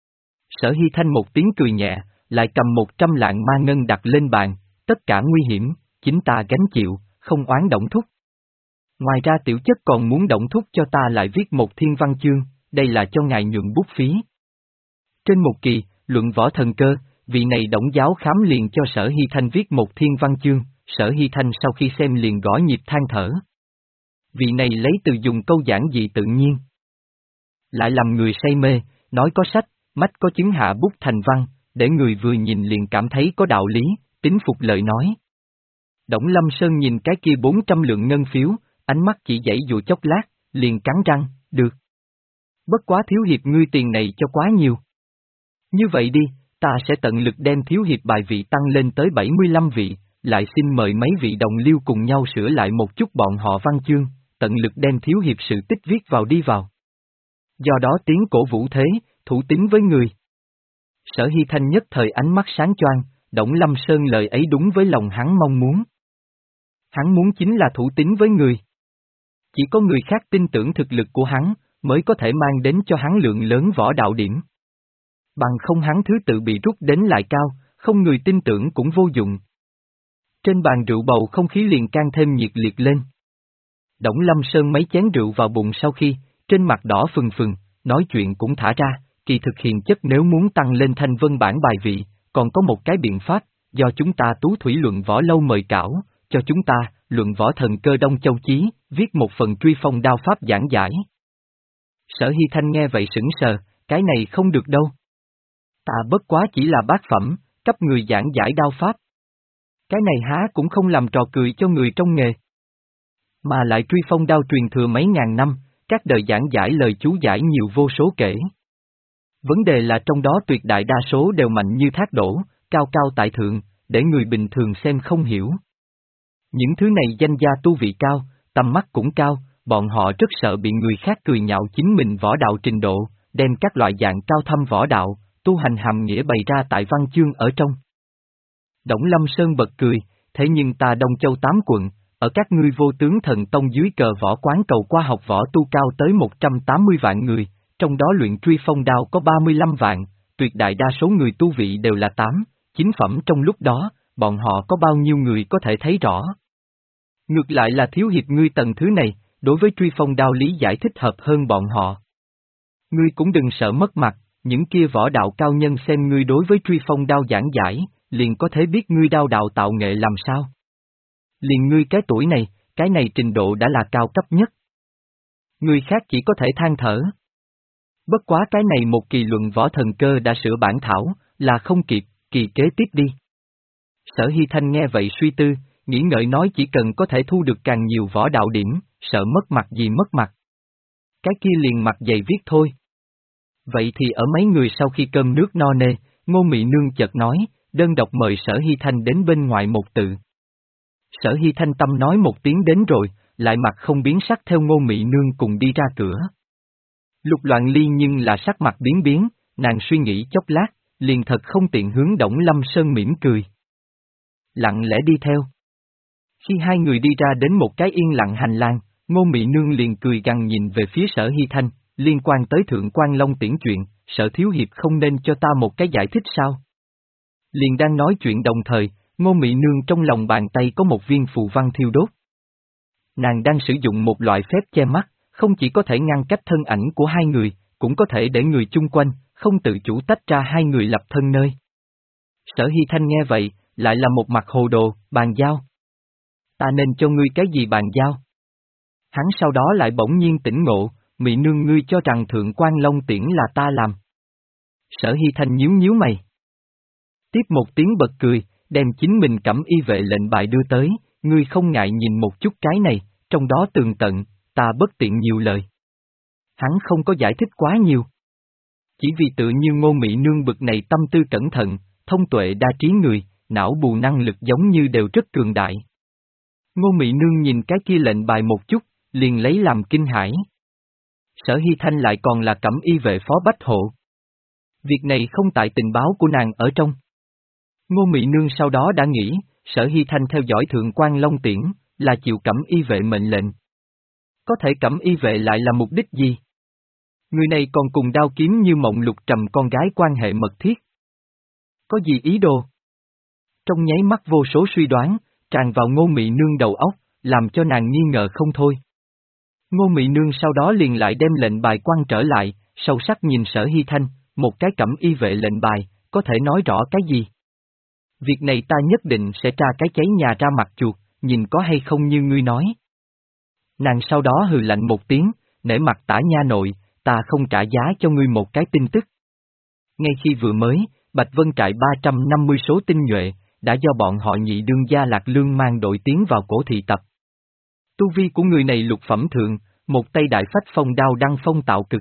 Sở Hy Thanh một tiếng cười nhẹ, lại cầm một trăm lạng ma ngân đặt lên bàn, tất cả nguy hiểm, chính ta gánh chịu, không oán Động thúc. Ngoài ra tiểu chất còn muốn Động thúc cho ta lại viết một thiên văn chương, đây là cho ngài nhuận bút phí. Trên một kỳ, luận võ thần cơ, vị này Đổng giáo khám liền cho Sở Hy Thanh viết một thiên văn chương, Sở Hy Thanh sau khi xem liền gõ nhịp than thở. Vị này lấy từ dùng câu giản dị tự nhiên. Lại làm người say mê, nói có sách, mách có chứng hạ bút thành văn, để người vừa nhìn liền cảm thấy có đạo lý, tín phục lời nói. Đổng Lâm Sơn nhìn cái kia bốn trăm lượng ngân phiếu, ánh mắt chỉ dãy dụ chốc lát, liền cắn răng, được. Bất quá thiếu hiệp ngươi tiền này cho quá nhiều. Như vậy đi, ta sẽ tận lực đem thiếu hiệp bài vị tăng lên tới bảy mươi lăm vị, lại xin mời mấy vị đồng liêu cùng nhau sửa lại một chút bọn họ văn chương, tận lực đem thiếu hiệp sự tích viết vào đi vào. Do đó tiếng cổ vũ thế, thủ tín với người. Sở Hy Thanh nhất thời ánh mắt sáng choang, Đổng Lâm Sơn lời ấy đúng với lòng hắn mong muốn. Hắn muốn chính là thủ tín với người. Chỉ có người khác tin tưởng thực lực của hắn, mới có thể mang đến cho hắn lượng lớn võ đạo điểm. Bằng không hắn thứ tự bị rút đến lại cao, không người tin tưởng cũng vô dụng. Trên bàn rượu bầu không khí liền càng thêm nhiệt liệt lên. Đổng Lâm Sơn mấy chén rượu vào bụng sau khi, trên mặt đỏ phừng phừng, nói chuyện cũng thả ra, kỳ thực hiền chất nếu muốn tăng lên thanh vân bản bài vị, còn có một cái biện pháp, do chúng ta Tú Thủy luận võ lâu mời cảo, cho chúng ta, luận võ thần cơ Đông Châu Chí, viết một phần truy phong đao pháp giảng giải. Sở Hy Thanh nghe vậy sững sờ, cái này không được đâu. Ta bất quá chỉ là bát phẩm, cấp người giảng giải đao pháp. Cái này há cũng không làm trò cười cho người trong nghề. Mà lại truy phong đao truyền thừa mấy ngàn năm, các đời giảng giải lời chú giải nhiều vô số kể. Vấn đề là trong đó tuyệt đại đa số đều mạnh như thác đổ, cao cao tại thượng, để người bình thường xem không hiểu. Những thứ này danh gia tu vị cao, tầm mắt cũng cao, bọn họ rất sợ bị người khác cười nhạo chính mình võ đạo trình độ, đem các loại dạng cao thâm võ đạo, tu hành hàm nghĩa bày ra tại văn chương ở trong. Đổng Lâm Sơn bật cười, thế nhưng ta Đông Châu tám quận, ở các ngươi vô tướng thần tông dưới cờ võ quán cầu qua học võ tu cao tới một trăm tám mươi vạn người, trong đó luyện truy phong đao có ba mươi lăm vạn, tuyệt đại đa số người tu vị đều là tám, chín phẩm trong lúc đó, bọn họ có bao nhiêu người có thể thấy rõ. Ngược lại là thiếu hiệp ngươi tầng thứ này, đối với truy phong đao lý giải thích hợp hơn bọn họ. Ngươi cũng đừng sợ mất mặt, những kia võ đạo cao nhân xem ngươi đối với truy phong đao giảng giải, liền có thể biết ngươi đao đạo tạo nghệ làm sao. Liền ngươi cái tuổi này, cái này trình độ đã là cao cấp nhất. Người khác chỉ có thể than thở. Bất quá cái này một kỳ luận võ thần cơ đã sửa bản thảo, là không kịp, kỳ kế tiếp đi. Sở Hy Thanh nghe vậy suy tư, nghĩ ngợi nói chỉ cần có thể thu được càng nhiều võ đạo điểm, sợ mất mặt gì mất mặt. Cái kia liền mặt dày viết thôi. Vậy thì ở mấy người sau khi cơm nước no nê, Ngô Mị Nương chợt nói, đơn độc mời Sở Hy Thanh đến bên ngoài một tự. Sở Hy Thanh tâm nói một tiếng đến rồi, lại mặt không biến sắc theo Ngô Mị Nương cùng đi ra cửa. Lục Loạn Ly nhưng là sắc mặt biến biến, nàng suy nghĩ chốc lát, liền thật không tiện hướng Đổng Lâm Sơn mỉm cười. Lặng lẽ đi theo. Khi hai người đi ra đến một cái yên lặng hành lang, Ngô Mị Nương liền cười gằn nhìn về phía Sở Hy Thanh, liên quan tới Thượng Quan Long Tiễn chuyện, Sở Thiếu Hiệp không nên cho ta một cái giải thích sao? Liền đang nói chuyện đồng thời, Ngô Mị Nương trong lòng bàn tay có một viên phù văn thiêu đốt. Nàng đang sử dụng một loại phép che mắt, không chỉ có thể ngăn cách thân ảnh của hai người, cũng có thể để người chung quanh, không tự chủ tách ra hai người lập thân nơi. Sở Hy Thanh nghe vậy, lại là một mặt hồ đồ, bàn giao. Ta nên cho ngươi cái gì bàn giao? Hắn sau đó lại bỗng nhiên tỉnh ngộ, Mị nương ngươi cho rằng thượng quan Long Tiễn là ta làm. Sở Hy Thanh nhíu nhíu mày. Tiếp một tiếng bật cười, đem chính mình cẩm y vệ lệnh bài đưa tới, ngươi không ngại nhìn một chút cái này, trong đó tường tận, ta bất tiện nhiều lời. Hắn không có giải thích quá nhiều. Chỉ vì tự như Ngô Mị nương bực này tâm tư cẩn thận, thông tuệ đa trí người, não bù năng lực giống như đều rất cường đại. Ngô Mị nương nhìn cái kia lệnh bài một chút, liền lấy làm kinh hãi. Sở Hy Thanh lại còn là cẩm y vệ phó bách hộ. Việc này không tại tình báo của nàng ở trong. Ngô Mị nương sau đó đã nghĩ, Sở Hy Thanh theo dõi thượng quan Long Tiễn, là chịu cẩm y vệ mệnh lệnh. Có thể cẩm y vệ lại là mục đích gì? Người này còn cùng đao kiếm như mộng lục trầm con gái quan hệ mật thiết. Có gì ý đồ? Trong nháy mắt vô số suy đoán, tràn vào Ngô Mị nương đầu óc, làm cho nàng nghi ngờ không thôi. Ngô Mị nương sau đó liền lại đem lệnh bài quăng trở lại, sâu sắc nhìn Sở Hy Thanh, một cái cẩm y vệ lệnh bài, có thể nói rõ cái gì? Việc này ta nhất định sẽ tra cái cháy nhà ra mặt chuột, nhìn có hay không như ngươi nói. Nàng sau đó hừ lạnh một tiếng, nể mặt tả nha nội, ta không trả giá cho ngươi một cái tin tức. Ngay khi vừa mới, Bạch Vân trại ba trăm năm mươi số tinh nhuệ, đã do bọn họ nhị đương gia Lạc Lương mang đội tiến vào cổ thị tập. Tu vi của người này lục phẩm thượng, một tay đại phách phong đao đăng phong tạo cực.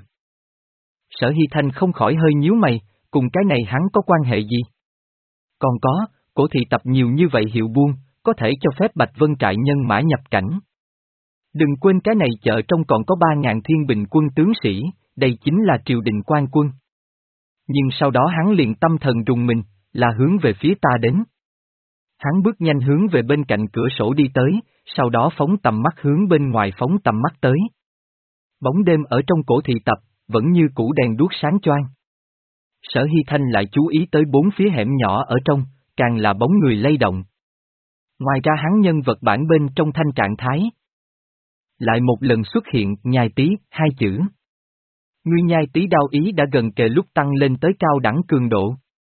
Sở Hy Thanh không khỏi hơi nhíu mày, cùng cái này hắn có quan hệ gì? Còn có, cổ thị tập nhiều như vậy hiệu buôn, có thể cho phép Bạch Vân trại nhân mã nhập cảnh. Đừng quên cái này chợ trong còn có ba ngàn thiên bình quân tướng sĩ, đây chính là triều đình quan quân. Nhưng sau đó hắn liền tâm thần rùng mình, là hướng về phía ta đến. Hắn bước nhanh hướng về bên cạnh cửa sổ đi tới, sau đó phóng tầm mắt hướng bên ngoài phóng tầm mắt tới. Bóng đêm ở trong cổ thị tập, vẫn như cũ đèn đuốc sáng choang. Sở Hy Thanh lại chú ý tới bốn phía hẻm nhỏ ở trong, càng là bóng người lay động. Ngoài ra hắn nhân vật bản bên trong thanh trạng thái. Lại một lần xuất hiện nhai tí, hai chữ. Ngươi nhai tí đao ý đã gần kề lúc tăng lên tới cao đẳng cường độ.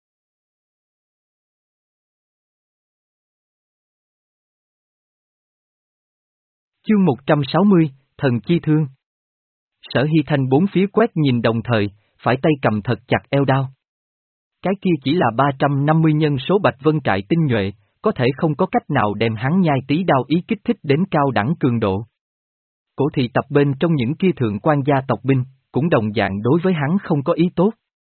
Chương một trăm sáu mươi, Thần Chi Thương. Sở Hy Thanh bốn phía quét nhìn đồng thời, phải tay cầm thật chặt eo đao. Cái kia chỉ là ba trăm năm mươi nhân số Bạch Vân trại tinh nhuệ, có thể không có cách nào đem hắn nhai tí đao ý kích thích đến cao đẳng cường độ. Cổ thị tập bên trong những kia thượng quan gia tộc binh, cũng đồng dạng đối với hắn không có ý tốt.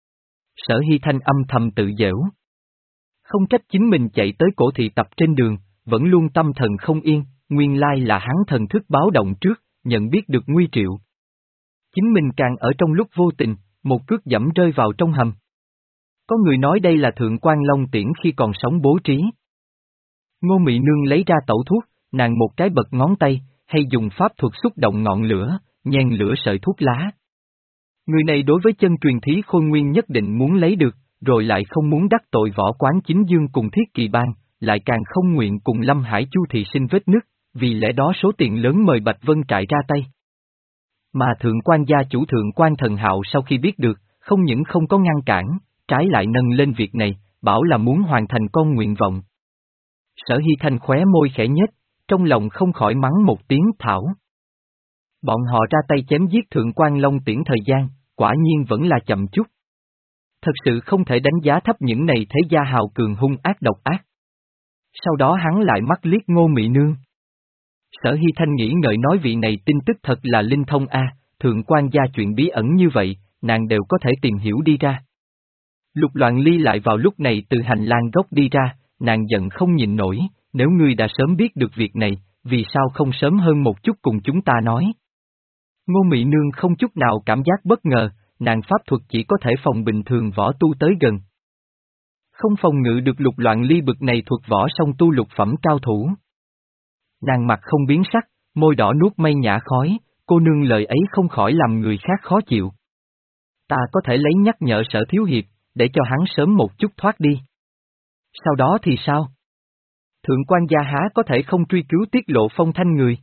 Sở Hy Thanh âm thầm tự giễu. Không trách chính mình chạy tới cổ thị tập trên đường, vẫn luôn tâm thần không yên, nguyên lai là hắn thần thức báo động trước, nhận biết được nguy triệu. Chính mình càng ở trong lúc vô tình, một cước dẫm rơi vào trong hầm. Có người nói đây là thượng quan Long Tiễn khi còn sống bố trí. Ngô Mị nương lấy ra tẩu thuốc, nàng một cái bật ngón tay, hay dùng pháp thuật xúc động ngọn lửa, nhen lửa sợi thuốc lá. Người này đối với chân truyền thí khôi nguyên nhất định muốn lấy được, rồi lại không muốn đắc tội võ quán chính dương cùng thiết kỳ bang, lại càng không nguyện cùng Lâm Hải Chu thị sinh vết nứt, vì lẽ đó số tiền lớn mời Bạch Vân trại ra tay. Mà thượng quan gia chủ thượng quan Thần Hạo sau khi biết được, không những không có ngăn cản, trái lại nâng lên việc này, bảo là muốn hoàn thành con nguyện vọng. Sở Hy Thanh khóe môi khẽ nhếch, trong lòng không khỏi mắng một tiếng thảo. Bọn họ ra tay chém giết thượng quan Long Tiễn thời gian, quả nhiên vẫn là chậm chút. Thật sự không thể đánh giá thấp những này thế gia hào cường hung ác độc ác. Sau đó hắn lại mắt liếc Ngô Mị nương. Sở Hy Thanh nghĩ ngợi nói vị này tin tức thật là linh thông a, thượng quan gia chuyện bí ẩn như vậy, nàng đều có thể tìm hiểu đi ra. Lục Loạn Ly lại vào lúc này từ hành lang gốc đi ra, nàng giận không nhịn nổi, nếu ngươi đã sớm biết được việc này, vì sao không sớm hơn một chút cùng chúng ta nói. Ngô Mị nương không chút nào cảm giác bất ngờ, nàng pháp thuật chỉ có thể phòng bình thường võ tu tới gần. Không phòng ngự được Lục Loạn Ly bực này thuật võ song tu lục phẩm cao thủ. Nàng mặt không biến sắc, môi đỏ nuốt mây nhả khói, cô nương lời ấy không khỏi làm người khác khó chịu. Ta có thể lấy nhắc nhở Sở thiếu hiệp, để cho hắn sớm một chút thoát đi. Sau đó thì sao? Thượng quan gia há có thể không truy cứu tiết lộ phong thanh người.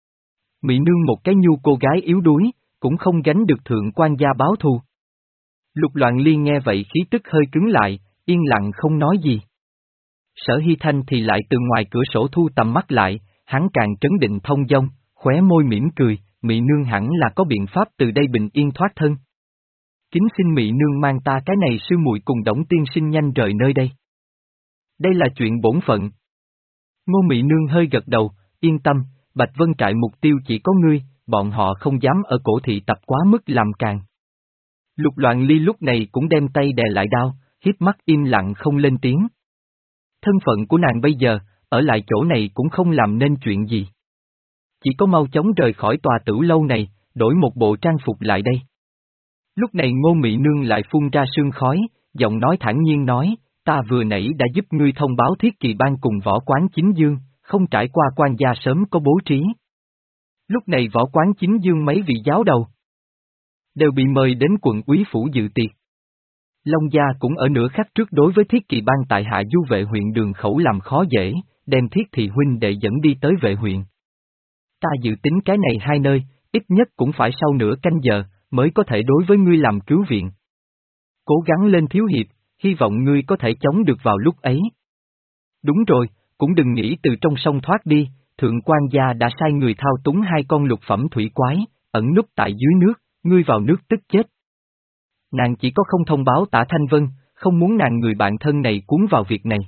Mị nương một cái nhu cô gái yếu đuối, cũng không gánh được thượng quan gia báo thù. Lục Loạn Ly nghe vậy khí tức hơi cứng lại, yên lặng không nói gì. Sở Hy Thanh thì lại từ ngoài cửa sổ thu tầm mắt lại, hắn càng trấn định thông dong, khóe môi mỉm cười, Mị nương hẳn là có biện pháp từ đây bình yên thoát thân. Kính xin Mị nương mang ta cái này sư muội cùng Đổng tiên sinh nhanh rời nơi đây. Đây là chuyện bổn phận. Ngô Mị nương hơi gật đầu, yên tâm, Bạch Vân Trại mục tiêu chỉ có ngươi, bọn họ không dám ở cổ thị tập quá mức làm càng. Lục Loạn Ly lúc này cũng đem tay đè lại đao, híp mắt im lặng không lên tiếng. Thân phận của nàng bây giờ, ở lại chỗ này cũng không làm nên chuyện gì. Chỉ có mau chóng rời khỏi tòa tử lâu này, đổi một bộ trang phục lại đây. Lúc này Ngô Mị nương lại phun ra sương khói, giọng nói thản nhiên nói, ta vừa nãy đã giúp ngươi thông báo Thiết Kỳ Bang cùng Võ Quán Chính Dương, không trải qua quan gia sớm có bố trí. Lúc này Võ Quán Chính Dương mấy vị giáo đầu đều bị mời đến quận úy phủ dự tiệc. Long Gia cũng ở nửa khắc trước đối với Thiết Kỳ Bang tại Hạ Du Vệ huyện Đường Khẩu làm khó dễ, đem Thiết Thị huynh đệ dẫn đi tới vệ huyện. Ta dự tính cái này hai nơi, ít nhất cũng phải sau nửa canh giờ, mới có thể đối với ngươi làm cứu viện. Cố gắng lên thiếu hiệp, hy vọng ngươi có thể chống được vào lúc ấy. Đúng rồi, cũng đừng nghĩ từ trong sông thoát đi, thượng quan gia đã sai người thao túng hai con lục phẩm thủy quái, ẩn núp tại dưới nước, ngươi vào nước tức chết. Nàng chỉ có không thông báo Tả Thanh Vân, không muốn nàng người bạn thân này cuốn vào việc này.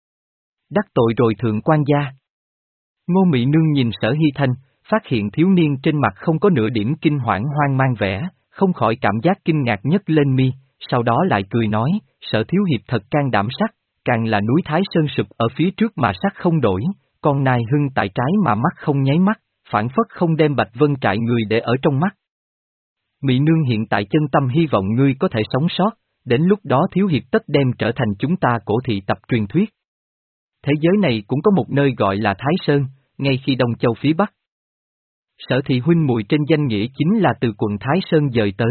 Đắc tội rồi thượng quan gia. Ngô Mị nương nhìn Sở Hy Thanh, phát hiện thiếu niên trên mặt không có nửa điểm kinh hoảng hoang mang vẻ, không khỏi cảm giác kinh ngạc nhất lên mi, sau đó lại cười nói, Sở thiếu hiệp thật can đảm sắc, càng là núi Thái Sơn sụp ở phía trước mà sắc không đổi, con nai hưng tại trái mà mắt không nháy mắt, phản phất không đem Bạch Vân Trại người để ở trong mắt. Mị nương hiện tại chân tâm hy vọng ngươi có thể sống sót, đến lúc đó thiếu hiệp tất đem trở thành chúng ta cổ thị tập truyền thuyết. Thế giới này cũng có một nơi gọi là Thái Sơn, ngay khi Đông Châu phía Bắc. Sở thị huynh muội trên danh nghĩa chính là từ quận Thái Sơn dời tới.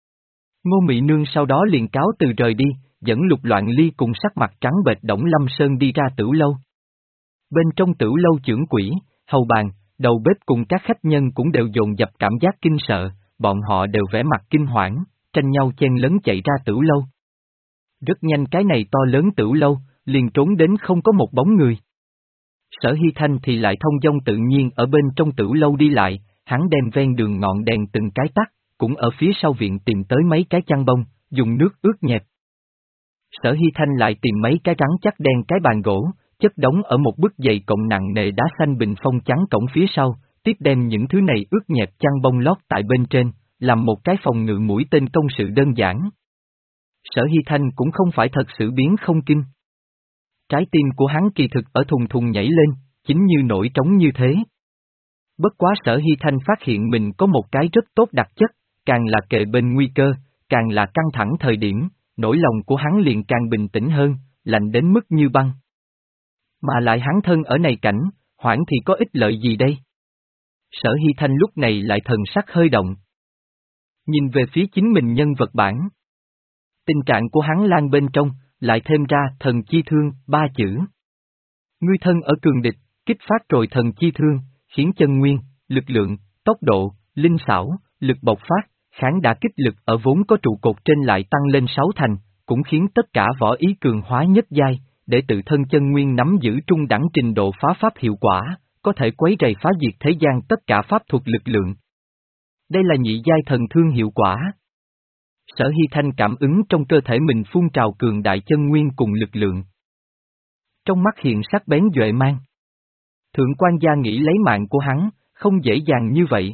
Ngô Mị nương sau đó liền cáo từ rời đi, dẫn Lục Loạn Ly cùng sắc mặt trắng bệch Đổng Lâm Sơn đi ra tử lâu. Bên trong tử lâu trưởng quỹ, hầu bàn, đầu bếp cùng các khách nhân cũng đều dồn dập cảm giác kinh sợ, bọn họ đều vẻ mặt kinh hoảng, tranh nhau chen lấn chạy ra tử lâu. Rất nhanh cái này to lớn tử lâu, liền trốn đến không có một bóng người. Sở Hy Thanh thì lại thông dong tự nhiên ở bên trong tử lâu đi lại, hắn đem ven đường ngọn đèn từng cái tắt, cũng ở phía sau viện tìm tới mấy cái chăn bông, dùng nước ướt nhẹp. Sở Hy Thanh lại tìm mấy cái rắn chắc đen cái bàn gỗ, chất đống ở một bức dày cộng nặng nề đá xanh bình phong trắng cổng phía sau, tiếp đem những thứ này ướt nhẹp chăn bông lót tại bên trên, làm một cái phòng ngự mũi tên công sự đơn giản. Sở Hy Thanh cũng không phải thật sự biến không kinh. Trái tim của hắn kỳ thực ở thùng thùng nhảy lên, chính như nổi trống như thế. Bất quá Sở Hy Thanh phát hiện mình có một cái rất tốt đặc chất, càng là kề bên nguy cơ, càng là căng thẳng thời điểm, nỗi lòng của hắn liền càng bình tĩnh hơn, lạnh đến mức như băng. Mà lại hắn thân ở này cảnh, hoảng thì có ích lợi gì đây? Sở Hy Thanh lúc này lại thần sắc hơi động. Nhìn về phía chính mình nhân vật bản. Tình trạng của hắn lan bên trong, lại thêm ra thần chi thương, ba chữ. Ngươi thân ở cường địch, kích phát rồi thần chi thương, khiến chân nguyên, lực lượng, tốc độ, linh xảo, lực bộc phát, kháng đả kích lực ở vốn có trụ cột trên lại tăng lên sáu thành, cũng khiến tất cả võ ý cường hóa nhất giai, để tự thân chân nguyên nắm giữ trung đẳng trình độ phá pháp hiệu quả, có thể quấy rầy phá diệt thế gian tất cả pháp thuật lực lượng. Đây là nhị giai thần thương hiệu quả. Sở Hy Thanh cảm ứng trong cơ thể mình phun trào cường đại chân nguyên cùng lực lượng. Trong mắt hiện sắc bén duệ mang. Thượng quan gia nghĩ lấy mạng của hắn, không dễ dàng như vậy.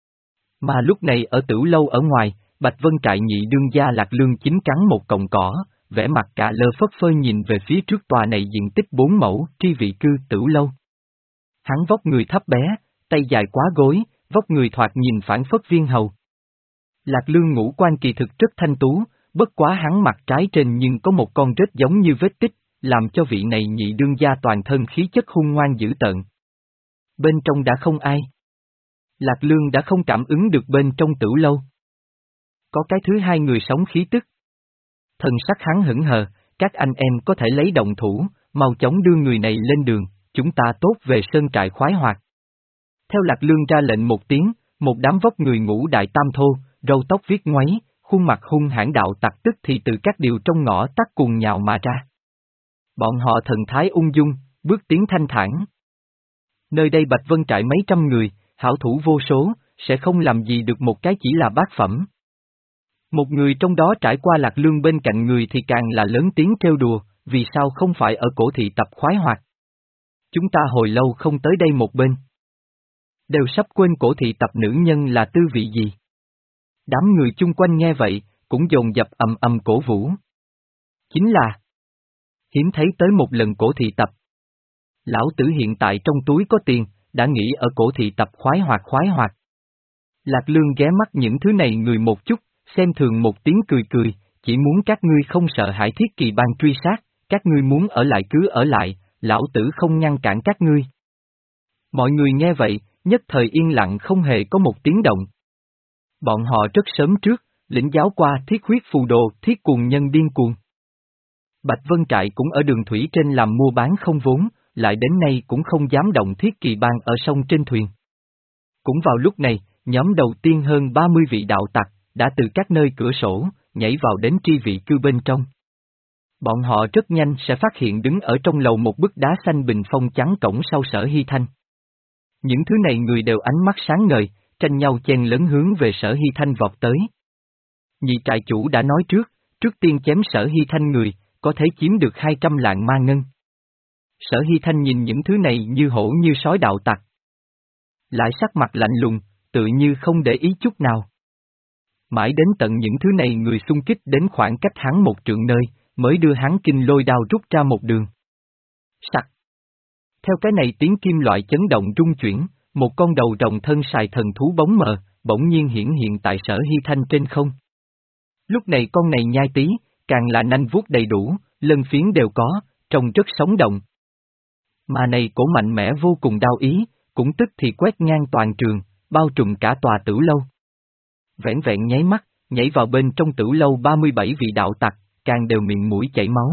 Mà lúc này ở Tửu Lâu ở ngoài, Bạch Vân Trại nhị đương gia Lạc Lương chính cắn một cọng cỏ, vẻ mặt cả lơ phất phơ nhìn về phía trước tòa này diện tích bốn mẫu, tri vị cư Tửu Lâu. Hắn vóc người thấp bé, tay dài quá gối, vóc người thoạt nhìn phản phất viên hầu. Lạc Lương ngũ quan kỳ thực rất thanh tú, bất quá hắn mặt trái trên nhưng có một con rết giống như vết tích, làm cho vị này nhị đương gia toàn thân khí chất hung ngoan dữ tợn. Bên trong đã không ai. Lạc Lương đã không cảm ứng được bên trong Tửu Lâu. Có cái thứ hai người sống khí tức. Thần sắc hắn hững hờ, các anh em có thể lấy động thủ, mau chóng đưa người này lên đường, chúng ta tốt về sơn trại khoái hoạt. Theo Lạc Lương ra lệnh một tiếng, một đám vóc người ngũ đại tam thô, râu tóc viết ngoáy, khuôn mặt hung hãn đạo tặc tức thì từ các điều trong ngõ tắt cuồng nhào mà ra. Bọn họ thần thái ung dung, bước tiến thanh thản. Nơi đây Bạch Vân Trại mấy trăm người, hảo thủ vô số, sẽ không làm gì được một cái chỉ là bát phẩm. Một người trong đó trải qua Lạc Lương bên cạnh người thì càng là lớn tiếng trêu đùa, vì sao không phải ở cổ thị tập khoái hoạt. Chúng ta hồi lâu không tới đây một bên. Đều sắp quên cổ thị tập nữ nhân là tư vị gì. Đám người chung quanh nghe vậy, cũng dồn dập ầm ầm cổ vũ. Chính là hiếm thấy tới một lần cổ thị tập. Lão tử hiện tại trong túi có tiền, đã nghĩ ở cổ thị tập khoái hoạt khoái hoạt. Lạc Lương ghé mắt những thứ này người một chút, xem thường một tiếng cười cười, chỉ muốn các ngươi không sợ hãi Thiết Kỳ Bang truy sát, các ngươi muốn ở lại cứ ở lại, lão tử không ngăn cản các ngươi. Mọi người nghe vậy, nhất thời yên lặng không hề có một tiếng động. Bọn họ rất sớm trước, lĩnh giáo qua thiết huyết phù đồ, thiết cuồng nhân điên cuồng. Bạch Vân Trại cũng ở đường thủy trên làm mua bán không vốn, lại đến nay cũng không dám động Thiết Kỳ Bang ở sông trên thuyền. Cũng vào lúc này, nhóm đầu tiên hơn ba mươi vị đạo tặc, đã từ các nơi cửa sổ, nhảy vào đến tri vị cư bên trong. Bọn họ rất nhanh sẽ phát hiện đứng ở trong lầu một bức đá xanh bình phong trắng cổng sau Sở Hy Thanh. Những thứ này người đều ánh mắt sáng ngời, tranh nhau chen lấn hướng về Sở Hy Thanh vọt tới. Nhị trại chủ đã nói trước, trước tiên chém Sở Hy Thanh người, có thể chiếm được hai trăm lạng ma ngân. Sở Hy Thanh nhìn những thứ này như hổ như sói đạo tặc. Lại sắc mặt lạnh lùng, tự như không để ý chút nào. Mãi đến tận những thứ này người xung kích đến khoảng cách hắn một trượng nơi, mới đưa hắn kinh lôi đao rút ra một đường. Sặc. Theo cái này tiếng kim loại chấn động rung chuyển, một con đầu rồng thân xài thần thú bóng mờ, bỗng nhiên hiển hiện tại Sở Hy Thanh trên không. Lúc này con này nhai tí, càng là nanh vuốt đầy đủ, lân phiến đều có, trông rất sống động. Mà này cổ mạnh mẽ vô cùng đau ý, cũng tức thì quét ngang toàn trường, bao trùm cả tòa tử lâu. Vẻn vẹn nháy mắt, nhảy vào bên trong tử lâu ba mươi bảy vị đạo tặc, càng đều miệng mũi chảy máu.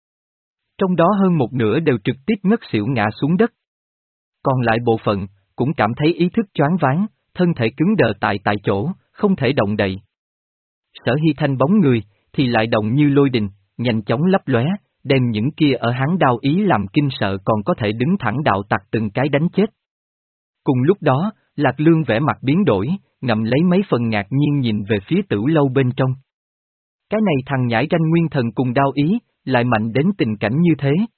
Trong đó hơn một nửa đều trực tiếp ngất xỉu ngã xuống đất. Còn lại bộ phận, cũng cảm thấy ý thức choáng váng, thân thể cứng đờ tại tại chỗ, không thể động đậy. Sở Hy Thanh bóng người, thì lại động như lôi đình, nhanh chóng lấp lóe, đem những kia ở hắn đau ý làm kinh sợ còn có thể đứng thẳng đạo tặc từng cái đánh chết. Cùng lúc đó, Lạc Lương vẻ mặt biến đổi, ngậm lấy mấy phần ngạc nhiên nhìn về phía tử lâu bên trong. Cái này thằng nhãi ranh nguyên thần cùng đao ý, lại mạnh đến tình cảnh như thế.